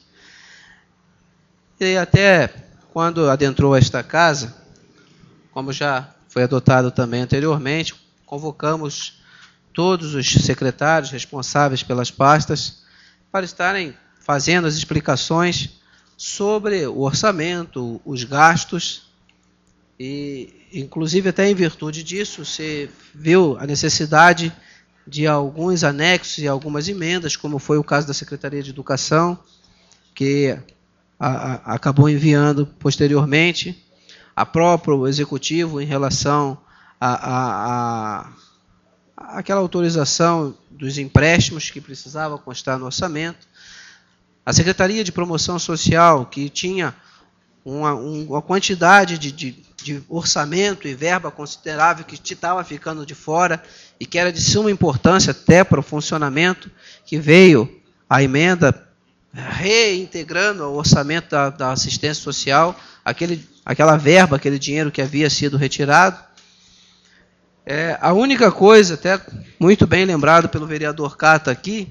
E até quando adentrou esta casa, como já foi adotado também anteriormente, convocamos todos os secretários responsáveis pelas pastas para estarem fazendo as explicações sobre o orçamento, os gastos, e inclusive até em virtude disso se viu a necessidade de alguns anexos e algumas emendas, como foi o caso da Secretaria de Educação, que a, a, acabou enviando posteriormente, a próprio Executivo em relação a, a, a aquela autorização dos empréstimos que precisava constar no orçamento, a Secretaria de Promoção Social, que tinha uma, uma quantidade de, de, de orçamento e verba considerável que estava ficando de fora e que era de suma importância até para o funcionamento, que veio a emenda reintegrando o orçamento da, da assistência social, aquele, aquela verba, aquele dinheiro que havia sido retirado. É, a única coisa, até muito bem lembrado pelo vereador Cata aqui,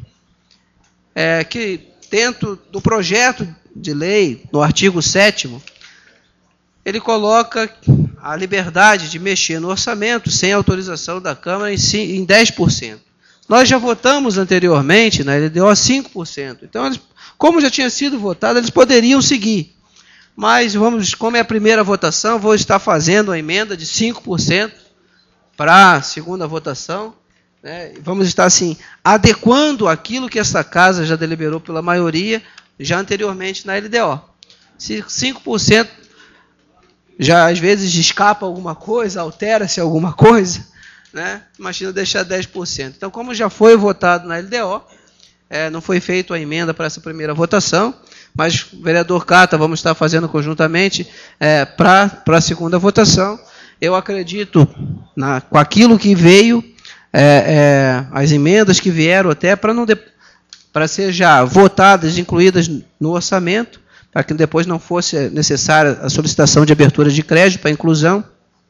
é que dentro do projeto de lei, no artigo sétimo, ele coloca a liberdade de mexer no orçamento sem autorização da Câmara em dez por cento. Nós já votamos anteriormente na L D O cinco por cento. Então, eles, como já tinha sido votado, eles poderiam seguir. Mas, vamos, como é a primeira votação, vou estar fazendo a emenda de cinco por cento para a segunda votação, né? Vamos estar assim, adequando aquilo que essa casa já deliberou pela maioria, já anteriormente na L D O. Se cinco por cento já às vezes escapa alguma coisa, altera-se alguma coisa, né? Imagina deixar dez por cento. Então, como já foi votado na L D O, é, não foi feita a emenda para essa primeira votação, mas o vereador Cata, vamos estar fazendo conjuntamente é, para a segunda votação. Eu acredito na, com aquilo que veio, é, é, as emendas que vieram até para não para ser já votadas, incluídas no orçamento, para que depois não fosse necessária a solicitação de abertura de crédito para inclusão.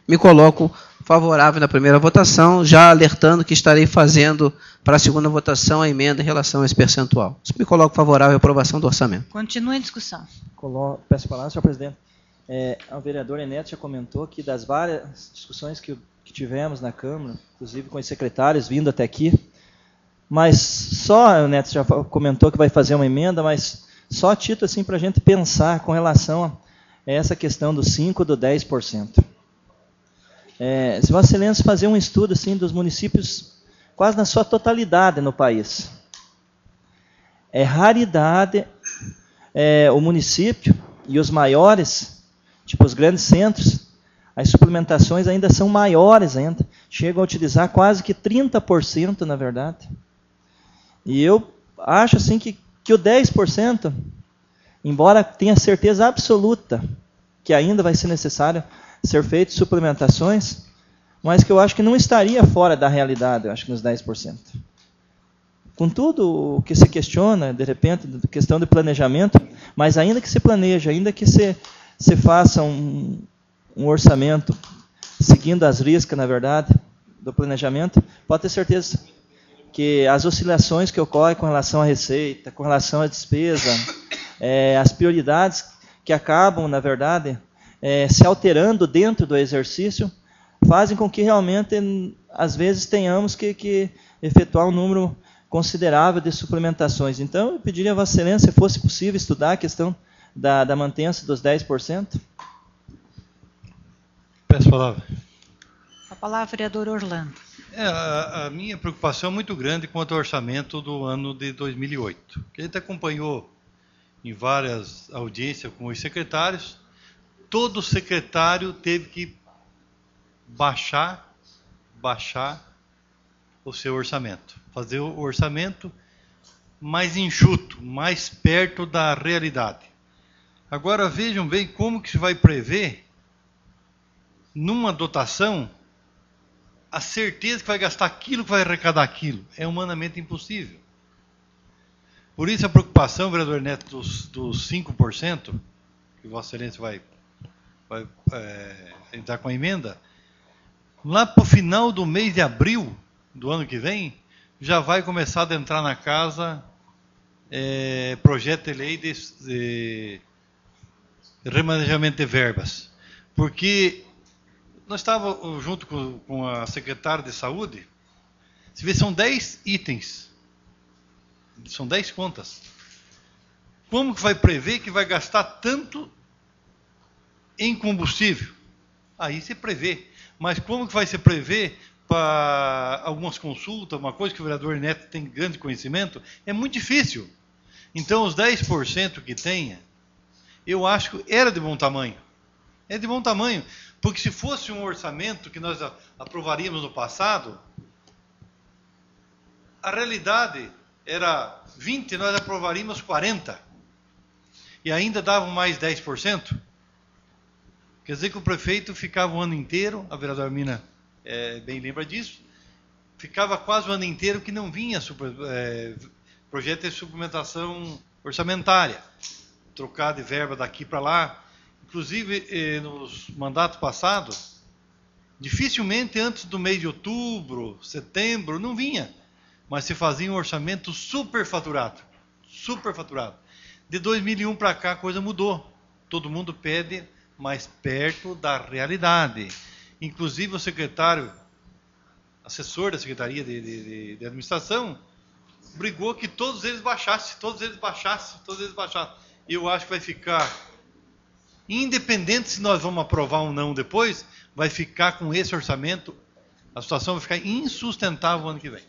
me coloco favorável na primeira votação, já alertando que estarei fazendo para a segunda votação a emenda em relação a esse percentual. Me coloco favorável à aprovação do orçamento. Continua em discussão. Colo- Peço a palavra, senhor presidente. É, o vereador Eneto já comentou que das várias discussões que, que tivemos na Câmara, inclusive com os secretários vindo até aqui, mas só, o Neto já comentou que vai fazer uma emenda, mas só a título assim, para a gente pensar com relação a essa questão do cinco por cento, do dez por cento. É, se Vossa Excelência fazer um estudo assim, dos municípios quase na sua totalidade no país, é raridade é, o município e os maiores, tipo os grandes centros, as suplementações ainda são maiores ainda, chegam a utilizar quase que trinta por cento na verdade. E eu acho assim que, que o dez por cento, embora tenha certeza absoluta que ainda vai ser necessário ser feitas suplementações, mas que eu acho que não estaria fora da realidade, eu acho que nos dez por cento. Com tudo o que se questiona, de repente, da questão de planejamento, mas ainda que se planeje, ainda que se, se faça um, um orçamento seguindo as riscas, na verdade, do planejamento, pode ter certeza que as oscilações que ocorrem com relação à receita, com relação à despesa, é, as prioridades que acabam, na verdade, é, se alterando dentro do exercício, fazem com que realmente, às vezes, tenhamos que, que efetuar um número considerável de suplementações. Então, eu pediria a Vossa Excelência, se fosse possível, estudar a questão da, da mantença dos dez por cento. Peço a palavra. A palavra, vereador Orlando. É, a, a minha preocupação é muito grande quanto ao orçamento do ano de dois mil e oito. Que a gente acompanhou em várias audiências com os secretários. Todo secretário teve que baixar, baixar o seu orçamento. Fazer o orçamento mais enxuto, mais perto da realidade. Agora vejam bem como que se vai prever, numa dotação, a certeza que vai gastar aquilo, que vai arrecadar aquilo. É humanamente impossível. Por isso a preocupação, vereador Neto, dos, dos cinco por cento, que Vossa Excelência vai, vai é, entrar com a emenda, lá para o final do mês de abril do ano que vem, já vai começar a entrar na casa é, projeto de lei de, de remanejamento de verbas. Porque nós estávamos junto com, com a secretária de saúde, se vê, são dez itens, são dez contas. Como que vai prever que vai gastar tanto em combustível? Aí se prevê. Mas como que vai se prever para algumas consultas, uma coisa que o vereador Neto tem grande conhecimento, é muito difícil. Então, os dez por cento que tenha, eu acho que era de bom tamanho. É de bom tamanho. Porque se fosse um orçamento que nós aprovaríamos no passado, a realidade era vinte, nós aprovaríamos quarenta. E ainda davam mais dez por cento. Quer dizer que o prefeito ficava o ano inteiro, a vereadora Mina é, bem lembra disso, ficava quase o ano inteiro que não vinha super, é, projeto de suplementação orçamentária, trocar de verba daqui para lá. Inclusive, eh, nos mandatos passados, dificilmente antes do mês de outubro, setembro, não vinha, mas se fazia um orçamento superfaturado, superfaturado. De dois mil e um para cá a coisa mudou, todo mundo pede mais perto da realidade. Inclusive o secretário, assessor da Secretaria de, de, de Administração, brigou que todos eles baixassem, todos eles baixassem, todos eles baixassem. Eu acho que vai ficar, independente se nós vamos aprovar ou não depois, vai ficar com esse orçamento, a situação vai ficar insustentável o ano que vem.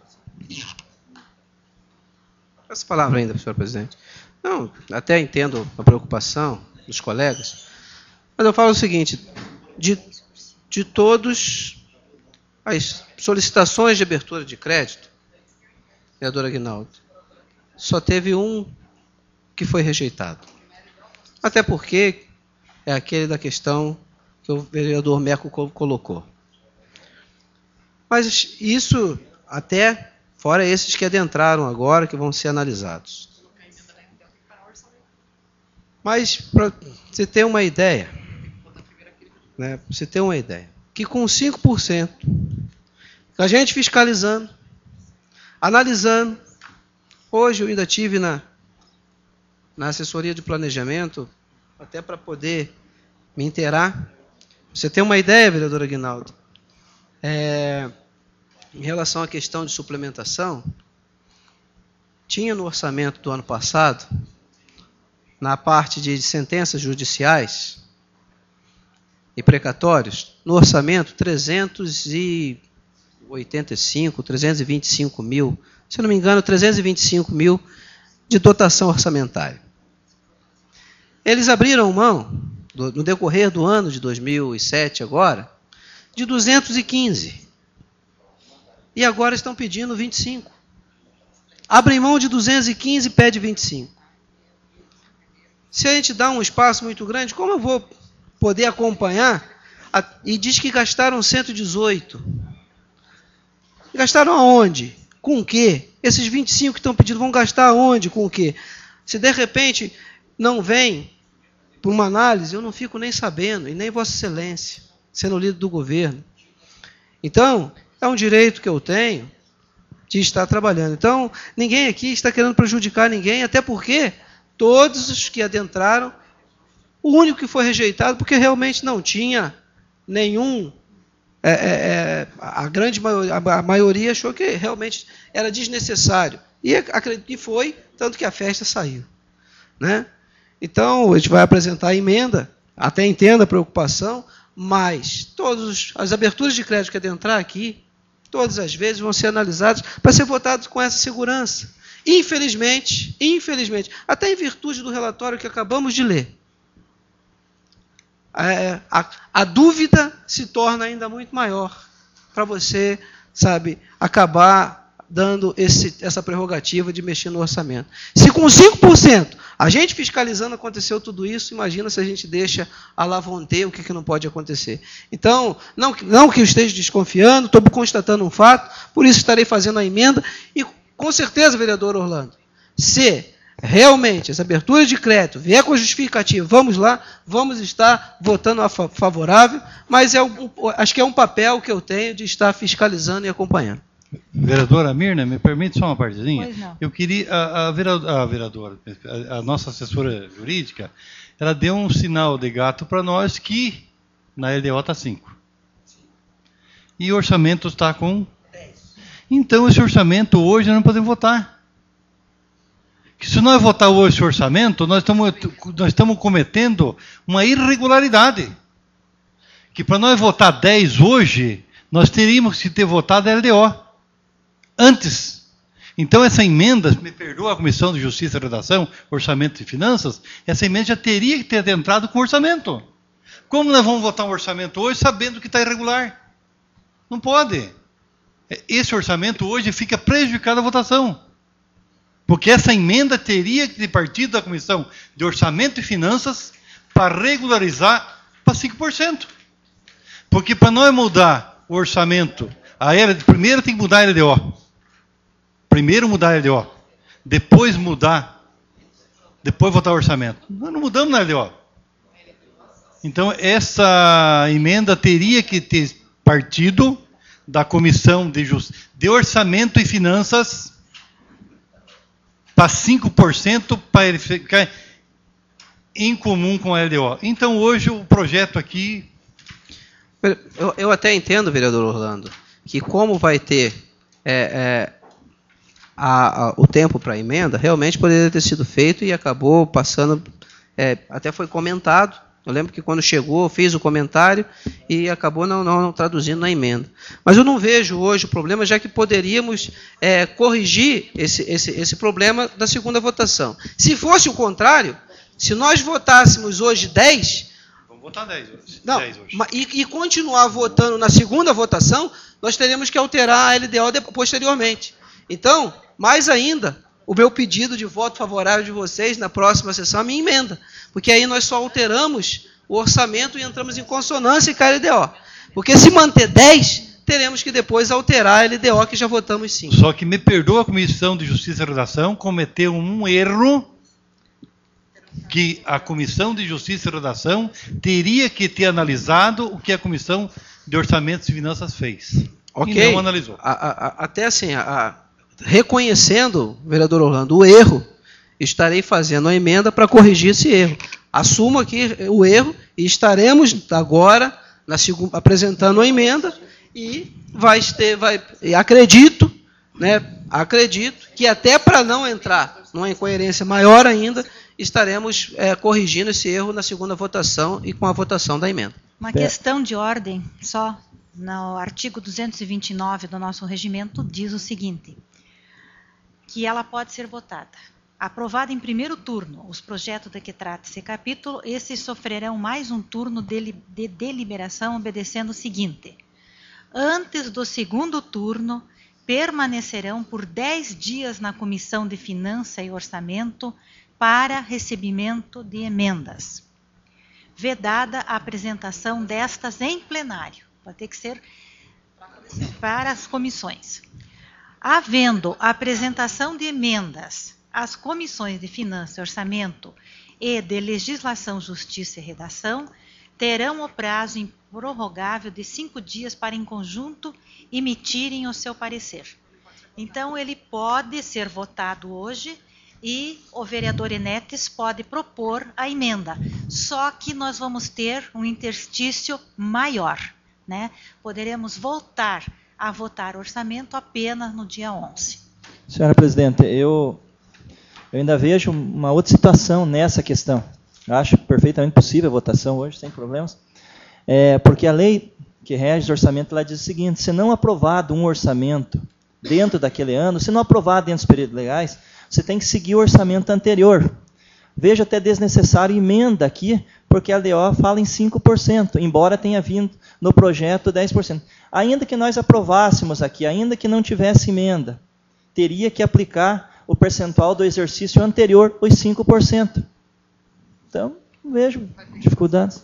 Essa palavra ainda, senhor presidente. Não, até entendo a preocupação dos colegas, mas eu falo o seguinte, de, de todos as solicitações de abertura de crédito, vereador Aguinaldo, só teve um que foi rejeitado. Até porque é aquele da questão que o vereador Meco colocou. Mas isso até fora esses que adentraram agora, que vão ser analisados. Mas, para você ter uma ideia, né, para você ter uma ideia, que com cinco por cento, a gente fiscalizando, analisando, hoje eu ainda tive na, na assessoria de planejamento, até para poder me inteirar. Você tem uma ideia, vereador Aguinaldo? É, em relação à questão de suplementação, tinha no orçamento do ano passado, na parte de sentenças judiciais e precatórios, no orçamento trezentos e oitenta e cinco, trezentos e vinte e cinco mil, se não me engano, trezentos e vinte e cinco mil de dotação orçamentária. Eles abriram mão, do, no decorrer do ano de dois mil e sete agora, de duzentos e quinze. E agora estão pedindo vinte e cinco. Abrem mão de duzentos e quinze e pede vinte e cinco. Se a gente dá um espaço muito grande, como eu vou poder acompanhar? A, e diz que gastaram cento e dezoito. Gastaram aonde? Com o quê? Esses vinte e cinco que estão pedindo vão gastar aonde? Com o quê? Se de repente não vem para uma análise, eu não fico nem sabendo, e nem Vossa Excelência, sendo líder do governo. Então, é um direito que eu tenho de estar trabalhando. Então, ninguém aqui está querendo prejudicar ninguém, até porque todos os que adentraram, o único que foi rejeitado, porque realmente não tinha nenhum... É, é, a grande maioria, a maioria achou que realmente era desnecessário. E acredito que foi, tanto que a festa saiu. Né? Então, a gente vai apresentar a emenda, até entendo a preocupação, mas todas as aberturas de crédito que adentrar aqui, todas as vezes vão ser analisadas para ser votados com essa segurança. Infelizmente, infelizmente, até em virtude do relatório que acabamos de ler, é, a, a dúvida se torna ainda muito maior para você, sabe, acabar dando esse, essa prerrogativa de mexer no orçamento. Se com cinco por cento a gente fiscalizando aconteceu tudo isso, imagina se a gente deixa a lavonter o que, que não pode acontecer. Então, não, não que eu esteja desconfiando, estou constatando um fato, por isso estarei fazendo a emenda, e com certeza, vereador Orlando, se realmente essa abertura de crédito vier com justificativa, vamos lá, vamos estar votando a favorável, mas é um, acho que é um papel que eu tenho de estar fiscalizando e acompanhando. Vereadora Mirna, me permite só uma partezinha? Pois não. Eu queria, a, a, vereadora, a vereadora, a, a nossa assessora jurídica, ela deu um sinal de gato para nós que na L D O está cinco. E o orçamento está com dez. Então, esse orçamento hoje nós não podemos votar. Que se nós votar hoje esse orçamento, nós estamos, nós estamos cometendo uma irregularidade. Que para nós votar dez hoje, nós teríamos que ter votado a L D O. Antes. Então, essa emenda, me perdoa a Comissão de Justiça e Redação, Orçamento e Finanças, essa emenda já teria que ter entrado com orçamento. Como nós vamos votar um orçamento hoje sabendo que está irregular? Não pode. Esse orçamento hoje fica prejudicado a votação. Porque essa emenda teria que ter partido da Comissão de Orçamento e Finanças para regularizar para cinco por cento. Porque para nós mudar o orçamento, a L D O, primeiro tem que mudar a L D O. Primeiro mudar a L D O, depois mudar, depois votar o orçamento. Nós não mudamos na L D O. Então, essa emenda teria que ter partido da Comissão de, Just... de Orçamento e Finanças para cinco por cento para ele ficar em comum com a L D O. Então, hoje, o projeto aqui... Eu, eu até entendo, vereador Orlando, que como vai ter... É, é, A, a, o tempo para a emenda, realmente poderia ter sido feito e acabou passando, é, até foi comentado, eu lembro que quando chegou, eu fiz o comentário e acabou não, não, não traduzindo na emenda. Mas eu não vejo hoje o problema, já que poderíamos é, corrigir esse, esse, esse problema da segunda votação. Se fosse o contrário, se nós votássemos hoje dez... Vamos votar dez hoje. Não, dez hoje. E, e continuar votando na segunda votação, nós teríamos que alterar a L D O de, posteriormente. Então, mais ainda, o meu pedido de voto favorável de vocês na próxima sessão, a minha emenda. Porque aí nós só alteramos o orçamento e entramos em consonância com a L D O. Porque se manter dez, teremos que depois alterar a L D O, que já votamos cinco. Só que me perdoa, a Comissão de Justiça e Redação cometeu um erro que a Comissão de Justiça e Redação teria que ter analisado o que a Comissão de Orçamentos e Finanças fez. Ok. E não analisou. A, a, a, até assim, a, a, reconhecendo, vereador Orlando, o erro, estarei fazendo a emenda para corrigir esse erro. Assumo aqui o erro e estaremos agora na segunda, apresentando a emenda e vai ter, vai, e acredito, né, acredito que até para não entrar numa incoerência maior ainda, estaremos é, corrigindo esse erro na segunda votação e com a votação da emenda. Uma questão de ordem, só no artigo duzentos e vinte e nove do nosso regimento diz o seguinte, que ela pode ser votada. Aprovada em primeiro turno os projetos de que trata esse capítulo, esses sofrerão mais um turno de, de deliberação obedecendo o seguinte. Antes do segundo turno, permanecerão por dez dias na Comissão de Finanças e Orçamento para recebimento de emendas. Vedada a apresentação destas em plenário. Vai ter que ser para as comissões. Havendo a apresentação de emendas às comissões de Finanças e Orçamento e de Legislação, Justiça e Redação, terão o prazo improrrogável de cinco dias para, em conjunto, emitirem o seu parecer. Então, ele pode ser votado hoje e o vereador Enetes pode propor a emenda. Só que nós vamos ter um interstício maior, né? Poderemos voltar a votar orçamento apenas no dia onze. Senhora Presidente, eu, eu ainda vejo uma outra situação nessa questão. Acho perfeitamente possível a votação hoje, sem problemas, é, porque a lei que rege o orçamento ela diz o seguinte, se não aprovado um orçamento dentro daquele ano, se não aprovado dentro dos períodos legais, você tem que seguir o orçamento anterior. Vejo até desnecessário emenda aqui, porque a L D O fala em cinco por cento, embora tenha vindo no projeto dez por cento. Ainda que nós aprovássemos aqui, ainda que não tivesse emenda, teria que aplicar o percentual do exercício anterior, os cinco por cento. Então, não vejo dificuldades.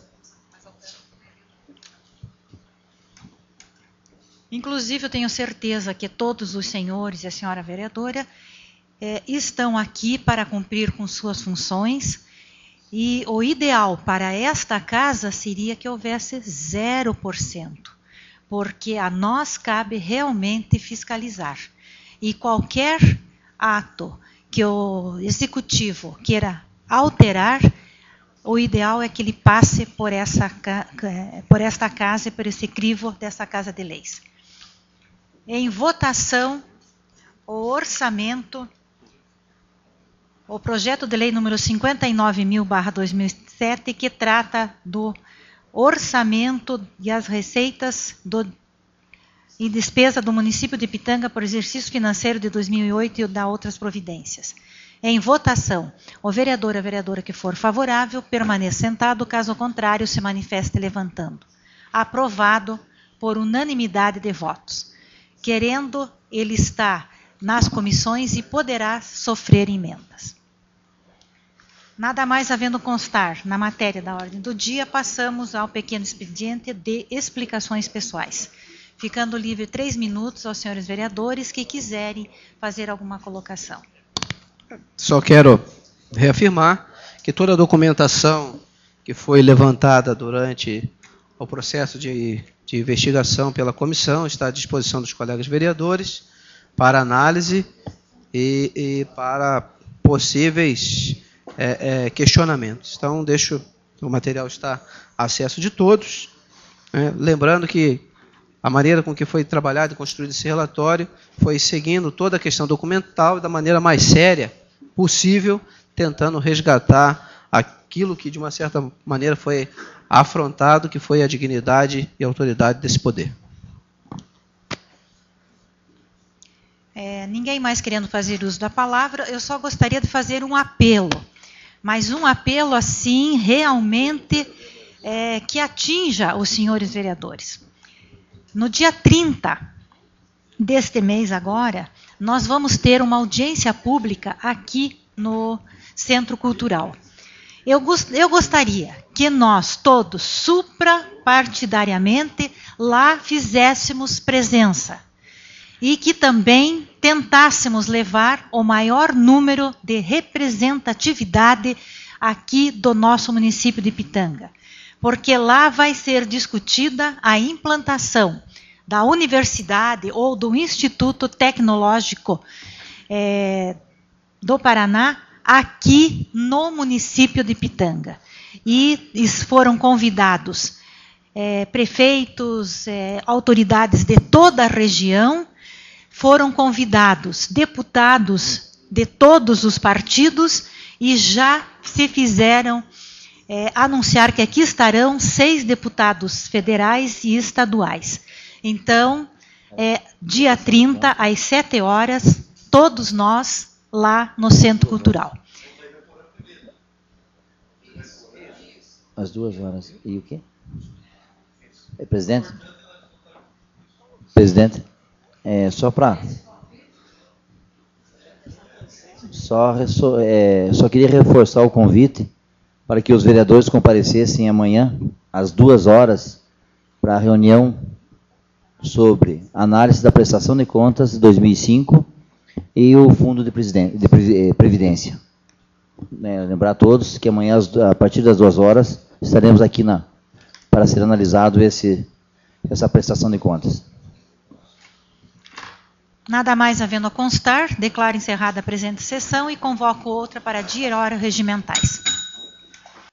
Inclusive, eu tenho certeza que todos os senhores e a senhora vereadora é, estão aqui para cumprir com suas funções e o ideal para esta casa seria que houvesse zero por cento, porque a nós cabe realmente fiscalizar. E qualquer ato que o executivo queira alterar, o ideal é que ele passe por, essa, por esta casa e por esse crivo dessa Casa de Leis. Em votação, o orçamento, o projeto de lei número cinquenta e nove mil barra dois mil e sete, que trata do orçamento e as receitas do, e despesa do município de Ipitanga por exercício financeiro de dois mil e oito e da outras providências. Em votação, o vereador ou a vereadora que for favorável permaneça sentado, caso contrário se manifeste levantando. Aprovado por unanimidade de votos. Querendo, ele está nas comissões e poderá sofrer emendas. Nada mais havendo constar na matéria da ordem do dia, passamos ao pequeno expediente de explicações pessoais. Ficando livre três minutos aos senhores vereadores que quiserem fazer alguma colocação. Só quero reafirmar que toda a documentação que foi levantada durante o processo de, de investigação pela comissão está à disposição dos colegas vereadores para análise e, e para possíveis é, é, questionamentos. Então, deixo o material estar a acesso de todos, né? Lembrando que a maneira com que foi trabalhado e construído esse relatório foi seguindo toda a questão documental da maneira mais séria possível, tentando resgatar aquilo que, de uma certa maneira, foi afrontado, que foi a dignidade e a autoridade desse poder. É, ninguém mais querendo fazer uso da palavra, eu só gostaria de fazer um apelo, mas um apelo, assim, realmente é, que atinja os senhores vereadores. No dia trinta deste mês agora, nós vamos ter uma audiência pública aqui no Centro Cultural. Eu, gost, eu gostaria que nós todos, suprapartidariamente, lá fizéssemos presença e que também tentássemos levar o maior número de representatividade aqui do nosso município de Ipitanga. porque lá vai ser discutida a implantação da universidade ou do Instituto Tecnológico é, do Paraná aqui no município de Pitanga. E foram convidados é, prefeitos, é, autoridades de toda a região, foram convidados deputados de todos os partidos e já se fizeram é, anunciar que aqui estarão seis deputados federais e estaduais. Então, é, dia trinta, às sete horas, todos nós lá no Centro Cultural. Às duas horas. E o quê? É, presidente? Presidente, é, só para... Só, é, só queria reforçar o convite para que os vereadores comparecessem amanhã, às duas horas, para a reunião sobre análise da prestação de contas de dois mil e cinco e o Fundo de, de Previdência. É, lembrar a todos que amanhã, a partir das duas horas, estaremos aqui na, para ser analisado esse, essa prestação de contas. Nada mais havendo a constar, declaro encerrada a presente sessão e convoco outra para dia e hora regimentais.